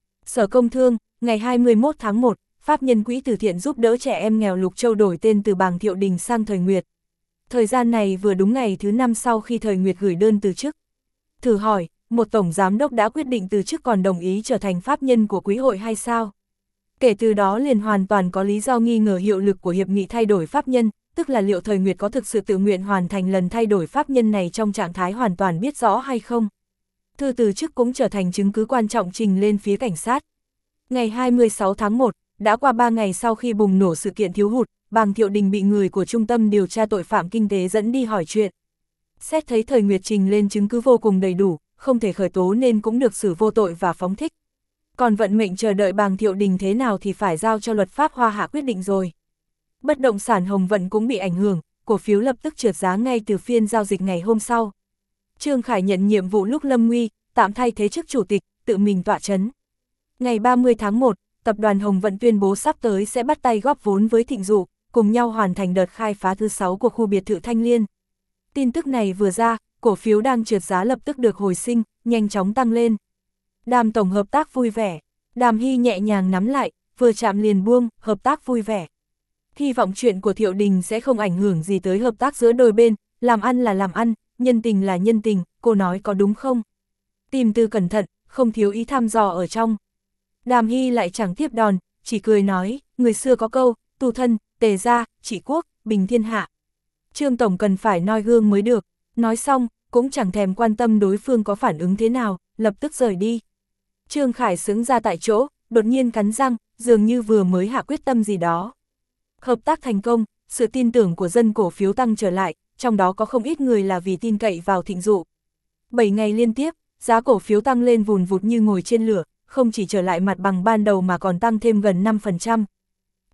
A: Sở Công Thương, ngày hai mươi mốt tháng một, pháp nhân quỹ từ thiện giúp đỡ trẻ em nghèo Lục Châu đổi tên từ Bàng Thiệu Đình sang Thời Nguyệt. Thời gian này vừa đúng ngày thứ năm sau khi Thời Nguyệt gửi đơn từ chức. Thử hỏi, một tổng giám đốc đã quyết định từ chức còn đồng ý trở thành pháp nhân của quý hội hay sao? Kể từ đó liền hoàn toàn có lý do nghi ngờ hiệu lực của hiệp nghị thay đổi pháp nhân, tức là liệu Thời Nguyệt có thực sự tự nguyện hoàn thành lần thay đổi pháp nhân này trong trạng thái hoàn toàn biết rõ hay không. Thư từ chức cũng trở thành chứng cứ quan trọng trình lên phía cảnh sát. Ngày hai mươi sáu tháng một, đã qua ba ngày sau khi bùng nổ sự kiện thiếu hụt, Bàng Thiệu Đình bị người của Trung tâm Điều tra Tội phạm Kinh tế dẫn đi hỏi chuyện. Xét thấy Thời Nguyệt trình lên chứng cứ vô cùng đầy đủ, không thể khởi tố nên cũng được xử vô tội và phóng thích. Còn vận mệnh chờ đợi Bàng Thiệu Đình thế nào thì phải giao cho luật pháp Hoa Hạ quyết định rồi. Bất động sản Hồng Vận cũng bị ảnh hưởng, cổ phiếu lập tức trượt giá ngay từ phiên giao dịch ngày hôm sau. Trương Khải nhận nhiệm vụ lúc lâm nguy, tạm thay thế chức chủ tịch, tự mình tọa chấn. Ngày ba mươi tháng một, tập đoàn Hồng Vận tuyên bố sắp tới sẽ bắt tay góp vốn với Thịnh Dụ, cùng nhau hoàn thành đợt khai phá thứ sáu của khu biệt thự Thanh Liên. Tin tức này vừa ra, cổ phiếu đang trượt giá lập tức được hồi sinh, nhanh chóng tăng lên. Đàm tổng hợp tác vui vẻ, Đàm Hy nhẹ nhàng nắm lại, vừa chạm liền buông, hợp tác vui vẻ. Hy vọng chuyện của Thiệu Đình sẽ không ảnh hưởng gì tới hợp tác giữa đôi bên, làm ăn là làm ăn, nhân tình là nhân tình, cô nói có đúng không? Tìm từ cẩn thận, không thiếu ý thăm dò ở trong. Đàm Hy lại chẳng tiếp đòn, chỉ cười nói, người xưa có câu, tu thân, tề gia, trị quốc, bình thiên hạ. Trương tổng cần phải noi gương mới được, nói xong, cũng chẳng thèm quan tâm đối phương có phản ứng thế nào, lập tức rời đi. Trương Khải sững ra tại chỗ, đột nhiên cắn răng, dường như vừa mới hạ quyết tâm gì đó. Hợp tác thành công, sự tin tưởng của dân cổ phiếu tăng trở lại, trong đó có không ít người là vì tin cậy vào Thịnh Dụ. bảy ngày liên tiếp, giá cổ phiếu tăng lên vùn vụt như ngồi trên lửa, không chỉ trở lại mặt bằng ban đầu mà còn tăng thêm gần năm phần trăm.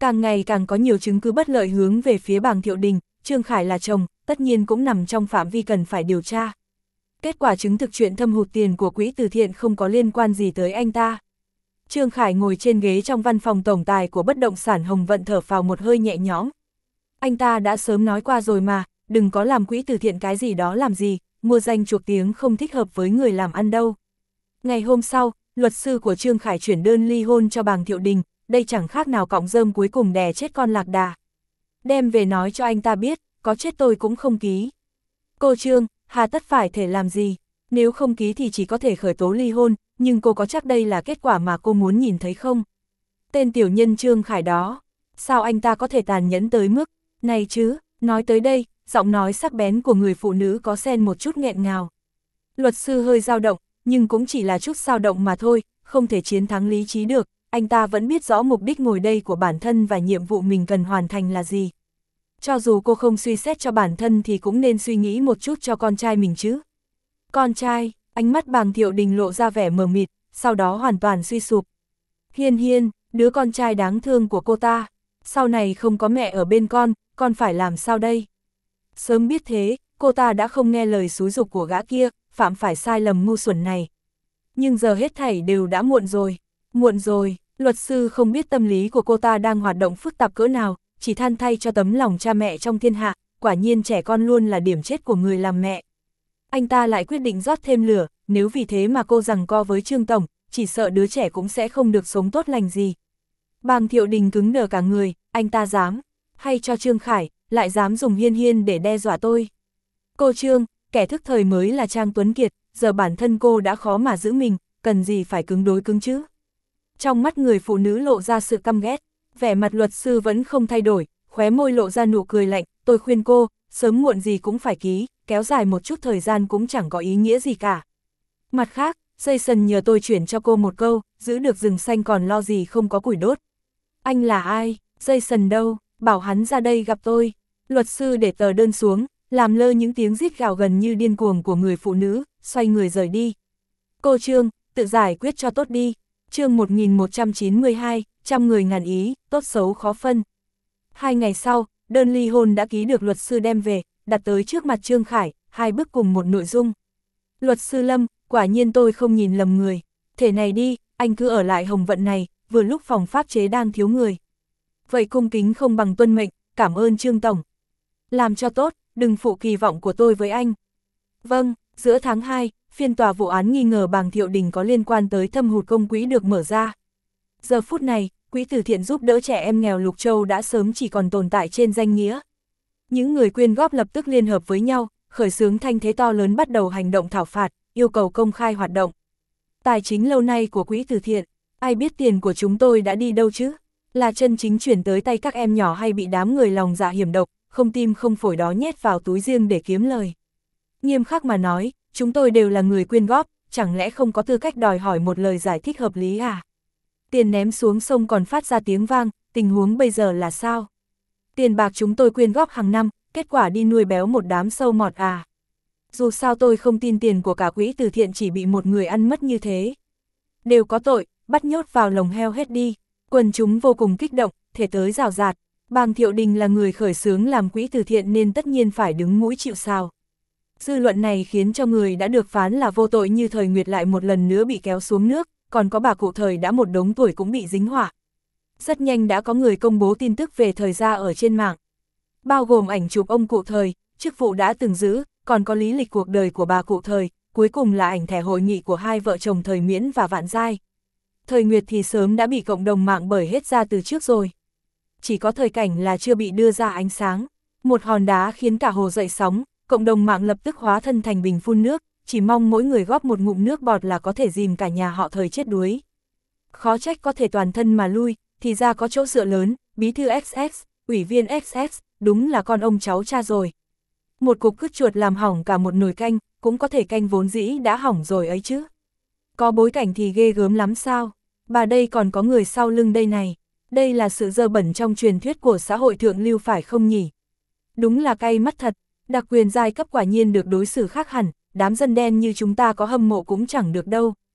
A: Càng ngày càng có nhiều chứng cứ bất lợi hướng về phía Bàng Thiệu Đình, Trương Khải là chồng, tất nhiên cũng nằm trong phạm vi cần phải điều tra. Kết quả chứng thực chuyện thâm hụt tiền của quỹ từ thiện không có liên quan gì tới anh ta. Trương Khải ngồi trên ghế trong văn phòng tổng tài của bất động sản Hồng Vận thở phào một hơi nhẹ nhõm. Anh ta đã sớm nói qua rồi mà, đừng có làm quỹ từ thiện cái gì đó làm gì, mua danh chuộc tiếng không thích hợp với người làm ăn đâu. Ngày hôm sau, luật sư của Trương Khải chuyển đơn ly hôn cho Bàng Thiệu Đình, đây chẳng khác nào cọng rơm cuối cùng đè chết con lạc đà. Đem về nói cho anh ta biết, có chết tôi cũng không ký. Cô Trương, hà tất phải thể làm gì? Nếu không ký thì chỉ có thể khởi tố ly hôn, nhưng cô có chắc đây là kết quả mà cô muốn nhìn thấy không? Tên tiểu nhân Trương Khải đó, sao anh ta có thể tàn nhẫn tới mức này chứ? Nói tới đây, giọng nói sắc bén của người phụ nữ có xen một chút nghẹn ngào. Luật sư hơi dao động, nhưng cũng chỉ là chút dao động mà thôi, không thể chiến thắng lý trí được, anh ta vẫn biết rõ mục đích ngồi đây của bản thân và nhiệm vụ mình cần hoàn thành là gì. Cho dù cô không suy xét cho bản thân thì cũng nên suy nghĩ một chút cho con trai mình chứ. Con trai, ánh mắt Bàng Thiệu Đình lộ ra vẻ mờ mịt, sau đó hoàn toàn suy sụp. Hiên Hiên, đứa con trai đáng thương của cô ta, sau này không có mẹ ở bên con, con phải làm sao đây? Sớm biết thế, cô ta đã không nghe lời xúi giục của gã kia, phạm phải sai lầm ngu xuẩn này. Nhưng giờ hết thảy đều đã muộn rồi, muộn rồi, luật sư không biết tâm lý của cô ta đang hoạt động phức tạp cỡ nào, chỉ than thay cho tấm lòng cha mẹ trong thiên hạ, quả nhiên trẻ con luôn là điểm chết của người làm mẹ. Anh ta lại quyết định rót thêm lửa, nếu vì thế mà cô giằng co với Trương Tổng, chỉ sợ đứa trẻ cũng sẽ không được sống tốt lành gì. Bàng Thiệu Đình cứng đờ cả người, anh ta dám, hay cho Trương Khải, lại dám dùng Hiên Hiên để đe dọa tôi. Cô Trương, kẻ thức thời mới là Trang Tuấn Kiệt, giờ bản thân cô đã khó mà giữ mình, cần gì phải cứng đối cứng chứ. Trong mắt người phụ nữ lộ ra sự căm ghét, vẻ mặt luật sư vẫn không thay đổi, khóe môi lộ ra nụ cười lạnh, tôi khuyên cô, sớm muộn gì cũng phải ký, kéo dài một chút thời gian cũng chẳng có ý nghĩa gì cả. Mặt khác, Jason nhờ tôi chuyển cho cô một câu, giữ được rừng xanh còn lo gì không có củi đốt. Anh là ai? Jason đâu? Bảo hắn ra đây gặp tôi. Luật sư để tờ đơn xuống, làm lơ những tiếng rít gào gần như điên cuồng của người phụ nữ, xoay người rời đi. Cô Trương, tự giải quyết cho tốt đi. Chương một nghìn một trăm chín mươi hai, trăm người ngàn ý, tốt xấu khó phân. Hai ngày sau, đơn ly hôn đã ký được luật sư đem về, đặt tới trước mặt Trương Khải, hai bức cùng một nội dung. Luật sư Lâm, quả nhiên tôi không nhìn lầm người. Thế này đi, anh cứ ở lại Hồng Vận này, vừa lúc phòng pháp chế đang thiếu người. Vậy cung kính không bằng tuân mệnh, cảm ơn Trương Tổng. Làm cho tốt, đừng phụ kỳ vọng của tôi với anh. Vâng, giữa tháng hai, phiên tòa vụ án nghi ngờ Bàng Thiệu Đình có liên quan tới thâm hụt công quỹ được mở ra. Giờ phút này, quỹ từ thiện giúp đỡ trẻ em nghèo Lục Châu đã sớm chỉ còn tồn tại trên danh nghĩa. Những người quyên góp lập tức liên hợp với nhau, khởi xướng thanh thế to lớn bắt đầu hành động thảo phạt, yêu cầu công khai hoạt động. Tài chính lâu nay của quỹ từ thiện, ai biết tiền của chúng tôi đã đi đâu chứ? Là chân chính chuyển tới tay các em nhỏ hay bị đám người lòng dạ hiểm độc, không tim không phổi đó nhét vào túi riêng để kiếm lời? Nghiêm khắc mà nói, chúng tôi đều là người quyên góp, chẳng lẽ không có tư cách đòi hỏi một lời giải thích hợp lý à? Tiền ném xuống sông còn phát ra tiếng vang, tình huống bây giờ là sao? Tiền bạc chúng tôi quyên góp hàng năm, kết quả đi nuôi béo một đám sâu mọt à? Dù sao tôi không tin tiền của cả quỹ từ thiện chỉ bị một người ăn mất như thế. Đều có tội, bắt nhốt vào lồng heo hết đi. Quần chúng vô cùng kích động, thể tới rào rạt. Bàng Thiệu Đình là người khởi xướng làm quỹ từ thiện nên tất nhiên phải đứng mũi chịu sào. Dư luận này khiến cho người đã được phán là vô tội như Thời Nguyệt lại một lần nữa bị kéo xuống nước, còn có bà cụ Thời đã một đống tuổi cũng bị dính họa. Rất nhanh đã có người công bố tin tức về Thời gia ở trên mạng. Bao gồm ảnh chụp ông cụ Thời, chức vụ đã từng giữ, còn có lý lịch cuộc đời của bà cụ Thời, cuối cùng là ảnh thẻ hội nghị của hai vợ chồng Thời Miễn và Vạn Giai. Thời Nguyệt thì sớm đã bị cộng đồng mạng bởi hết ra từ trước rồi. Chỉ có Thời Cảnh là chưa bị đưa ra ánh sáng. Một hòn đá khiến cả hồ dậy sóng, cộng đồng mạng lập tức hóa thân thành bình phun nước, chỉ mong mỗi người góp một ngụm nước bọt là có thể dìm cả nhà họ Thời chết đuối. Khó trách có thể toàn thân mà lui, thì ra có chỗ dựa lớn, bí thư ích ích, ủy viên ích ích, đúng là con ông cháu cha rồi. Một cục cứt chuột làm hỏng cả một nồi canh, cũng có thể canh vốn dĩ đã hỏng rồi ấy chứ. Có bối cảnh thì ghê gớm lắm sao, bà đây còn có người sau lưng đây này, đây là sự dơ bẩn trong truyền thuyết của xã hội thượng lưu phải không nhỉ? Đúng là cay mắt thật, đặc quyền giai cấp quả nhiên được đối xử khác hẳn, đám dân đen như chúng ta có hâm mộ cũng chẳng được đâu.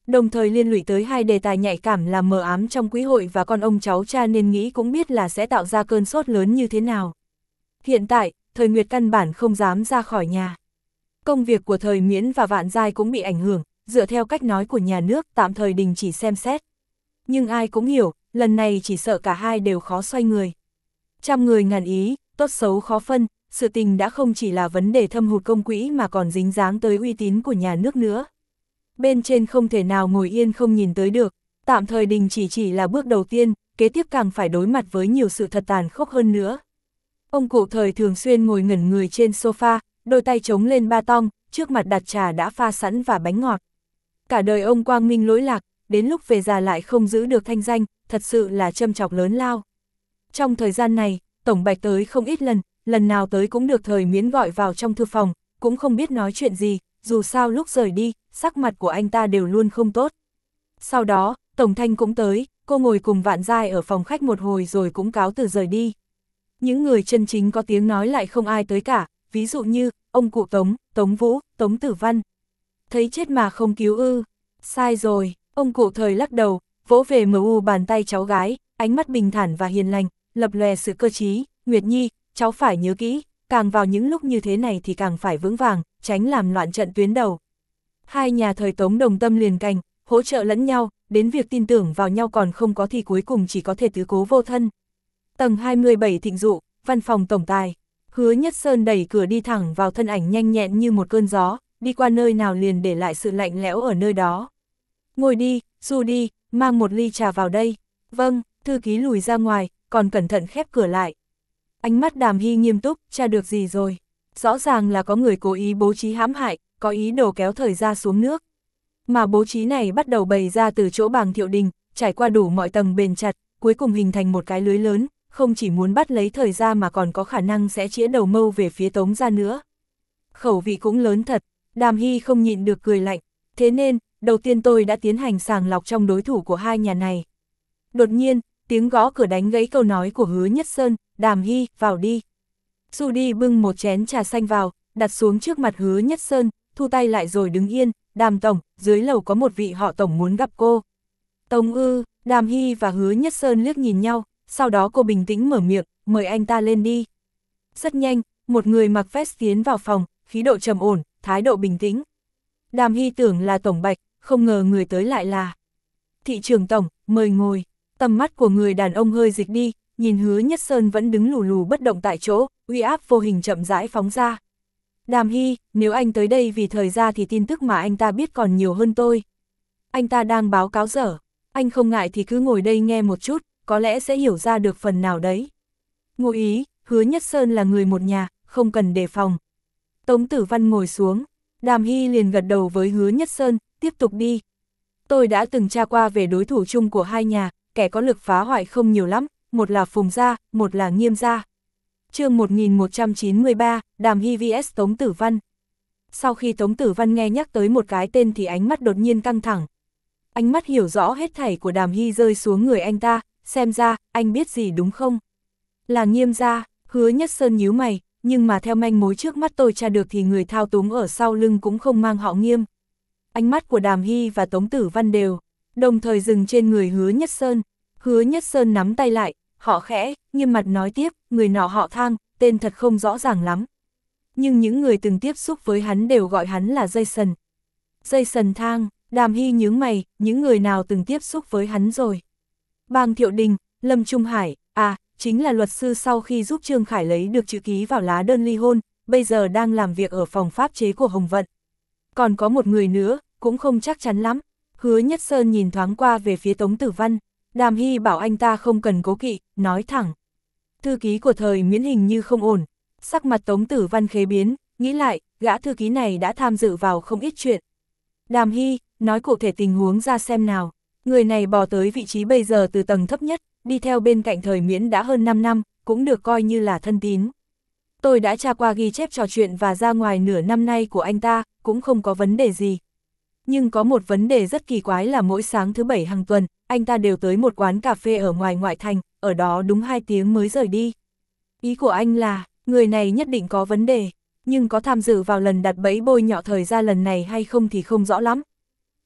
A: Đồng thời liên lụy tới hai đề tài nhạy cảm là mờ ám trong quý hội và con ông cháu cha nên nghĩ cũng biết là sẽ tạo ra cơn sốt lớn như thế nào. Hiện tại, Thời Nguyệt căn bản không dám ra khỏi nhà. Công việc của Thời Miễn và Vạn Giai cũng bị ảnh hưởng, dựa theo cách nói của nhà nước tạm thời đình chỉ xem xét. Nhưng ai cũng hiểu, lần này chỉ sợ cả hai đều khó xoay người. Trăm người ngàn ý, tốt xấu khó phân, sự tình đã không chỉ là vấn đề thâm hụt công quỹ mà còn dính dáng tới uy tín của nhà nước nữa. Bên trên không thể nào ngồi yên không nhìn tới được, tạm thời đình chỉ chỉ là bước đầu tiên, kế tiếp càng phải đối mặt với nhiều sự thật tàn khốc hơn nữa. Ông cụ Thời thường xuyên ngồi ngẩn người trên sofa, đôi tay chống lên ba tong, trước mặt đặt trà đã pha sẵn và bánh ngọt. Cả đời ông quang minh lỗi lạc, đến lúc về già lại không giữ được thanh danh, thật sự là châm chọc lớn lao. Trong thời gian này, Tổng Bạch tới không ít lần, lần nào tới cũng được Thời Miễn gọi vào trong thư phòng, cũng không biết nói chuyện gì, dù sao lúc rời đi, sắc mặt của anh ta đều luôn không tốt. Sau đó, Tổng Thanh cũng tới, cô ngồi cùng Vạn Giai ở phòng khách một hồi rồi cũng cáo từ rời đi. Những người chân chính có tiếng nói lại không ai tới cả, ví dụ như, ông cụ Tống, Tống Vũ, Tống Tử Văn. Thấy chết mà không cứu ư, sai rồi, ông cụ Thời lắc đầu, vỗ về mờ u bàn tay cháu gái, ánh mắt bình thản và hiền lành, lập lòe sự cơ trí. Nguyệt Nhi, cháu phải nhớ kỹ, càng vào những lúc như thế này thì càng phải vững vàng, tránh làm loạn trận tuyến đầu. Hai nhà Thời Tống đồng tâm liền cành, hỗ trợ lẫn nhau, đến việc tin tưởng vào nhau còn không có thì cuối cùng chỉ có thể tứ cố vô thân. Tầng hai mươi bảy Thịnh Dụ, văn phòng tổng tài. Hứa Nhất Sơn đẩy cửa đi thẳng vào, thân ảnh nhanh nhẹn như một cơn gió, đi qua nơi nào liền để lại sự lạnh lẽo ở nơi đó. Ngồi đi, Du đi, mang một ly trà vào đây. Vâng, thư ký lùi ra ngoài, còn cẩn thận khép cửa lại. Ánh mắt Đàm Hy nghiêm túc, tra được gì rồi? Rõ ràng là có người cố ý bố trí hãm hại, có ý đồ kéo Thời ra xuống nước. Mà bố trí này bắt đầu bày ra từ chỗ Bàng Thiệu Đình, trải qua đủ mọi tầng bền chặt, cuối cùng hình thành một cái lưới lớn, không chỉ muốn bắt lấy Thời ra mà còn có khả năng sẽ chĩa đầu mâu về phía Tống ra nữa. Khẩu vị cũng lớn thật, Đàm Hy không nhịn được cười lạnh, thế nên, đầu tiên tôi đã tiến hành sàng lọc trong đối thủ của hai nhà này. Đột nhiên, tiếng gõ cửa đánh gãy câu nói của Hứa Nhất Sơn, Đàm Hy, vào đi. Du đi bưng một chén trà xanh vào, đặt xuống trước mặt Hứa Nhất Sơn, thu tay lại rồi đứng yên, Đàm tổng, dưới lầu có một vị họ Tổng muốn gặp cô. Tống ư, Đàm Hy và Hứa Nhất Sơn liếc nhìn nhau, sau đó cô bình tĩnh mở miệng, mời anh ta lên đi. Rất nhanh, một người mặc vest tiến vào phòng, khí độ trầm ổn, thái độ bình tĩnh. Đàm Hy tưởng là Tổng Bạch, không ngờ người tới lại là Thị trưởng Tổng, mời ngồi. Tầm mắt của người đàn ông hơi dịch đi, nhìn Hứa Nhất Sơn vẫn đứng lù lù bất động tại chỗ, uy áp vô hình chậm rãi phóng ra. Đàm Hy, nếu anh tới đây vì Thời ra thì tin tức mà anh ta biết còn nhiều hơn tôi. Anh ta đang báo cáo dở, anh không ngại thì cứ ngồi đây nghe một chút, có lẽ sẽ hiểu ra được phần nào đấy. Ngụ ý, Hứa Nhất Sơn là người một nhà, không cần đề phòng. Tống Tử Văn ngồi xuống, Đàm Hy liền gật đầu với Hứa Nhất Sơn, tiếp tục đi. Tôi đã từng tra qua về đối thủ chung của hai nhà, kẻ có lực phá hoại không nhiều lắm, một là Phùng gia, một là Nghiêm gia. Chương một nghìn một trăm chín mươi ba, Đàm Hy vs Tống Tử Văn. Sau khi Tống Tử Văn nghe nhắc tới một cái tên thì ánh mắt đột nhiên căng thẳng. Ánh mắt hiểu rõ hết thảy của Đàm Hy rơi xuống người anh ta, xem ra, anh biết gì đúng không? Là Nghiêm gia. Hứa Nhất Sơn nhíu mày, nhưng mà theo manh mối trước mắt tôi tra được thì người thao túng ở sau lưng cũng không mang họ Nghiêm. Ánh mắt của Đàm Hy và Tống Tử Văn đều đồng thời dừng trên người Hứa Nhất Sơn. Hứa Nhất Sơn nắm tay lại, họ khẽ, nghiêm mặt nói tiếp, người nọ họ Thang, tên thật không rõ ràng lắm. Nhưng những người từng tiếp xúc với hắn đều gọi hắn là Jason. Jason Thang, Đàm Hy nhướng mày, những người nào từng tiếp xúc với hắn rồi? Bàng Thiệu Đình, Lâm Trung Hải, à, chính là luật sư sau khi giúp Trương Khải lấy được chữ ký vào lá đơn ly hôn, bây giờ đang làm việc ở phòng pháp chế của Hồng Vận. Còn có một người nữa, cũng không chắc chắn lắm. Hứa Nhất Sơn nhìn thoáng qua về phía Tống Tử Văn, Đàm Hy bảo anh ta không cần cố kỵ, nói thẳng. Thư ký của Thời Miễn hình như không ổn, sắc mặt Tống Tử Văn khế biến, nghĩ lại, gã thư ký này đã tham dự vào không ít chuyện. Đàm Hy, nói cụ thể tình huống ra xem nào, người này bò tới vị trí bây giờ từ tầng thấp nhất, đi theo bên cạnh Thời Miễn đã hơn năm năm, cũng được coi như là thân tín. Tôi đã tra qua ghi chép trò chuyện và ra ngoài nửa năm nay của anh ta, cũng không có vấn đề gì. Nhưng có một vấn đề rất kỳ quái là mỗi sáng thứ bảy hàng tuần, anh ta đều tới một quán cà phê ở ngoài ngoại thành, ở đó đúng hai tiếng mới rời đi. Ý của anh là, người này nhất định có vấn đề, nhưng có tham dự vào lần đặt bẫy bôi nhọ Thời ra lần này hay không thì không rõ lắm.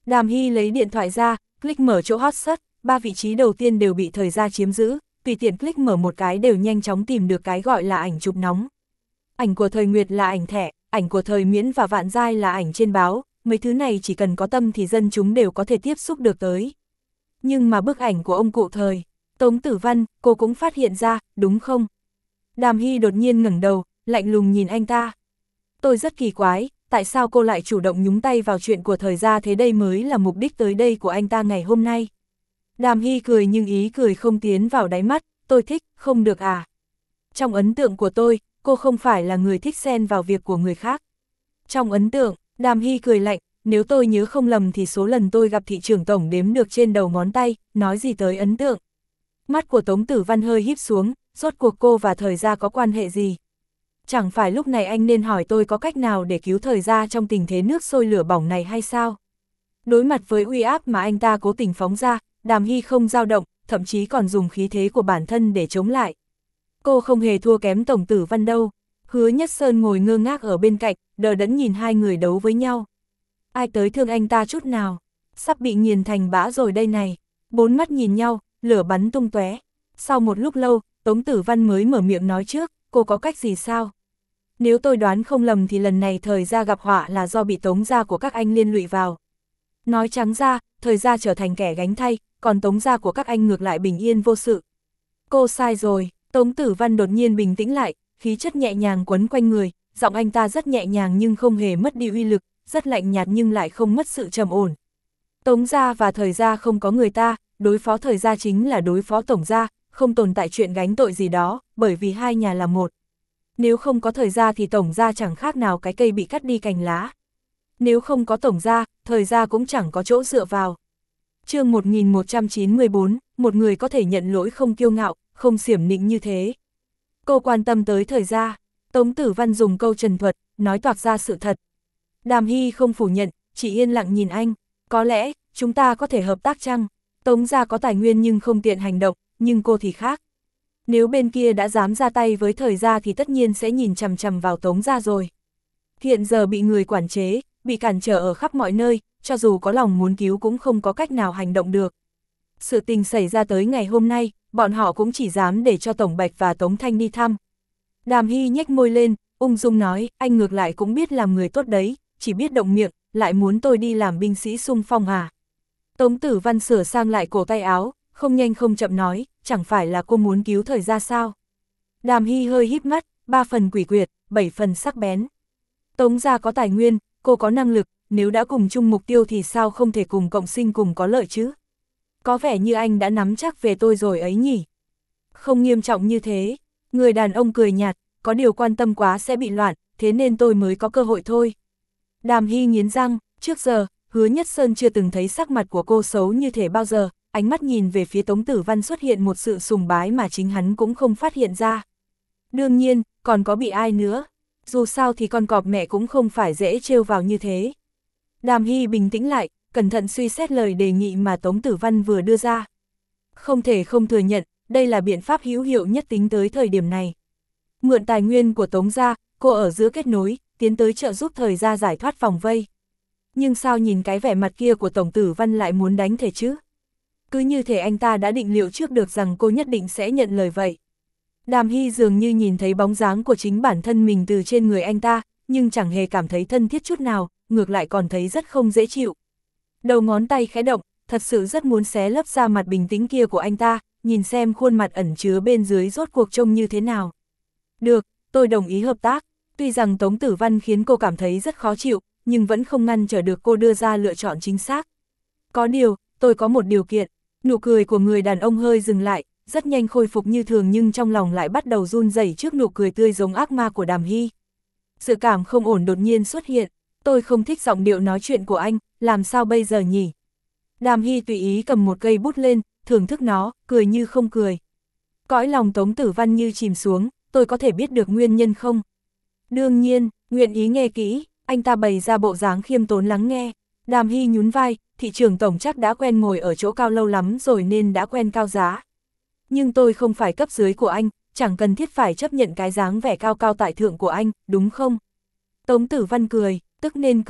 A: Đàm Hy lấy điện thoại ra, click mở chỗ hot search, ba vị trí đầu tiên đều bị thời gia chiếm giữ, tùy tiện click mở một cái đều nhanh chóng tìm được cái gọi là ảnh chụp nóng. Ảnh của thời Nguyệt là ảnh thẻ, ảnh của thời Miễn và Vạn Giai là ảnh trên báo, mấy thứ này chỉ cần có tâm thì dân chúng đều có thể tiếp xúc được tới. Nhưng mà bức ảnh của ông cụ thời, Tống Tử Văn, cô cũng phát hiện ra, đúng không? Đàm Hy đột nhiên ngẩng đầu, lạnh lùng nhìn anh ta. Tôi rất kỳ quái, tại sao cô lại chủ động nhúng tay vào chuyện của thời gia thế, đây mới là mục đích tới đây của anh ta ngày hôm nay. Đàm Hy cười nhưng ý cười không tiến vào đáy mắt, tôi thích, không được à? Trong ấn tượng của tôi, cô không phải là người thích xen vào việc của người khác. Trong ấn tượng, Đàm Hy cười lạnh, nếu tôi nhớ không lầm thì số lần tôi gặp thị trưởng tổng đếm được trên đầu ngón tay, nói gì tới ấn tượng. Mắt của Tống Tử Văn hơi híp xuống, rốt cuộc cô và thời gia có quan hệ gì? Chẳng phải lúc này anh nên hỏi tôi có cách nào để cứu thời gia trong tình thế nước sôi lửa bỏng này hay sao? Đối mặt với uy áp mà anh ta cố tình phóng ra, Đàm Hy không dao động, thậm chí còn dùng khí thế của bản thân để chống lại. Cô không hề thua kém Tổng Tử Văn đâu. Hứa Nhất Sơn ngồi ngơ ngác ở bên cạnh, đờ đẫn nhìn hai người đấu với nhau. Ai tới thương anh ta chút nào, sắp bị nghiền thành bã rồi đây này. Bốn mắt nhìn nhau, lửa bắn tung tóe. Sau một lúc lâu, Tống Tử Văn mới mở miệng nói trước, cô có cách gì sao? Nếu tôi đoán không lầm thì lần này thời gia gặp họa là do bị Tống gia của các anh liên lụy vào. Nói trắng ra, thời gia trở thành kẻ gánh thay, còn Tống gia của các anh ngược lại bình yên vô sự. Cô sai rồi. Tống Tử Văn đột nhiên bình tĩnh lại, khí chất nhẹ nhàng quấn quanh người, giọng anh ta rất nhẹ nhàng nhưng không hề mất đi uy lực, rất lạnh nhạt nhưng lại không mất sự trầm ổn. Tống gia và thời gia không có người ta, đối phó thời gia chính là đối phó tổng gia, không tồn tại chuyện gánh tội gì đó, bởi vì hai nhà là một. Nếu không có thời gia thì tổng gia chẳng khác nào cái cây bị cắt đi cành lá. Nếu không có tổng gia, thời gia cũng chẳng có chỗ dựa vào. Chương một nghìn một trăm chín mươi bốn, một người có thể nhận lỗi không kiêu ngạo, không xiểm nịnh như thế. Cô quan tâm tới thời gia. Tống Tử Văn dùng câu trần thuật, nói toạc ra sự thật. Đàm Hy không phủ nhận, chỉ yên lặng nhìn anh. Có lẽ, chúng ta có thể hợp tác chăng? Tống gia có tài nguyên nhưng không tiện hành động, nhưng cô thì khác. Nếu bên kia đã dám ra tay với thời gia thì tất nhiên sẽ nhìn chằm chằm vào Tống gia rồi. Hiện giờ bị người quản chế, bị cản trở ở khắp mọi nơi, cho dù có lòng muốn cứu cũng không có cách nào hành động được. Sự tình xảy ra tới ngày hôm nay, bọn họ cũng chỉ dám để cho Tổng Bạch và Tống Thanh đi thăm. Đàm Hy nhếch môi lên, ung dung nói, anh ngược lại cũng biết làm người tốt đấy, chỉ biết động miệng, lại muốn tôi đi làm binh sĩ xung phong à. Tống Tử Văn sửa sang lại cổ tay áo, không nhanh không chậm nói, chẳng phải là cô muốn cứu thời gia sao. Đàm Hy hơi híp mắt, ba phần quỷ quyệt, bảy phần sắc bén. Tống gia có tài nguyên, cô có năng lực, nếu đã cùng chung mục tiêu thì sao không thể cùng cộng sinh cùng có lợi chứ? Có vẻ như anh đã nắm chắc về tôi rồi ấy nhỉ? Không nghiêm trọng như thế. Người đàn ông cười nhạt, có điều quan tâm quá sẽ bị loạn, thế nên tôi mới có cơ hội thôi. Đàm Hy nghiến răng, trước giờ, Hứa Nhất Sơn chưa từng thấy sắc mặt của cô xấu như thế bao giờ, ánh mắt nhìn về phía Tống Tử Văn xuất hiện một sự sùng bái mà chính hắn cũng không phát hiện ra. Đương nhiên, còn có bị ai nữa? Dù sao thì con cọp mẹ cũng không phải dễ trêu vào như thế. Đàm Hy bình tĩnh lại, cẩn thận suy xét lời đề nghị mà Tống Tử Văn vừa đưa ra. Không thể không thừa nhận, đây là biện pháp hữu hiệu nhất tính tới thời điểm này. Mượn tài nguyên của Tống gia, cô ở giữa kết nối, tiến tới trợ giúp thời gia giải thoát vòng vây. Nhưng sao nhìn cái vẻ mặt kia của Tổng Tử Văn lại muốn đánh thể chứ? Cứ như thể anh ta đã định liệu trước được rằng cô nhất định sẽ nhận lời vậy. Đàm Hy dường như nhìn thấy bóng dáng của chính bản thân mình từ trên người anh ta, nhưng chẳng hề cảm thấy thân thiết chút nào, ngược lại còn thấy rất không dễ chịu. Đầu ngón tay khẽ động, thật sự rất muốn xé lấp ra mặt bình tĩnh kia của anh ta, nhìn xem khuôn mặt ẩn chứa bên dưới rốt cuộc trông như thế nào. Được, tôi đồng ý hợp tác. Tuy rằng Tống Tử Văn khiến cô cảm thấy rất khó chịu, nhưng vẫn không ngăn trở được cô đưa ra lựa chọn chính xác. Có điều, tôi có một điều kiện. Nụ cười của người đàn ông hơi dừng lại, rất nhanh khôi phục như thường nhưng trong lòng lại bắt đầu run rẩy trước nụ cười tươi giống ác ma của Đàm Hy. Sự cảm không ổn đột nhiên xuất hiện, tôi không thích giọng điệu nói chuyện của anh, làm sao bây giờ nhỉ? Đàm Hy tùy ý cầm một cây bút lên, thưởng thức nó, cười như không cười. Cõi lòng Tống Tử Văn như chìm xuống, tôi có thể biết được nguyên nhân không? Đương nhiên, nguyện ý nghe kỹ, anh ta bày ra bộ dáng khiêm tốn lắng nghe. Đàm Hy nhún vai, thị trưởng tổng chắc đã quen ngồi ở chỗ cao lâu lắm rồi nên đã quen cao giá. Nhưng tôi không phải cấp dưới của anh, chẳng cần thiết phải chấp nhận cái dáng vẻ cao cao tại thượng của anh, đúng không? Tống Tử Văn cười, tức nên cười,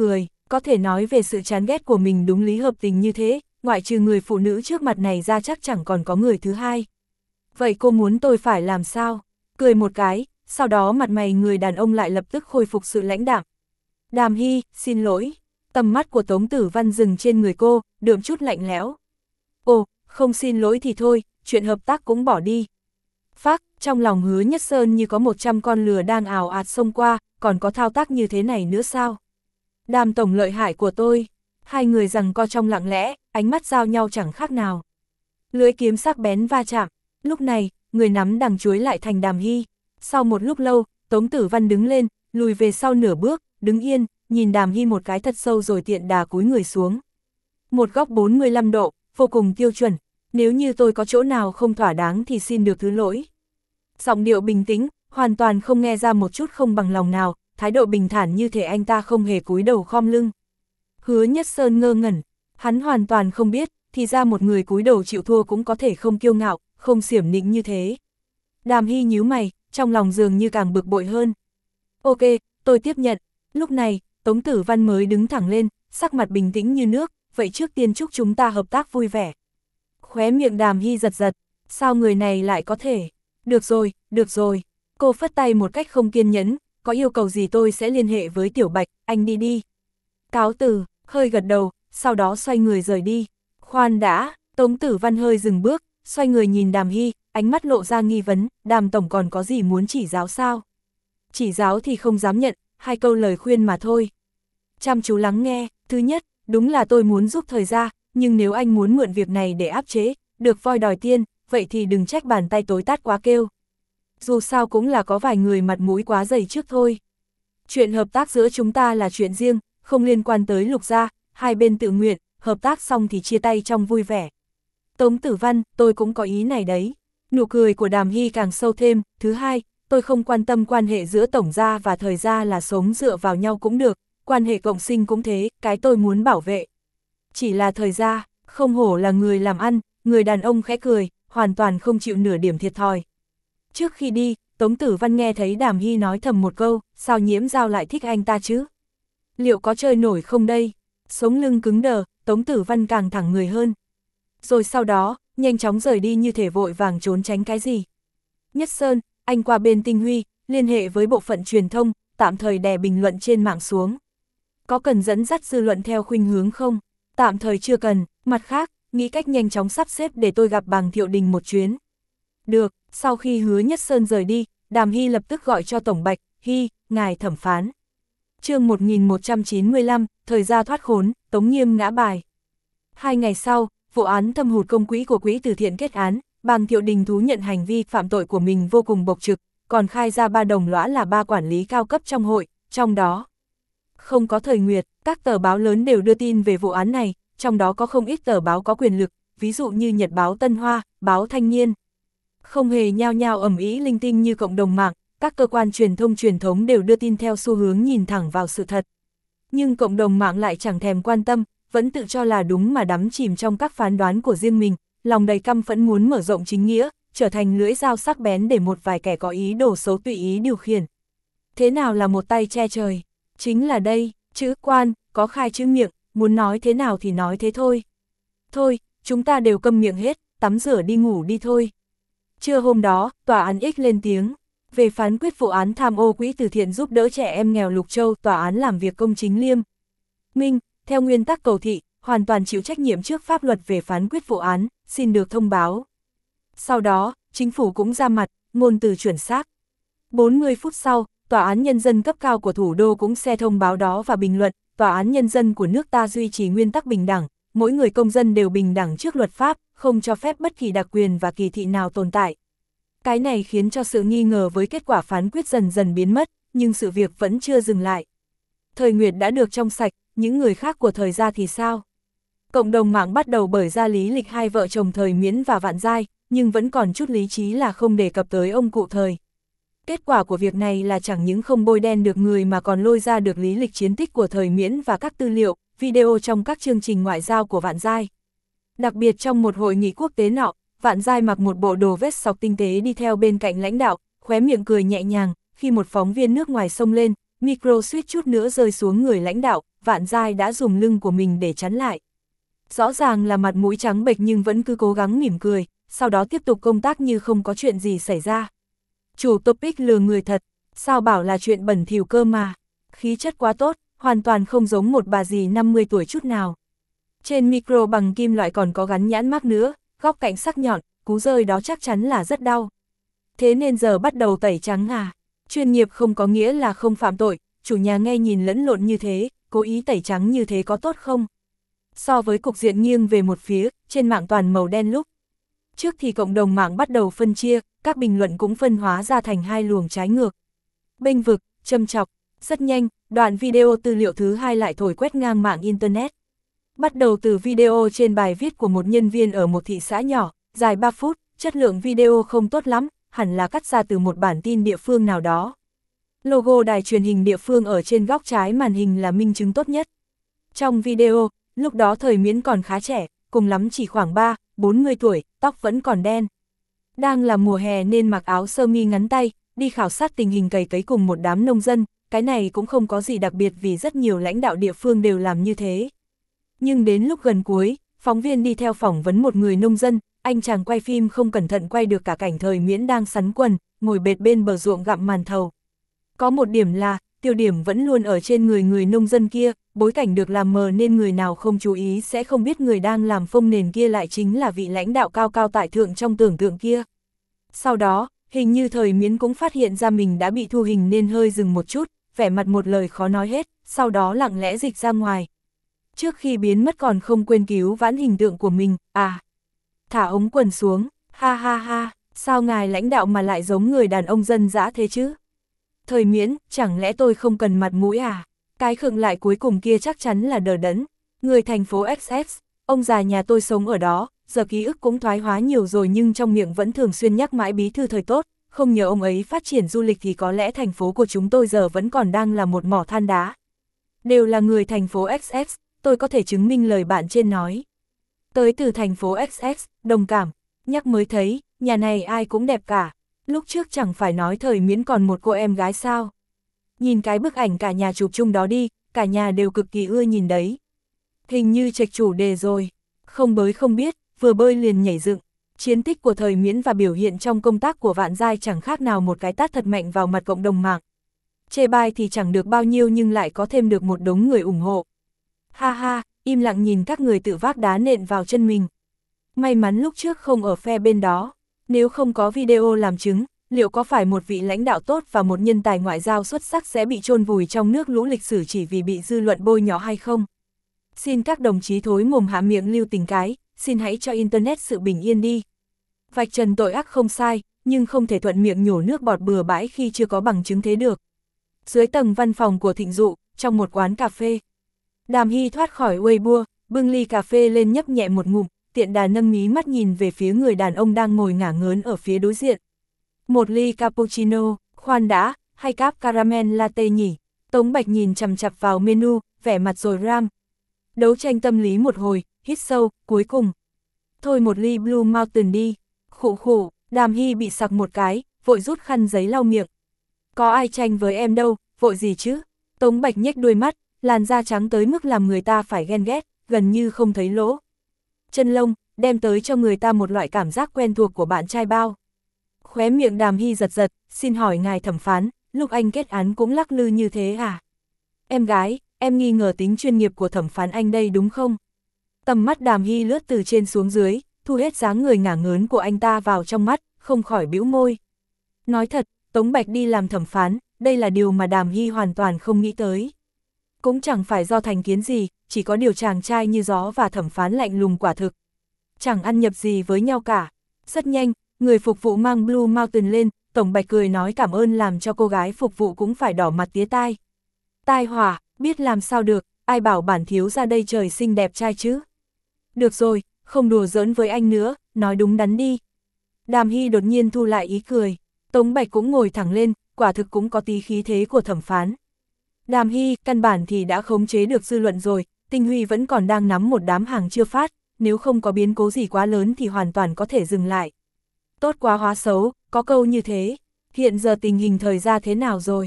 A: Có thể nói về sự chán ghét của mình đúng lý hợp tình như thế, ngoại trừ người phụ nữ trước mặt này ra chắc chẳng còn có người thứ hai. Vậy cô muốn tôi phải làm sao? Cười một cái, sau đó mặt mày người đàn ông lại lập tức khôi phục sự lãnh đạm. Đàm Hy, xin lỗi. Tầm mắt của Tống Tử Văn dừng trên người cô, đượm chút lạnh lẽo. Ồ, không xin lỗi thì thôi, chuyện hợp tác cũng bỏ đi. Phác, trong lòng Hứa Nhất Sơn như có một trăm con lừa đang ào ạt xông qua, còn có thao tác như thế này nữa sao? Đàm tổng lợi hại của tôi. Hai người giằng co trong lặng lẽ, ánh mắt giao nhau chẳng khác nào. Lưỡi kiếm sắc bén va chạm. Lúc này, người nắm đằng chuối lại thành Đàm Hy. Sau một lúc lâu, Tống Tử Văn đứng lên, lùi về sau nửa bước, đứng yên, nhìn Đàm Hy một cái thật sâu rồi tiện đà cúi người xuống. Một góc bốn mươi lăm độ, vô cùng tiêu chuẩn. Nếu như tôi có chỗ nào không thỏa đáng thì xin được thứ lỗi. Giọng điệu bình tĩnh, hoàn toàn không nghe ra một chút không bằng lòng nào, thái độ bình thản như thể anh ta không hề cúi đầu khom lưng. Hứa Nhất Sơn ngơ ngẩn, hắn hoàn toàn không biết, thì ra một người cúi đầu chịu thua cũng có thể không kiêu ngạo, không xiểm nịnh như thế. Đàm Hy nhíu mày, trong lòng dường như càng bực bội hơn. Ok, tôi tiếp nhận. Lúc này, Tống Tử Văn mới đứng thẳng lên, sắc mặt bình tĩnh như nước, vậy trước tiên chúc chúng ta hợp tác vui vẻ. Khóe miệng Đàm Hy giật giật, sao người này lại có thể? Được rồi, được rồi. Cô phất tay một cách không kiên nhẫn, có yêu cầu gì tôi sẽ liên hệ với Tiểu Bạch, anh đi đi. Cáo từ, hơi gật đầu, sau đó xoay người rời đi. Khoan đã, Tống Tử Văn hơi dừng bước, xoay người nhìn Đàm Hy, ánh mắt lộ ra nghi vấn, Đàm tổng còn có gì muốn chỉ giáo sao? Chỉ giáo thì không dám nhận, hai câu lời khuyên mà thôi. Chăm chú lắng nghe, thứ nhất, đúng là tôi muốn giúp thời gia, nhưng nếu anh muốn mượn việc này để áp chế, được voi đòi tiên, vậy thì đừng trách bàn tay tối tát quá kêu. Dù sao cũng là có vài người mặt mũi quá dày trước thôi. Chuyện hợp tác giữa chúng ta là chuyện riêng, không liên quan tới Lục gia, hai bên tự nguyện, hợp tác xong thì chia tay trong vui vẻ. Tống Tử Văn, tôi cũng có ý này đấy. Nụ cười của Đàm Hy càng sâu thêm. Thứ hai, tôi không quan tâm quan hệ giữa tổng gia và thời gia là sống dựa vào nhau cũng được, quan hệ cộng sinh cũng thế, cái tôi muốn bảo vệ. Chỉ là thời gia, không hổ là người làm ăn, người đàn ông khẽ cười, hoàn toàn không chịu nửa điểm thiệt thòi. Trước khi đi, Tống Tử Văn nghe thấy Đàm Hy nói thầm một câu, sao Nhiễm Giao lại thích anh ta chứ? Liệu có chơi nổi không đây? Sống lưng cứng đờ, Tống Tử Văn càng thẳng người hơn. Rồi sau đó, nhanh chóng rời đi như thể vội vàng trốn tránh cái gì. Nhất Sơn, anh qua bên Tinh Huy, liên hệ với bộ phận truyền thông, tạm thời đè bình luận trên mạng xuống. Có cần dẫn dắt dư luận theo khuynh hướng không? Tạm thời chưa cần, mặt khác, nghĩ cách nhanh chóng sắp xếp để tôi gặp Bàng Thiệu Đình một chuyến. Được, sau khi Hứa Nhất Sơn rời đi, Đàm Hy lập tức gọi cho Tổng Bạch, Hy, ngài thẩm phán. Chương một nghìn một trăm chín mươi lăm, thời gia thoát khốn, Tống Nghiêm ngã bài. Hai ngày sau, vụ án thâm hụt công quỹ của quỹ từ thiện kết án, Bàng Thiệu Đình thú nhận hành vi phạm tội của mình vô cùng bộc trực, còn khai ra ba đồng lõa là ba quản lý cao cấp trong hội, trong đó không có Thời Nguyệt, các tờ báo lớn đều đưa tin về vụ án này, trong đó có không ít tờ báo có quyền lực, ví dụ như Nhật báo Tân Hoa, báo Thanh Niên. Không hề nhao nhao ầm ĩ linh tinh như cộng đồng mạng, các cơ quan truyền thông truyền thống đều đưa tin theo xu hướng nhìn thẳng vào sự thật. Nhưng cộng đồng mạng lại chẳng thèm quan tâm, vẫn tự cho là đúng mà đắm chìm trong các phán đoán của riêng mình, lòng đầy căm phẫn muốn mở rộng chính nghĩa, trở thành lưỡi dao sắc bén để một vài kẻ có ý đồ xấu tùy ý điều khiển. Thế nào là một tay che trời? Chính là đây, chữ quan, có khai chữ miệng, muốn nói thế nào thì nói thế thôi. Thôi, chúng ta đều câm miệng hết, tắm rửa đi ngủ đi thôi. Trưa hôm đó, tòa án X lên tiếng. Về phán quyết vụ án tham ô quỹ từ thiện giúp đỡ trẻ em nghèo Lục Châu, tòa án làm việc công chính liêm minh, theo nguyên tắc cầu thị, hoàn toàn chịu trách nhiệm trước pháp luật về phán quyết vụ án, xin được thông báo. Sau đó, chính phủ cũng ra mặt, ngôn từ chuẩn xác. bốn mươi phút sau, tòa án nhân dân cấp cao của thủ đô cũng xe thông báo đó và bình luận, tòa án nhân dân của nước ta duy trì nguyên tắc bình đẳng, mỗi người công dân đều bình đẳng trước luật pháp, không cho phép bất kỳ đặc quyền và kỳ thị nào tồn tại. Cái này khiến cho sự nghi ngờ với kết quả phán quyết dần dần biến mất, nhưng sự việc vẫn chưa dừng lại. Thời Nguyệt đã được trong sạch, những người khác của Thời gia thì sao? Cộng đồng mạng bắt đầu bởi ra lý lịch hai vợ chồng Thời Miễn và Vạn Giai, nhưng vẫn còn chút lý trí là không đề cập tới ông cụ Thời. Kết quả của việc này là chẳng những không bôi đen được người mà còn lôi ra được lý lịch chiến tích của Thời Miễn và các tư liệu, video trong các chương trình ngoại giao của Vạn Giai. Đặc biệt trong một hội nghị quốc tế nọ, Vạn Giai mặc một bộ đồ vest sọc tinh tế đi theo bên cạnh lãnh đạo, khóe miệng cười nhẹ nhàng, khi một phóng viên nước ngoài xông lên, micro suýt chút nữa rơi xuống người lãnh đạo, Vạn Giai đã dùng lưng của mình để chắn lại. Rõ ràng là mặt mũi trắng bệch nhưng vẫn cứ cố gắng mỉm cười, sau đó tiếp tục công tác như không có chuyện gì xảy ra. Chủ topic lừa người thật, sao bảo là chuyện bẩn thỉu cơ mà. Khí chất quá tốt, hoàn toàn không giống một bà dì năm mươi tuổi chút nào. Trên micro bằng kim loại còn có gắn nhãn mác nữa, góc cạnh sắc nhọn, cú rơi đó chắc chắn là rất đau. Thế nên giờ bắt đầu tẩy trắng à? Chuyên nghiệp không có nghĩa là không phạm tội, chủ nhà nghe nhìn lẫn lộn như thế, cố ý tẩy trắng như thế có tốt không? So với cục diện nghiêng về một phía, trên mạng toàn màu đen lúc. Trước thì cộng đồng mạng bắt đầu phân chia, các bình luận cũng phân hóa ra thành hai luồng trái ngược. Bênh vực, châm chọc, rất nhanh, đoạn video tư liệu thứ hai lại thổi quét ngang mạng Internet. Bắt đầu từ video trên bài viết của một nhân viên ở một thị xã nhỏ, dài ba phút, chất lượng video không tốt lắm, hẳn là cắt ra từ một bản tin địa phương nào đó. Logo đài truyền hình địa phương ở trên góc trái màn hình là minh chứng tốt nhất. Trong video, lúc đó Thời Miễn còn khá trẻ, cùng lắm chỉ khoảng ba, bốn mươi tuổi, tóc vẫn còn đen. Đang là mùa hè nên mặc áo sơ mi ngắn tay, đi khảo sát tình hình cày cấy cùng một đám nông dân, cái này cũng không có gì đặc biệt vì rất nhiều lãnh đạo địa phương đều làm như thế. Nhưng đến lúc gần cuối, phóng viên đi theo phỏng vấn một người nông dân, anh chàng quay phim không cẩn thận quay được cả cảnh Thời Miễn đang sắn quần, ngồi bệt bên bờ ruộng gặm màn thầu. Có một điểm là, tiêu điểm vẫn luôn ở trên người người nông dân kia, bối cảnh được làm mờ nên người nào không chú ý sẽ không biết người đang làm phông nền kia lại chính là vị lãnh đạo cao cao tại thượng trong tưởng tượng kia. Sau đó, hình như Thời Miễn cũng phát hiện ra mình đã bị thu hình nên hơi dừng một chút, vẻ mặt một lời khó nói hết, sau đó lặng lẽ dịch ra ngoài. Trước khi biến mất còn không quên cứu vãn hình tượng của mình, à, thả ống quần xuống, ha ha ha, sao ngài lãnh đạo mà lại giống người đàn ông dân dã thế chứ? Thời Miễn, chẳng lẽ tôi không cần mặt mũi à? Cái khựng lại cuối cùng kia chắc chắn là đờ đẫn. Người thành phố ích ích, ông già nhà tôi sống ở đó, giờ ký ức cũng thoái hóa nhiều rồi nhưng trong miệng vẫn thường xuyên nhắc mãi bí thư thời tốt, không nhờ ông ấy phát triển du lịch thì có lẽ thành phố của chúng tôi giờ vẫn còn đang là một mỏ than đá. Đều là người thành phố ích ích, tôi có thể chứng minh lời bạn trên nói. Tới từ thành phố ích ích, đồng cảm, nhắc mới thấy, nhà này ai cũng đẹp cả. Lúc trước chẳng phải nói Thời Miễn còn một cô em gái sao. Nhìn cái bức ảnh cả nhà chụp chung đó đi, cả nhà đều cực kỳ ưa nhìn đấy. Hình như chệch chủ đề rồi. Không bới không biết, vừa bơi liền nhảy dựng. Chiến tích của Thời Miễn và biểu hiện trong công tác của Vạn Giai chẳng khác nào một cái tát thật mạnh vào mặt cộng đồng mạng. Chê bai thì chẳng được bao nhiêu nhưng lại có thêm được một đống người ủng hộ. Ha ha, im lặng nhìn các người tự vác đá nện vào chân mình. May mắn lúc trước không ở phe bên đó. Nếu không có video làm chứng, liệu có phải một vị lãnh đạo tốt và một nhân tài ngoại giao xuất sắc sẽ bị chôn vùi trong nước lũ lịch sử chỉ vì bị dư luận bôi nhọ hay không? Xin các đồng chí thối mồm hạ miệng lưu tình cái, xin hãy cho Internet sự bình yên đi. Vạch trần tội ác không sai, nhưng không thể thuận miệng nhổ nước bọt bừa bãi khi chưa có bằng chứng thế được. Dưới tầng văn phòng của Thịnh Dụ, trong một quán cà phê. Đàm Hy thoát khỏi Weibo, bưng ly cà phê lên nhấp nhẹ một ngụm, tiện đà nâng mí mắt nhìn về phía người đàn ông đang ngồi ngả ngớn ở phía đối diện. Một ly cappuccino, khoan đã, hay cáp caramel latte nhỉ? Tống Bạch nhìn chằm chặp vào menu, vẻ mặt rồi ram. Đấu tranh tâm lý một hồi, hít sâu, cuối cùng. Thôi một ly Blue Mountain đi. Khụ khụ, Đàm Hy bị sặc một cái, vội rút khăn giấy lau miệng. Có ai tranh với em đâu, vội gì chứ? Tống Bạch nhếch đuôi mắt, làn da trắng tới mức làm người ta phải ghen ghét, gần như không thấy lỗ. Chân lông, đem tới cho người ta một loại cảm giác quen thuộc của bạn trai bao. Khóe miệng Đàm Hy giật giật, xin hỏi ngài thẩm phán, lúc anh kết án cũng lắc lư như thế à? Em gái, em nghi ngờ tính chuyên nghiệp của thẩm phán anh đây đúng không? Tầm mắt Đàm Hy lướt từ trên xuống dưới, thu hết dáng người ngả ngớn của anh ta vào trong mắt, không khỏi bĩu môi. Nói thật, Tống Bạch đi làm thẩm phán, đây là điều mà Đàm Hy hoàn toàn không nghĩ tới. Cũng chẳng phải do thành kiến gì, chỉ có điều chàng trai như gió và thẩm phán lạnh lùng quả thực. Chẳng ăn nhập gì với nhau cả. Rất nhanh, người phục vụ mang Blue Mountain lên, Tổng Bạch cười nói cảm ơn làm cho cô gái phục vụ cũng phải đỏ mặt tía tai. Tai hỏa, biết làm sao được, ai bảo bản thiếu ra đây trời xinh đẹp trai chứ. Được rồi, không đùa giỡn với anh nữa, nói đúng đắn đi. Đàm Hy đột nhiên thu lại ý cười. Tống Bạch cũng ngồi thẳng lên, quả thực cũng có tí khí thế của thẩm phán. Đàm Hy, căn bản thì đã khống chế được dư luận rồi, Tinh Huy vẫn còn đang nắm một đám hàng chưa phát, nếu không có biến cố gì quá lớn thì hoàn toàn có thể dừng lại. Tốt quá hóa xấu, có câu như thế. Hiện giờ tình hình thời gia thế nào rồi?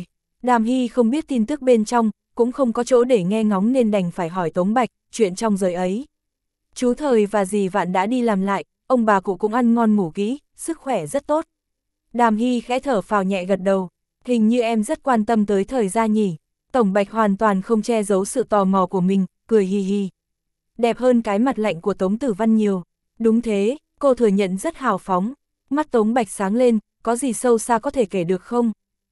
A: Đàm Hy không biết tin tức bên trong, cũng không có chỗ để nghe ngóng nên đành phải hỏi Tống Bạch, chuyện trong giới ấy. Chú Thời và dì Vạn đã đi làm lại, ông bà cụ cũng ăn ngon ngủ kỹ, sức khỏe rất tốt. Đàm Hy khẽ thở phào nhẹ gật đầu, hình như em rất quan tâm tới Thời gia nhỉ. Tổng Bạch hoàn toàn không che giấu sự tò mò của mình, cười hì hì. Đẹp hơn cái mặt lạnh của Tống Tử Văn nhiều. Đúng thế, cô thừa nhận rất hào phóng. Mắt Tống Bạch sáng lên, có gì sâu xa có thể kể được không?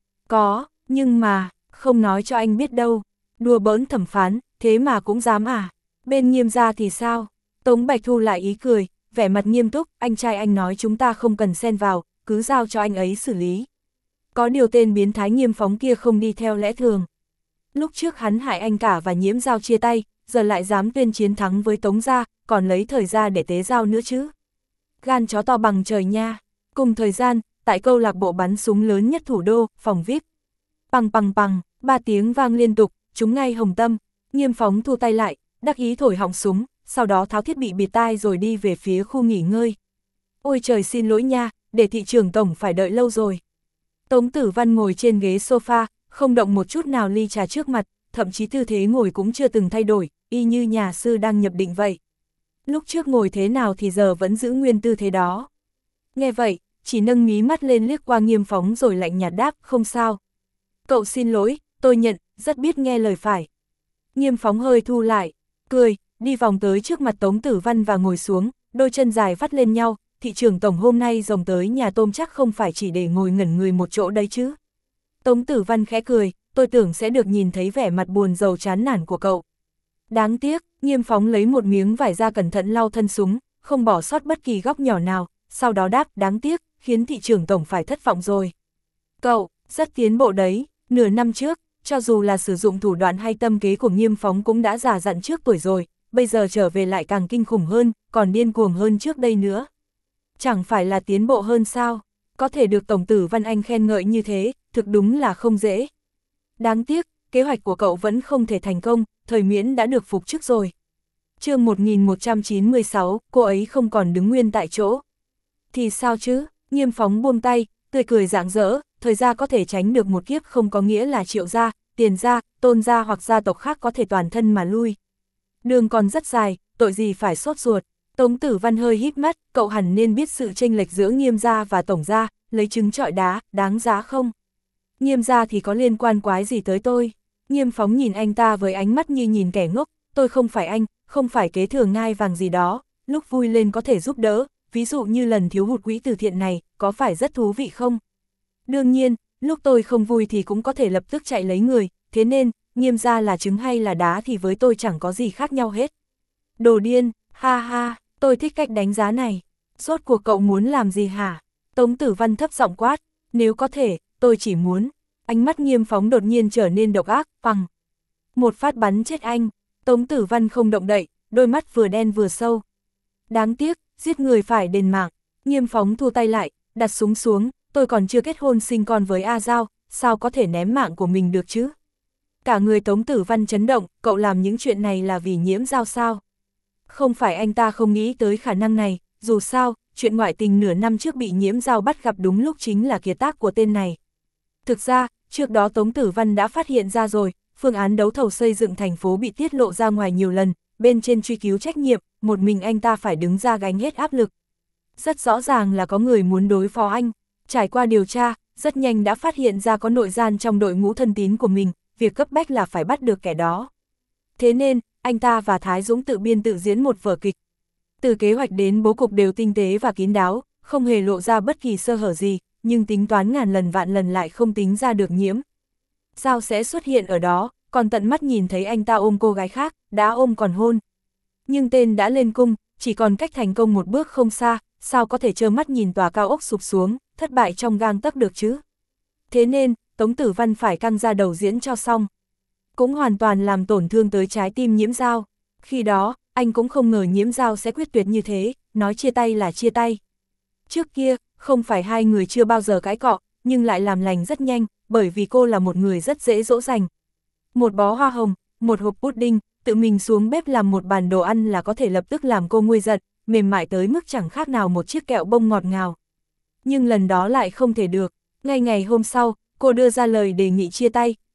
A: Có, nhưng mà, không nói cho anh biết đâu. Đùa bỡn thẩm phán, thế mà cũng dám à? Bên Nghiêm gia thì sao? Tống Bạch thu lại ý cười, vẻ mặt nghiêm túc, anh trai anh nói chúng ta không cần xen vào, cứ giao cho anh ấy xử lý. Có điều tên biến thái Nghiêm Phóng kia không đi theo lẽ thường. Lúc trước hắn hại anh cả và Nhiễm Giao chia tay, giờ lại dám tuyên chiến thắng với Tống gia, còn lấy Thời gia để tế giao nữa chứ. Gan chó to bằng trời nha. Cùng thời gian, tại câu lạc bộ bắn súng lớn nhất thủ đô, phòng vi ai pi. Pằng pằng pằng, ba tiếng vang liên tục, trúng ngay hồng tâm. Nghiêm Phóng thu tay lại, đắc ý thổi họng súng, sau đó tháo thiết bị bịt tai rồi đi về phía khu nghỉ ngơi. Ôi trời xin lỗi nha, để thị trưởng tổng phải đợi lâu rồi. Tống Tử Văn ngồi trên ghế sofa, không động một chút nào ly trà trước mặt, thậm chí tư thế ngồi cũng chưa từng thay đổi, y như nhà sư đang nhập định vậy. Lúc trước ngồi thế nào thì giờ vẫn giữ nguyên tư thế đó. Nghe vậy, chỉ nâng mí mắt lên liếc qua Nghiêm Phóng rồi lạnh nhạt đáp, không sao. Cậu xin lỗi, tôi nhận, rất biết nghe lời phải. Nghiêm Phóng hơi thu lại, cười, đi vòng tới trước mặt Tống Tử Văn và ngồi xuống, đôi chân dài vắt lên nhau, thị trưởng tổng hôm nay rồng tới nhà tôm chắc không phải chỉ để ngồi ngẩn người một chỗ đấy chứ. Tống Tử Văn khẽ cười, tôi tưởng sẽ được nhìn thấy vẻ mặt buồn rầu chán nản của cậu. Đáng tiếc, Nghiêm Phóng lấy một miếng vải ra cẩn thận lau thân súng, không bỏ sót bất kỳ góc nhỏ nào, sau đó đáp đáng tiếc, khiến thị trưởng tổng phải thất vọng rồi. Cậu, rất tiến bộ đấy, nửa năm trước, cho dù là sử dụng thủ đoạn hay tâm kế của Nghiêm Phóng cũng đã già dặn trước tuổi rồi, bây giờ trở về lại càng kinh khủng hơn, còn điên cuồng hơn trước đây nữa. Chẳng phải là tiến bộ hơn sao, có thể được Tổng tử Văn Anh khen ngợi như thế, thực đúng là không dễ. Đáng tiếc, kế hoạch của cậu vẫn không thể thành công, Thời Miễn đã được phục chức rồi. Chương một nghìn một trăm chín mươi sáu, cô ấy không còn đứng nguyên tại chỗ. Thì sao chứ, Nghiêm Phóng buông tay, tươi cười rạng rỡ, Thời gia có thể tránh được một kiếp không có nghĩa là Triệu gia, Tiền gia, Tôn gia hoặc gia tộc khác có thể toàn thân mà lui. Đường còn rất dài, tội gì phải sốt ruột. Tống Tử Văn hơi híp mắt, cậu hẳn nên biết sự chênh lệch giữa Nghiêm gia và Tổng gia, lấy trứng trọi đá, đáng giá không? Nghiêm gia thì có liên quan quái gì tới tôi? Nghiêm Phóng nhìn anh ta với ánh mắt như nhìn kẻ ngốc, tôi không phải anh, không phải kế thừa ngai vàng gì đó, lúc vui lên có thể giúp đỡ, ví dụ như lần thiếu hụt quỹ từ thiện này, có phải rất thú vị không? Đương nhiên, lúc tôi không vui thì cũng có thể lập tức chạy lấy người, thế nên, Nghiêm gia là trứng hay là đá thì với tôi chẳng có gì khác nhau hết. Đồ điên, ha ha, tôi thích cách đánh giá này. Rốt cuộc cậu muốn làm gì hả? Tống Tử Văn thấp giọng quát, nếu có thể, tôi chỉ muốn. Ánh mắt Nghiêm Phóng đột nhiên trở nên độc ác, phằng. Một phát bắn chết anh, Tống Tử Văn không động đậy, đôi mắt vừa đen vừa sâu. Đáng tiếc, giết người phải đền mạng. Nghiêm Phóng thu tay lại, đặt súng xuống, tôi còn chưa kết hôn sinh con với A Giao, sao có thể ném mạng của mình được chứ? Cả người Tống Tử Văn chấn động, cậu làm những chuyện này là vì Nhiễm Giao sao? Không phải anh ta không nghĩ tới khả năng này, dù sao, chuyện ngoại tình nửa năm trước bị Nhiễm Giao bắt gặp đúng lúc chính là kiệt tác của tên này. Thực ra, trước đó Tống Tử Văn đã phát hiện ra rồi, phương án đấu thầu xây dựng thành phố bị tiết lộ ra ngoài nhiều lần, bên trên truy cứu trách nhiệm, một mình anh ta phải đứng ra gánh hết áp lực. Rất rõ ràng là có người muốn đối phó anh, trải qua điều tra, rất nhanh đã phát hiện ra có nội gian trong đội ngũ thân tín của mình, việc cấp bách là phải bắt được kẻ đó. Thế nên, anh ta và Thái Dũng tự biên tự diễn một vở kịch. Từ kế hoạch đến bố cục đều tinh tế và kín đáo, không hề lộ ra bất kỳ sơ hở gì, nhưng tính toán ngàn lần vạn lần lại không tính ra được Nhiễm Giao sẽ xuất hiện ở đó, còn tận mắt nhìn thấy anh ta ôm cô gái khác, đã ôm còn hôn. Nhưng tên đã lên cung, chỉ còn cách thành công một bước không xa, sao có thể trơ mắt nhìn tòa cao ốc sụp xuống, thất bại trong gang tấc được chứ? Thế nên, Tống Tử Văn phải căng ra đầu diễn cho xong. Cũng hoàn toàn làm tổn thương tới trái tim Nhiễm Giao. Khi đó, anh cũng không ngờ Nhiễm Giao sẽ quyết tuyệt như thế, nói chia tay là chia tay. Trước kia, không phải hai người chưa bao giờ cãi cọ, nhưng lại làm lành rất nhanh, bởi vì cô là một người rất dễ dỗ dành. Một bó hoa hồng, một hộp pudding, tự mình xuống bếp làm một bàn đồ ăn là có thể lập tức làm cô nguôi giận, mềm mại tới mức chẳng khác nào một chiếc kẹo bông ngọt ngào. Nhưng lần đó lại không thể được, ngay ngày hôm sau, cô đưa ra lời đề nghị chia tay,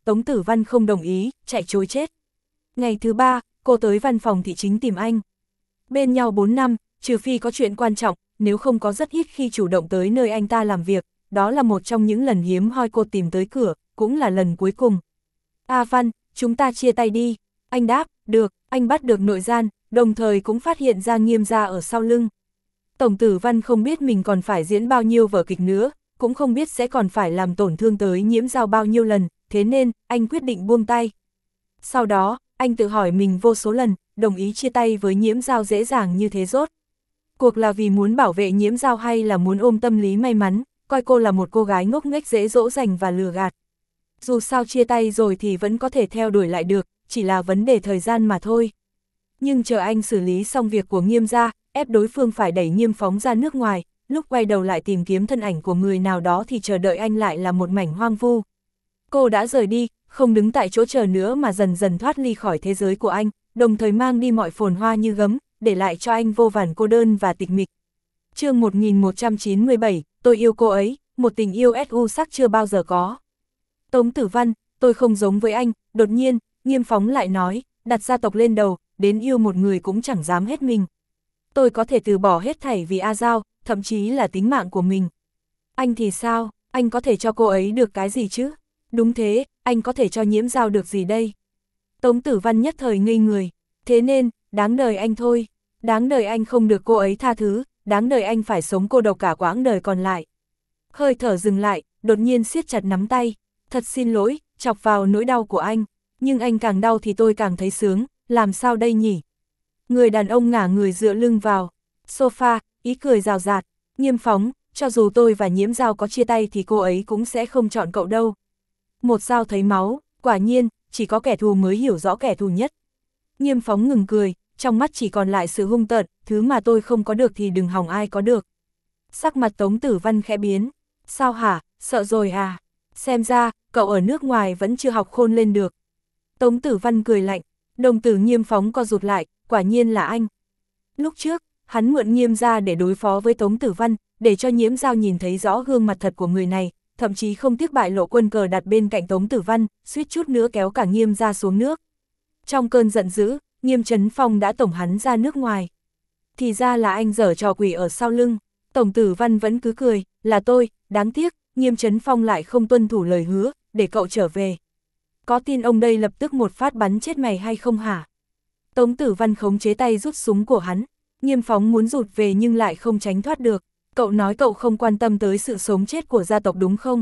A: Tống Tử Văn không đồng ý, chạy trối chết. Ngày thứ ba, cô tới văn phòng thị chính tìm anh. Bên nhau bốn năm, trừ phi có chuyện quan trọng, nếu không có rất ít khi chủ động tới nơi anh ta làm việc, đó là một trong những lần hiếm hoi cô tìm tới cửa, cũng là lần cuối cùng. A Văn, chúng ta chia tay đi. Anh đáp, được, anh bắt được nội gian, đồng thời cũng phát hiện ra Nghiêm gia ở sau lưng. Tổng Tử Văn không biết mình còn phải diễn bao nhiêu vở kịch nữa, cũng không biết sẽ còn phải làm tổn thương tới Nhiễm Dao bao nhiêu lần, thế nên, anh quyết định buông tay. Sau đó, anh tự hỏi mình vô số lần, đồng ý chia tay với Nhiễm Dao dễ dàng như thế rốt. Cuộc là vì muốn bảo vệ Nhiễm Dao hay là muốn ôm tâm lý may mắn, coi cô là một cô gái ngốc nghếch dễ dỗ dành và lừa gạt. Dù sao chia tay rồi thì vẫn có thể theo đuổi lại được, chỉ là vấn đề thời gian mà thôi. Nhưng chờ anh xử lý xong việc của Nghiêm gia, ép đối phương phải đẩy Nghiêm Phóng ra nước ngoài, lúc quay đầu lại tìm kiếm thân ảnh của người nào đó thì chờ đợi anh lại là một mảnh hoang vu. Cô đã rời đi, không đứng tại chỗ chờ nữa mà dần dần thoát ly khỏi thế giới của anh, đồng thời mang đi mọi phồn hoa như gấm, để lại cho anh vô vàn cô đơn và tịch mịch. Chương một nghìn một trăm chín mươi bảy, tôi yêu cô ấy, một tình yêu su sắc chưa bao giờ có. Tống Tử Văn, tôi không giống với anh, đột nhiên, Nghiêm Phóng lại nói, đặt gia tộc lên đầu, đến yêu một người cũng chẳng dám hết mình. Tôi có thể từ bỏ hết thảy vì A Giao, thậm chí là tính mạng của mình. Anh thì sao, anh có thể cho cô ấy được cái gì chứ? Đúng thế, anh có thể cho Nhiễm Dao được gì đây? Tống Tử Văn nhất thời ngây người, thế nên, đáng đời anh thôi, đáng đời anh không được cô ấy tha thứ, đáng đời anh phải sống cô độc cả quãng đời còn lại. Hơi thở dừng lại, đột nhiên siết chặt nắm tay, thật xin lỗi, chọc vào nỗi đau của anh, nhưng anh càng đau thì tôi càng thấy sướng, làm sao đây nhỉ? Người đàn ông ngả người dựa lưng vào sofa, ý cười rào rạt, Nghiêm Phóng, cho dù tôi và Nhiễm Dao có chia tay thì cô ấy cũng sẽ không chọn cậu đâu. Một dao thấy máu, quả nhiên, chỉ có kẻ thù mới hiểu rõ kẻ thù nhất. Nghiêm Phóng ngừng cười, trong mắt chỉ còn lại sự hung tợn, thứ mà tôi không có được thì đừng hòng ai có được. Sắc mặt Tống Tử Văn khẽ biến, sao hả, sợ rồi à? Xem ra, cậu ở nước ngoài vẫn chưa học khôn lên được. Tống Tử Văn cười lạnh, đồng tử Nghiêm Phóng co rụt lại, quả nhiên là anh. Lúc trước, hắn mượn Nghiêm gia để đối phó với Tống Tử Văn, để cho Nhiễm Dao nhìn thấy rõ gương mặt thật của người này, thậm chí không tiếc bại lộ quân cờ đặt bên cạnh Tống Tử Văn, suýt chút nữa kéo cả Nghiêm gia xuống nước. Trong cơn giận dữ, Nghiêm Trấn Phong đã tổng hắn ra nước ngoài. Thì ra là anh giở trò quỷ ở sau lưng. Tổng Tử Văn vẫn cứ cười, là tôi, đáng tiếc, Nghiêm Trấn Phong lại không tuân thủ lời hứa, để cậu trở về. Có tin ông đây lập tức một phát bắn chết mày hay không hả? Tống Tử Văn khống chế tay rút súng của hắn, Nghiêm Phóng muốn rụt về nhưng lại không tránh thoát được. Cậu nói cậu không quan tâm tới sự sống chết của gia tộc đúng không?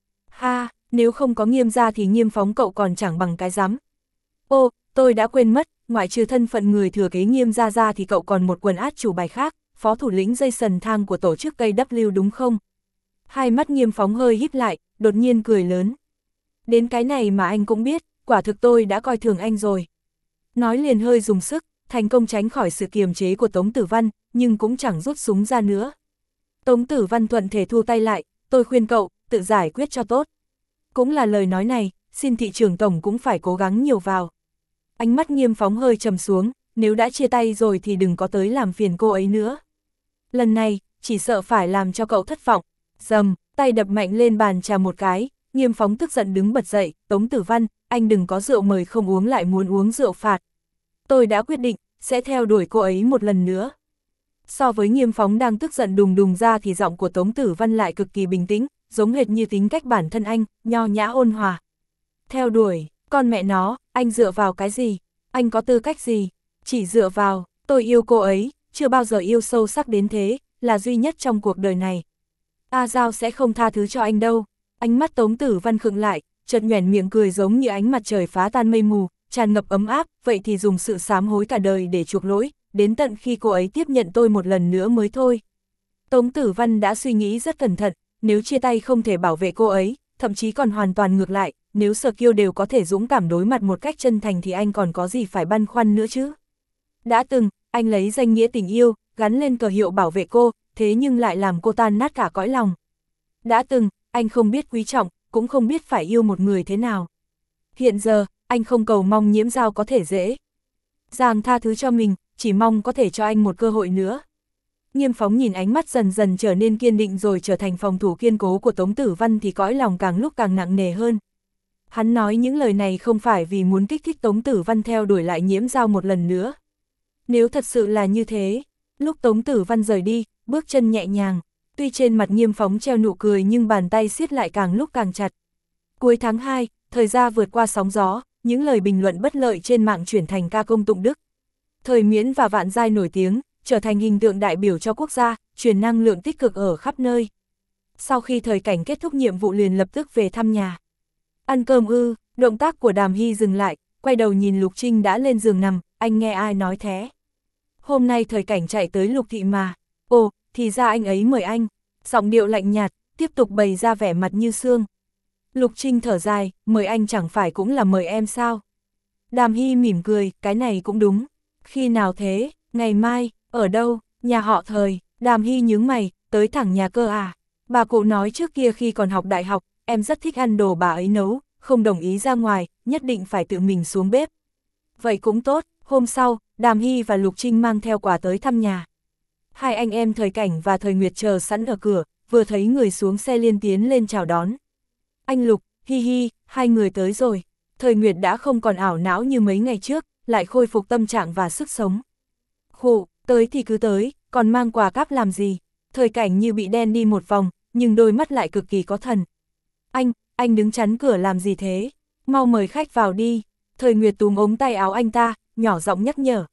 A: Ha, nếu không có Nghiêm gia thì Nghiêm Phóng cậu còn chẳng bằng cái rắm. Ô, tôi đã quên mất, ngoại trừ thân phận người thừa kế Nghiêm gia ra thì cậu còn một quần át chủ bài khác, phó thủ lĩnh dây sần thang của tổ chức K W đúng không? Hai mắt Nghiêm Phóng hơi híp lại, đột nhiên cười lớn. Đến cái này mà anh cũng biết, quả thực tôi đã coi thường anh rồi. Nói liền hơi dùng sức, thành công tránh khỏi sự kiềm chế của Tống Tử Văn, nhưng cũng chẳng rút súng ra nữa. Tống Tử Văn thuận thể thu tay lại, tôi khuyên cậu, tự giải quyết cho tốt. Cũng là lời nói này, xin thị trưởng tổng cũng phải cố gắng nhiều vào. Ánh mắt Nghiêm Phóng hơi trầm xuống, nếu đã chia tay rồi thì đừng có tới làm phiền cô ấy nữa. Lần này, chỉ sợ phải làm cho cậu thất vọng. Dầm, tay đập mạnh lên bàn trà một cái, Nghiêm Phóng tức giận đứng bật dậy, Tống Tử Văn, anh đừng có rượu mời không uống lại muốn uống rượu phạt. Tôi đã quyết định, sẽ theo đuổi cô ấy một lần nữa. So với Nghiêm Phóng đang tức giận đùng đùng ra thì giọng của Tống Tử Văn lại cực kỳ bình tĩnh, giống hệt như tính cách bản thân anh, nho nhã ôn hòa. Theo đuổi, con mẹ nó, anh dựa vào cái gì? Anh có tư cách gì? Chỉ dựa vào, tôi yêu cô ấy, chưa bao giờ yêu sâu sắc đến thế, là duy nhất trong cuộc đời này. A Giao sẽ không tha thứ cho anh đâu. Ánh mắt Tống Tử Văn khựng lại, chợt nhoẻn miệng cười giống như ánh mặt trời phá tan mây mù, tràn ngập ấm áp, vậy thì dùng sự sám hối cả đời để chuộc lỗi, đến tận khi cô ấy tiếp nhận tôi một lần nữa mới thôi. Tống Tử Văn đã suy nghĩ rất cẩn thận, nếu chia tay không thể bảo vệ cô ấy, thậm chí còn hoàn toàn ngược lại, nếu Sở Kiêu đều có thể dũng cảm đối mặt một cách chân thành thì anh còn có gì phải băn khoăn nữa chứ. Đã từng, anh lấy danh nghĩa tình yêu, gắn lên cờ hiệu bảo vệ cô, thế nhưng lại làm cô tan nát cả cõi lòng. Đã từng, anh không biết quý trọng, cũng không biết phải yêu một người thế nào. Hiện giờ, anh không cầu mong Nhiễm Dao có thể dễ dàng tha thứ cho mình, chỉ mong có thể cho anh một cơ hội nữa. Nghiêm Phóng nhìn ánh mắt dần dần trở nên kiên định rồi trở thành phòng thủ kiên cố của Tống Tử Văn thì cõi lòng càng lúc càng nặng nề hơn. Hắn nói những lời này không phải vì muốn kích thích Tống Tử Văn theo đuổi lại Nhiễm Giao một lần nữa. Nếu thật sự là như thế, lúc Tống Tử Văn rời đi, bước chân nhẹ nhàng, tuy trên mặt Nghiêm Phóng treo nụ cười nhưng bàn tay siết lại càng lúc càng chặt. Cuối tháng hai, thời gian vượt qua sóng gió, những lời bình luận bất lợi trên mạng chuyển thành ca công tụng đức. Thời Miễn và Vạn Giai nổi tiếng, trở thành hình tượng đại biểu cho quốc gia, truyền năng lượng tích cực ở khắp nơi. Sau khi Thời Cảnh kết thúc nhiệm vụ liền lập tức về thăm nhà. Ăn cơm ư, động tác của Đàm Hy dừng lại, quay đầu nhìn Lục Trinh đã lên giường nằm, anh nghe ai nói thế? Hôm nay Thời Cảnh chạy tới Lục Thị mà. Ồ, thì ra anh ấy mời anh. Giọng điệu lạnh nhạt, tiếp tục bày ra vẻ mặt như xương. Lục Trinh thở dài, mời anh chẳng phải cũng là mời em sao? Đàm Hy mỉm cười, cái này cũng đúng. Khi nào thế? Ngày mai, ở đâu? Nhà họ Thời. Đàm Hy nhướng mày, tới thẳng nhà cơ à? Bà cụ nói trước kia khi còn học đại học, em rất thích ăn đồ bà ấy nấu, không đồng ý ra ngoài, nhất định phải tự mình xuống bếp. Vậy cũng tốt, hôm sau, Đàm Hy và Lục Trinh mang theo quà tới thăm nhà. Hai anh em Thời Cảnh và Thời Nguyệt chờ sẵn ở cửa, vừa thấy người xuống xe liên tiến lên chào đón. Anh Lục, hi hi, hai người tới rồi. Thời Nguyệt đã không còn ảo não như mấy ngày trước, lại khôi phục tâm trạng và sức sống. Khụ, tới thì cứ tới, còn mang quà cáp làm gì? Thời Cảnh như bị đen đi một vòng, nhưng đôi mắt lại cực kỳ có thần. Anh, anh đứng chắn cửa làm gì thế? Mau mời khách vào đi. Thời Nguyệt túm ống tay áo anh ta, nhỏ giọng nhắc nhở.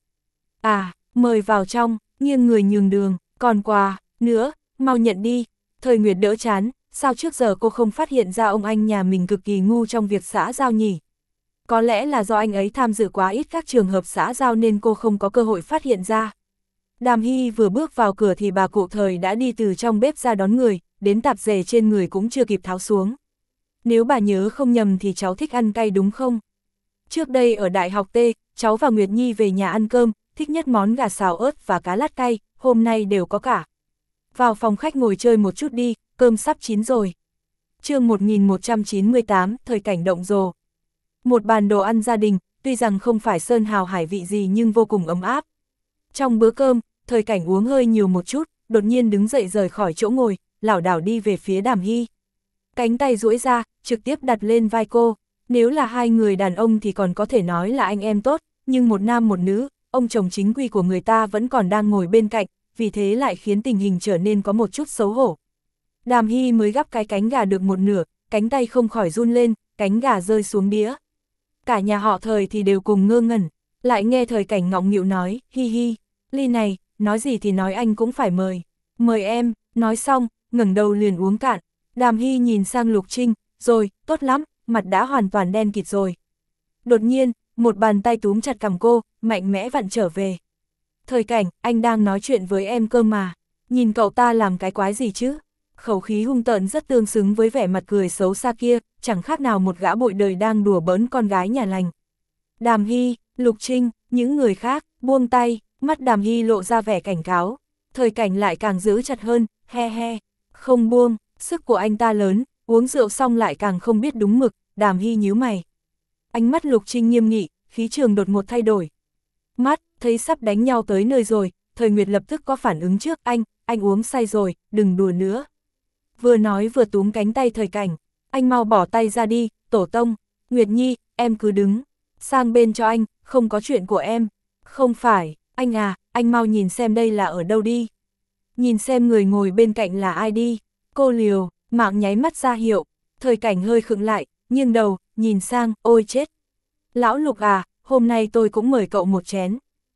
A: À, mời vào trong, nghiêng người nhường đường, còn quà, nữa, mau nhận đi. Thời Nguyệt đỡ chán, sao trước giờ cô không phát hiện ra ông anh nhà mình cực kỳ ngu trong việc xã giao nhỉ? Có lẽ là do anh ấy tham dự quá ít các trường hợp xã giao nên cô không có cơ hội phát hiện ra. Đàm Hy vừa bước vào cửa thì bà cụ Thời đã đi từ trong bếp ra đón người, đến tạp dề trên người cũng chưa kịp tháo xuống. Nếu bà nhớ không nhầm thì cháu thích ăn cay đúng không? Trước đây ở Đại học T, cháu và Nguyệt Nhi về nhà ăn cơm, thích nhất món gà xào ớt và cá lát cay, hôm nay đều có cả. Vào phòng khách ngồi chơi một chút đi, cơm sắp chín rồi. Chương một nghìn một trăm chín mươi tám, Thời Cảnh động rồ. Một bàn đồ ăn gia đình, tuy rằng không phải sơn hào hải vị gì nhưng vô cùng ấm áp. Trong bữa cơm, Thời Cảnh uống hơi nhiều một chút, đột nhiên đứng dậy rời khỏi chỗ ngồi, lảo đảo đi về phía Đàm Hy. Cánh tay duỗi ra, trực tiếp đặt lên vai cô. Nếu là hai người đàn ông thì còn có thể nói là anh em tốt, nhưng một nam một nữ, ông chồng chính quy của người ta vẫn còn đang ngồi bên cạnh, vì thế lại khiến tình hình trở nên có một chút xấu hổ. Đàm Hy mới gắp cái cánh gà được một nửa, cánh tay không khỏi run lên, cánh gà rơi xuống đĩa. Cả nhà họ Thời thì đều cùng ngơ ngẩn, lại nghe Thời Cảnh ngọng nghịu nói, hi hi, ly này, nói gì thì nói anh cũng phải mời. Mời em, nói xong, ngẩng đầu liền uống cạn. Đàm Hy nhìn sang Lục Trinh, rồi, tốt lắm, mặt đã hoàn toàn đen kịt rồi. Đột nhiên, một bàn tay túm chặt cằm cô, mạnh mẽ vặn trở về. Thời Cảnh, anh đang nói chuyện với em cơ mà, nhìn cậu ta làm cái quái gì chứ? Khẩu khí hung tợn rất tương xứng với vẻ mặt cười xấu xa kia, chẳng khác nào một gã bội đời đang đùa bỡn con gái nhà lành. Đàm Hy, Lục Trinh, những người khác, buông tay, mắt Đàm Hy lộ ra vẻ cảnh cáo. Thời Cảnh lại càng giữ chặt hơn, he he, không buông, sức của anh ta lớn, uống rượu xong lại càng không biết đúng mực. Đàm Hy nhíu mày. Ánh mắt Lục Trinh nghiêm nghị, khí trường đột ngột thay đổi. Mắt, thấy sắp đánh nhau tới nơi rồi, Thời Nguyệt lập tức có phản ứng trước, anh, anh uống say rồi, đừng đùa nữa. Vừa nói vừa túm cánh tay Thời Cảnh, anh mau bỏ tay ra đi, tổ tông. Nguyệt Nhi, em cứ đứng, sang bên cho anh, không có chuyện của em. Không phải, anh à, anh mau nhìn xem đây là ở đâu đi. Nhìn xem người ngồi bên cạnh là ai đi. Cô liều, mạng nháy mắt ra hiệu. Thời Cảnh hơi khựng lại, nghiêng đầu, nhìn sang, ôi chết. Lão Lục à, hôm nay tôi cũng mời cậu một chén.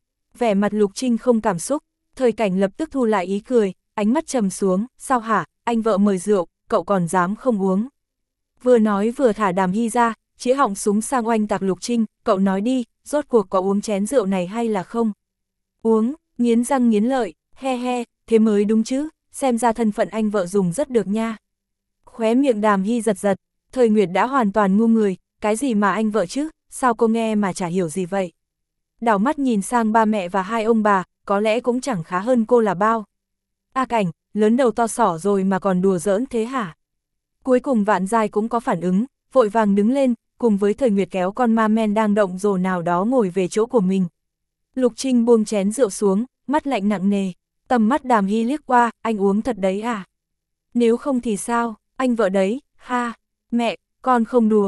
A: Vẻ mặt Lục Trinh không cảm xúc, Thời Cảnh lập tức thu lại ý cười, ánh mắt trầm xuống, sao hả, anh vợ mời rượu, cậu còn dám không uống. Vừa nói vừa thả Đàm Hy ra, chĩa họng súng sang oanh tạc Lục Trinh, cậu nói đi, rốt cuộc có uống chén rượu này hay là không? Uống, nghiến răng nghiến lợi, he he, thế mới đúng chứ, xem ra thân phận anh vợ dùng rất được nha. Khóe miệng Đàm Hy giật giật, Thời Nguyệt đã hoàn toàn ngu người, cái gì mà anh vợ chứ, sao cô nghe mà chả hiểu gì vậy? Đảo mắt nhìn sang ba mẹ và hai ông bà, có lẽ cũng chẳng khá hơn cô là bao. A Cảnh, lớn đầu to sỏ rồi mà còn đùa giỡn thế hả? Cuối cùng Vạn Giai cũng có phản ứng, vội vàng đứng lên, cùng với Thời Nguyệt kéo con ma men đang động rồ nào đó ngồi về chỗ của mình. Lục Trinh buông chén rượu xuống, mắt lạnh nặng nề, tầm mắt Đàm Hy liếc qua, anh uống thật đấy à? Nếu không thì sao, anh vợ đấy, ha, mẹ, con không đùa.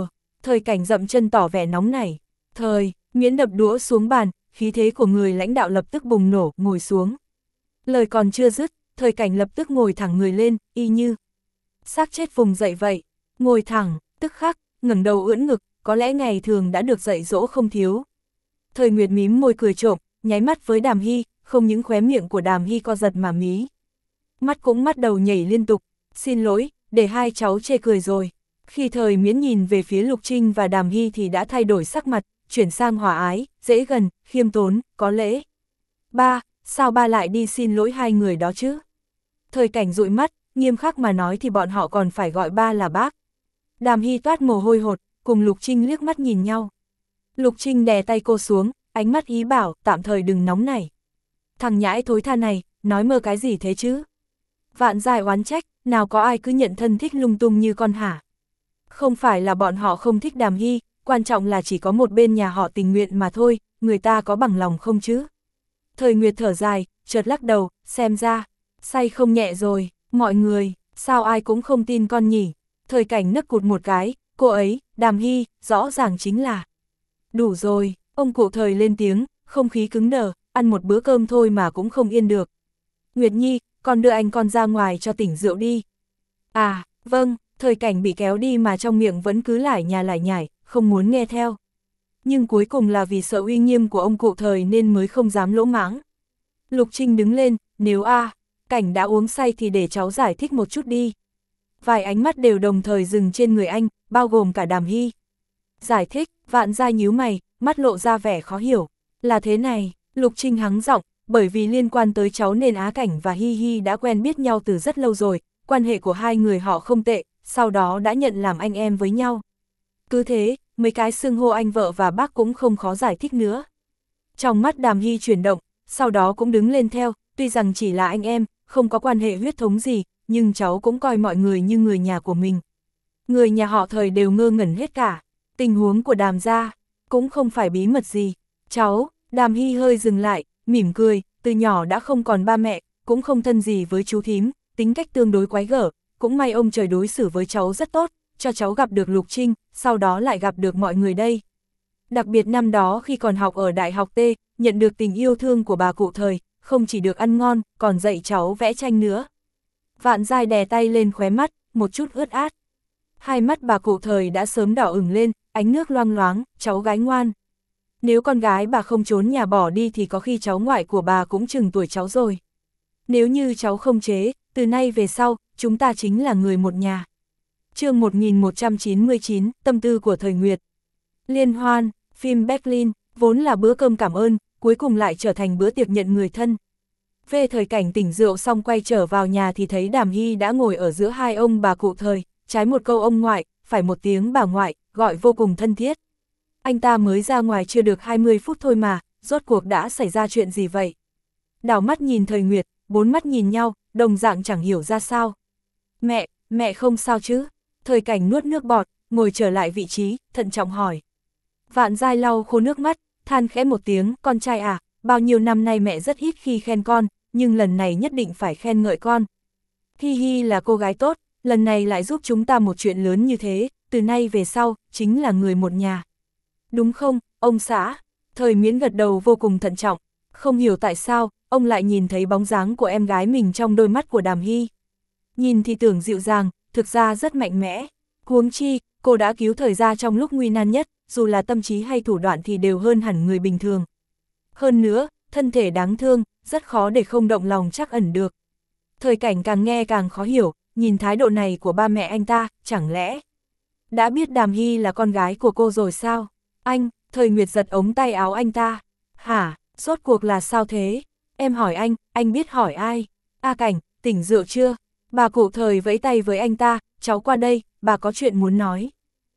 A: Thời Cảnh dậm chân tỏ vẻ nóng nảy. Thời, Miễn đập đũa xuống bàn, khí thế của người lãnh đạo lập tức bùng nổ, ngồi xuống. Lời còn chưa dứt, Thời Cảnh lập tức ngồi thẳng người lên, y như xác chết vùng dậy vậy, ngồi thẳng, tức khắc, ngẩng đầu ưỡn ngực, có lẽ ngày thường đã được dạy dỗ không thiếu. Thời Nguyệt mím môi cười trộm, nháy mắt với Đàm Hy, không những khóe miệng của Đàm Hy co giật mà mí. Mắt cũng mắt đầu nhảy liên tục, xin lỗi, để hai cháu chê cười rồi. Khi Thời Miễn nhìn về phía Lục Trinh và Đàm Hy thì đã thay đổi sắc mặt, chuyển sang hòa ái, dễ gần, khiêm tốn, có lễ. Ba, sao ba lại đi xin lỗi hai người đó chứ? Thời Cảnh dụi mắt, nghiêm khắc mà nói thì bọn họ còn phải gọi ba là bác. Đàm Hy toát mồ hôi hột, cùng Lục Trinh liếc mắt nhìn nhau. Lục Trinh đè tay cô xuống, ánh mắt ý bảo, tạm thời đừng nóng nảy. Thằng nhãi thối tha này, nói mơ cái gì thế chứ? Vạn Giai oán trách, nào có ai cứ nhận thân thích lung tung như con hả? Không phải là bọn họ không thích Đàm Hy, quan trọng là chỉ có một bên nhà họ tình nguyện mà thôi, người ta có bằng lòng không chứ? Thời Nguyệt thở dài, chợt lắc đầu, xem ra, say không nhẹ rồi, mọi người, sao ai cũng không tin con nhỉ? Thời Cảnh nấc cụt một cái, cô ấy, Đàm Hy, rõ ràng chính là. Đủ rồi, ông cụ Thời lên tiếng, không khí cứng đờ, ăn một bữa cơm thôi mà cũng không yên được. Nguyệt Nhi, con đưa anh con ra ngoài cho tỉnh rượu đi. À, vâng, Thời Cảnh bị kéo đi mà trong miệng vẫn cứ lải nhà lải nhải, không muốn nghe theo. Nhưng cuối cùng là vì sợ uy nghiêm của ông cụ Thời nên mới không dám lỗ mãng. Lục Trinh đứng lên, nếu a à, Cảnh đã uống say thì để cháu giải thích một chút đi. Vài ánh mắt đều đồng thời dừng trên người anh, bao gồm cả Đàm Hy. Giải thích, Vạn Giai nhíu mày, mắt lộ ra vẻ khó hiểu. Là thế này, Lục Trinh hắng giọng, bởi vì liên quan tới cháu nên Á Cảnh và Hi Hi đã quen biết nhau từ rất lâu rồi, quan hệ của hai người họ không tệ, sau đó đã nhận làm anh em với nhau. Cứ thế, mấy cái xưng hô anh vợ và bác cũng không khó giải thích nữa. Trong mắt Đàm Hy chuyển động, sau đó cũng đứng lên theo, tuy rằng chỉ là anh em, không có quan hệ huyết thống gì, nhưng cháu cũng coi mọi người như người nhà của mình. Người nhà họ Thời đều ngơ ngẩn hết cả, tình huống của Đàm gia cũng không phải bí mật gì. Cháu, Đàm Hy hơi dừng lại, mỉm cười, từ nhỏ đã không còn ba mẹ, cũng không thân gì với chú thím, tính cách tương đối quái gở, cũng may ông trời đối xử với cháu rất tốt, cho cháu gặp được Lục Trinh, sau đó lại gặp được mọi người đây. Đặc biệt năm đó khi còn học ở Đại học T, nhận được tình yêu thương của bà cụ Thời, không chỉ được ăn ngon, còn dạy cháu vẽ tranh nữa. Vạn Giai đè tay lên khóe mắt, một chút ướt át. Hai mắt bà cụ Thời đã sớm đỏ ửng lên, ánh nước loang loáng, cháu gái ngoan. Nếu con gái bà không trốn nhà bỏ đi thì có khi cháu ngoại của bà cũng chừng tuổi cháu rồi. Nếu như cháu không chế, từ nay về sau, chúng ta chính là người một nhà. Chương một nghìn một trăm chín mươi chín, tâm tư của Thời Nguyệt. Liên hoan, phim Berlin, vốn là bữa cơm cảm ơn, cuối cùng lại trở thành bữa tiệc nhận người thân. Về Thời Cảnh tỉnh rượu xong quay trở vào nhà thì thấy Đàm Hy đã ngồi ở giữa hai ông bà cụ Thời, trái một câu ông ngoại, phải một tiếng bà ngoại, gọi vô cùng thân thiết. Anh ta mới ra ngoài chưa được hai mươi phút thôi mà, rốt cuộc đã xảy ra chuyện gì vậy? Đảo mắt nhìn Thời Nguyệt, bốn mắt nhìn nhau, đồng dạng chẳng hiểu ra sao. Mẹ, mẹ không sao chứ? Thời Cảnh nuốt nước bọt, ngồi trở lại vị trí, thận trọng hỏi. Vạn Giai lau khô nước mắt, than khẽ một tiếng, con trai à, bao nhiêu năm nay mẹ rất ít khi khen con, nhưng lần này nhất định phải khen ngợi con. Hi Hi là cô gái tốt, lần này lại giúp chúng ta một chuyện lớn như thế, từ nay về sau, chính là người một nhà. Đúng không, ông xã? Thời Miễn gật đầu vô cùng thận trọng, không hiểu tại sao, ông lại nhìn thấy bóng dáng của em gái mình trong đôi mắt của Đàm Hy. Nhìn thì tưởng dịu dàng, thực ra rất mạnh mẽ. Huống chi, cô đã cứu Thời gia trong lúc nguy nan nhất, dù là tâm trí hay thủ đoạn thì đều hơn hẳn người bình thường. Hơn nữa, thân thể đáng thương, rất khó để không động lòng trắc ẩn được. Thời Cảnh càng nghe càng khó hiểu, nhìn thái độ này của ba mẹ anh ta, chẳng lẽ đã biết Đàm Hy là con gái của cô rồi sao? Anh, Thời Nguyệt giật ống tay áo anh ta. Hả, rốt cuộc là sao thế? Em hỏi anh, anh biết hỏi ai? A Cảnh, tỉnh rượu chưa? Bà cụ Thời vẫy tay với anh ta, cháu qua đây, bà có chuyện muốn nói.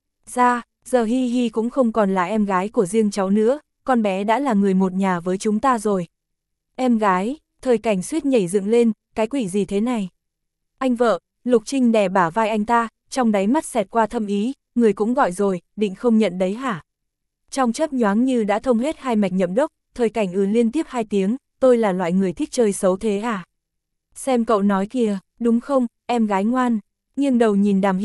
A: Ra, giờ Hi Hi cũng không còn là em gái của riêng cháu nữa, con bé đã là người một nhà với chúng ta rồi. Em gái, Thời Cảnh suýt nhảy dựng lên, cái quỷ gì thế này? Anh vợ, Lục Trinh đè bả vai anh ta, trong đáy mắt xẹt qua thâm ý, người cũng gọi rồi, định không nhận đấy hả? Trong chớp nhoáng như đã thông hết hai mạch nhậm đốc, Thời Cảnh ừ liên tiếp hai tiếng, tôi là loại người thích chơi xấu thế à? Xem cậu nói kìa, đúng không, em gái ngoan, nghiêng đầu nhìn Đàm Hy,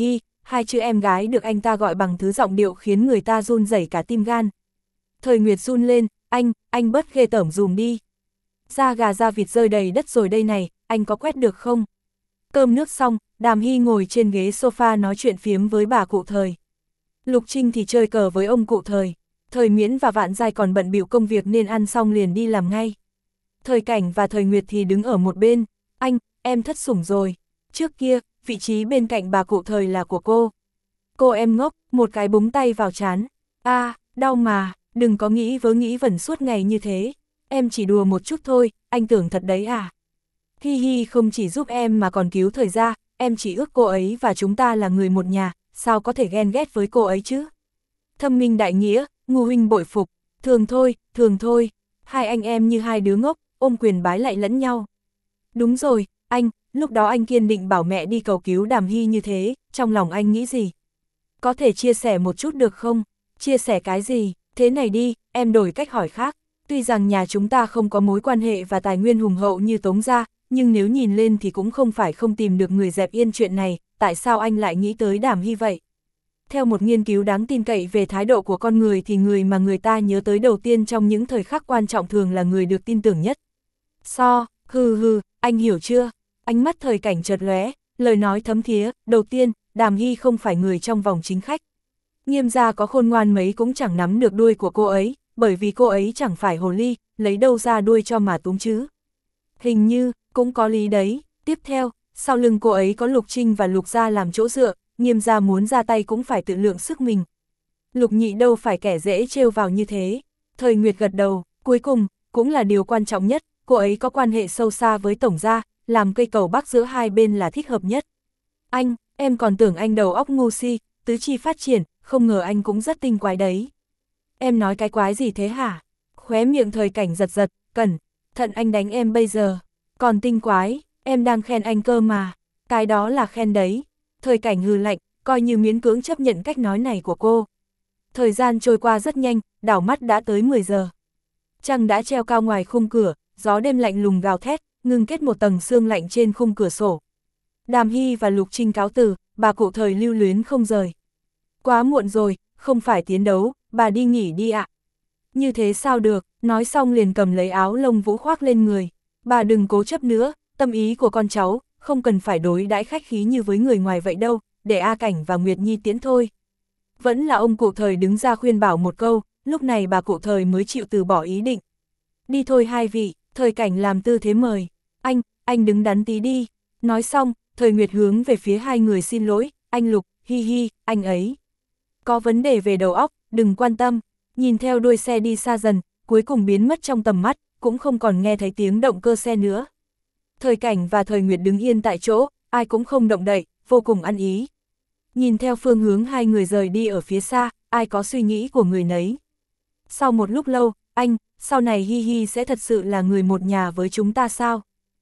A: hai chữ em gái được anh ta gọi bằng thứ giọng điệu khiến người ta run rẩy cả tim gan. Thời Nguyệt run lên, anh, anh bớt ghê tởm dùm đi. Da gà da vịt rơi đầy đất rồi đây này, anh có quét được không? Cơm nước xong, Đàm Hy ngồi trên ghế sofa nói chuyện phiếm với bà cụ Thời. Lục Trinh thì chơi cờ với ông cụ Thời. Thời Miễn và Vạn Giai còn bận bịu công việc nên ăn xong liền đi làm ngay. Thời Cảnh và Thời Nguyệt thì đứng ở một bên. Anh, em thất sủng rồi. Trước kia, vị trí bên cạnh bà cụ Thời là của cô. Cô em ngốc, một cái búng tay vào trán. A, à, đau mà, đừng có nghĩ vớ nghĩ vẩn suốt ngày như thế. Em chỉ đùa một chút thôi, anh tưởng thật đấy à? Hi hi, không chỉ giúp em mà còn cứu Thời gia, em chỉ ước cô ấy và chúng ta là người một nhà, sao có thể ghen ghét với cô ấy chứ? Thâm minh đại nghĩa, ngu huynh bội phục, thường thôi, thường thôi, hai anh em như hai đứa ngốc, ôm quyền bái lại lẫn nhau. Đúng rồi, anh, lúc đó anh kiên định bảo mẹ đi cầu cứu Đàm Hy như thế, trong lòng anh nghĩ gì? Có thể chia sẻ một chút được không? Chia sẻ cái gì? Thế này đi, em đổi cách hỏi khác. Tuy rằng nhà chúng ta không có mối quan hệ và tài nguyên hùng hậu như Tống gia, nhưng nếu nhìn lên thì cũng không phải không tìm được người dẹp yên chuyện này, tại sao anh lại nghĩ tới Đàm Hy vậy? Theo một nghiên cứu đáng tin cậy về thái độ của con người thì người mà người ta nhớ tới đầu tiên trong những thời khắc quan trọng thường là người được tin tưởng nhất. So, hừ hừ, anh hiểu chưa? Ánh mắt Thời Cảnh chợt lóe, lời nói thấm thía, đầu tiên, Đàm Hy không phải người trong vòng chính khách. Nghiêm gia có khôn ngoan mấy cũng chẳng nắm được đuôi của cô ấy, bởi vì cô ấy chẳng phải hồ ly, lấy đâu ra đuôi cho mà túm chứ. Hình như, cũng có lý đấy. Tiếp theo, sau lưng cô ấy có Lục Trinh và Lục gia làm chỗ dựa, Nghiêm gia muốn ra tay cũng phải tự lượng sức mình. Lục Nhị đâu phải kẻ dễ trêu vào như thế. Thời Nguyệt gật đầu, cuối cùng, cũng là điều quan trọng nhất, cô ấy có quan hệ sâu xa với Tổng gia, làm cây cầu bắc giữa hai bên là thích hợp nhất. Anh, em còn tưởng anh đầu óc ngu si, tứ chi phát triển, không ngờ anh cũng rất tinh quái đấy. Em nói cái quái gì thế hả? Khóe miệng Thời Cảnh giật giật, cẩn thận anh đánh em bây giờ. Còn tinh quái, em đang khen anh cơ mà. Cái đó là khen đấy. Thời Cảnh hừ lạnh, coi như miễn cưỡng chấp nhận cách nói này của cô. Thời gian trôi qua rất nhanh, đảo mắt đã tới mười giờ. Trăng đã treo cao ngoài khung cửa, gió đêm lạnh lùng gào thét, ngưng kết một tầng sương lạnh trên khung cửa sổ. Đàm Hy và Lục Trinh cáo từ, bà cụ Thời lưu luyến không rời. Quá muộn rồi, không phải tiến đấu, bà đi nghỉ đi ạ. Như thế sao được, nói xong liền cầm lấy áo lông vũ khoác lên người. Bà đừng cố chấp nữa, tâm ý của con cháu, không cần phải đối đãi khách khí như với người ngoài vậy đâu, để A Cảnh và Nguyệt Nhi tiến thôi. Vẫn là ông cụ Thời đứng ra khuyên bảo một câu, lúc này bà cụ Thời mới chịu từ bỏ ý định. Đi thôi hai vị, Thời Cảnh làm tư thế mời. Anh, anh đứng đắn tí đi. Nói xong, Thời Nguyệt hướng về phía hai người xin lỗi, anh Lục, hi hi, anh ấy. Có vấn đề về đầu óc, đừng quan tâm. Nhìn theo đuôi xe đi xa dần, cuối cùng biến mất trong tầm mắt, cũng không còn nghe thấy tiếng động cơ xe nữa. Thời Cảnh và Thời Nguyệt đứng yên tại chỗ, ai cũng không động đậy, vô cùng ăn ý. Nhìn theo phương hướng hai người rời đi ở phía xa, ai có suy nghĩ của người nấy. Sau một lúc lâu, anh, sau này Hi Hi sẽ thật sự là người một nhà với chúng ta sao?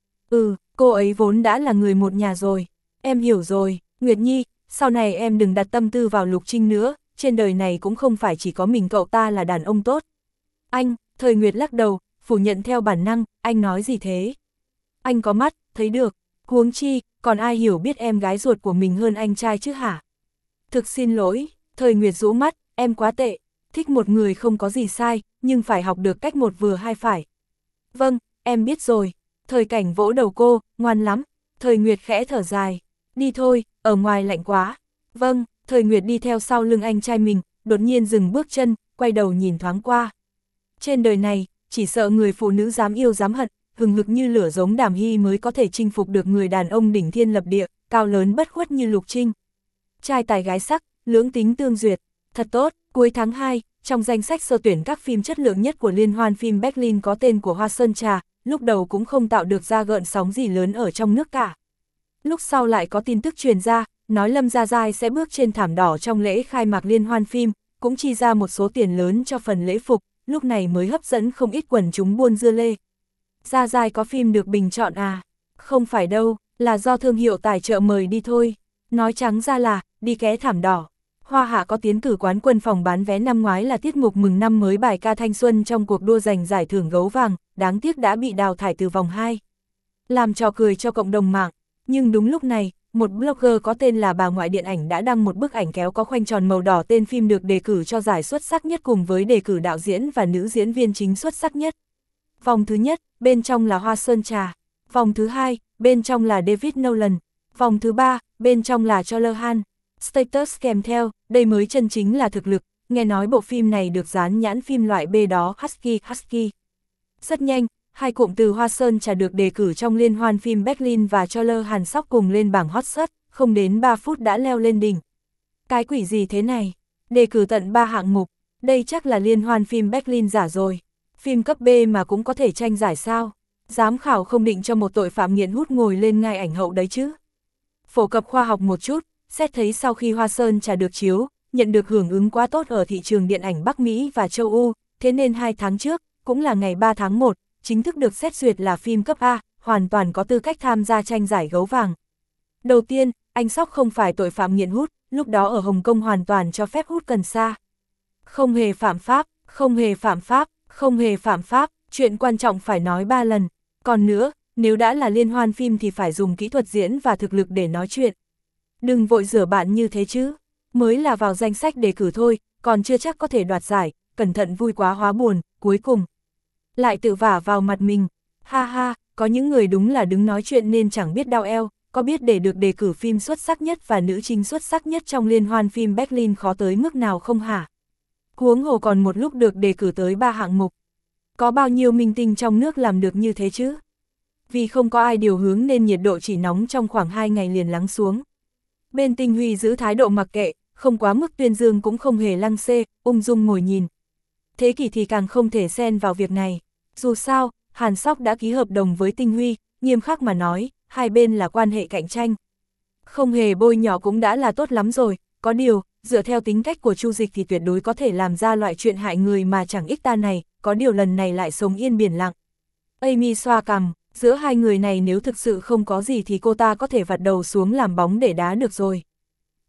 A: Ừ, cô ấy vốn đã là người một nhà rồi. Em hiểu rồi, Nguyệt Nhi, sau này em đừng đặt tâm tư vào Lục Trinh nữa, trên đời này cũng không phải chỉ có mình cậu ta là đàn ông tốt. Anh, Thời Nguyệt lắc đầu, phủ nhận theo bản năng, anh nói gì thế? Anh có mắt, thấy được, huống chi, còn ai hiểu biết em gái ruột của mình hơn anh trai chứ hả? Thực xin lỗi, Thời Nguyệt rũ mắt, em quá tệ, thích một người không có gì sai, nhưng phải học được cách một vừa hai phải. Vâng, em biết rồi. Thời Cảnh vỗ đầu cô, ngoan lắm. Thời Nguyệt khẽ thở dài, đi thôi, ở ngoài lạnh quá. Vâng, Thời Nguyệt đi theo sau lưng anh trai mình, đột nhiên dừng bước chân, quay đầu nhìn thoáng qua. Trên đời này, chỉ sợ người phụ nữ dám yêu dám hận, hừng hực như lửa giống Đàm Hy mới có thể chinh phục được người đàn ông đỉnh thiên lập địa, cao lớn bất khuất như Lục Trinh. Trai tài gái sắc, lưỡng tính tương duyệt, thật tốt. Cuối tháng hai, trong danh sách sơ tuyển các phim chất lượng nhất của liên hoan phim Berlin có tên của Hoa Sơn Trà, lúc đầu cũng không tạo được ra gợn sóng gì lớn ở trong nước cả. Lúc sau lại có tin tức truyền ra, nói Lâm Gia Giai sẽ bước trên thảm đỏ trong lễ khai mạc liên hoan phim, cũng chi ra một số tiền lớn cho phần lễ phục, lúc này mới hấp dẫn không ít quần chúng buôn dưa lê. Gia Giai có phim được bình chọn à? Không phải đâu, là do thương hiệu tài trợ mời đi thôi. Nói trắng ra là, đi ké thảm đỏ. Hoa Hạ có tiến cử quán quân phòng bán vé năm ngoái là tiết mục mừng năm mới bài ca thanh xuân trong cuộc đua giành giải thưởng gấu vàng, đáng tiếc đã bị đào thải từ vòng hai. Làm trò cười cho cộng đồng mạng, nhưng đúng lúc này, một blogger có tên là Bà Ngoại Điện ảnh đã đăng một bức ảnh kéo có khoanh tròn màu đỏ tên phim được đề cử cho giải xuất sắc nhất cùng với đề cử đạo diễn và nữ diễn viên chính xuất sắc nhất. Vòng thứ nhất, bên trong là Hoa Sơn Trà. Vòng thứ hai, bên trong là David Nolan. Vòng thứ ba, bên trong là Charles Han. Status kèm theo, đây mới chân chính là thực lực, nghe nói bộ phim này được dán nhãn phim loại B đó Husky Husky. Rất nhanh, hai cụm từ Hoa Sơn Trà được đề cử trong liên hoan phim Berlin và Charles Hàn sóc cùng lên bảng hot search, không đến ba phút đã leo lên đỉnh. Cái quỷ gì thế này? Đề cử tận ba hạng mục, đây chắc là liên hoan phim Berlin giả rồi. Phim cấp B mà cũng có thể tranh giải sao? Giám khảo không định cho một tội phạm nghiện hút ngồi lên ngai ảnh hậu đấy chứ? Phổ cập khoa học một chút, xét thấy sau khi Hoa Sơn Trà được chiếu, nhận được hưởng ứng quá tốt ở thị trường điện ảnh Bắc Mỹ và châu Âu, thế nên hai tháng trước, cũng là ngày ba tháng một, chính thức được xét duyệt là phim cấp A, hoàn toàn có tư cách tham gia tranh giải gấu vàng. Đầu tiên, anh Sóc không phải tội phạm nghiện hút, lúc đó ở Hồng Kông hoàn toàn cho phép hút cần sa. Không hề phạm pháp, không hề phạm pháp, không hề phạm pháp, chuyện quan trọng phải nói ba lần. Còn nữa, nếu đã là liên hoan phim thì phải dùng kỹ thuật diễn và thực lực để nói chuyện. Đừng vội rửa bạn như thế chứ, mới là vào danh sách đề cử thôi, còn chưa chắc có thể đoạt giải, cẩn thận vui quá hóa buồn, cuối cùng lại tự vả vào mặt mình. Ha ha, có những người đúng là đứng nói chuyện nên chẳng biết đau eo, có biết để được đề cử phim xuất sắc nhất và nữ chính xuất sắc nhất trong liên hoan phim Berlin khó tới mức nào không hả? Huống hồ còn một lúc được đề cử tới ba hạng mục. Có bao nhiêu minh tinh trong nước làm được như thế chứ? Vì không có ai điều hướng nên nhiệt độ chỉ nóng trong khoảng hai ngày liền lắng xuống. Bên Tinh Huy giữ thái độ mặc kệ, không quá mức tuyên dương cũng không hề lăng xê, ung dung ngồi nhìn. Thế Kỷ thì càng không thể xen vào việc này. Dù sao, Hàn Sóc đã ký hợp đồng với Tinh Huy, nghiêm khắc mà nói, hai bên là quan hệ cạnh tranh. Không hề bôi nhỏ cũng đã là tốt lắm rồi, có điều, dựa theo tính cách của Chu Dịch thì tuyệt đối có thể làm ra loại chuyện hại người mà chẳng ích ta này, có điều lần này lại sống yên biển lặng. Amy xoa cằm, giữa hai người này nếu thực sự không có gì thì cô ta có thể vặt đầu xuống làm bóng để đá được rồi.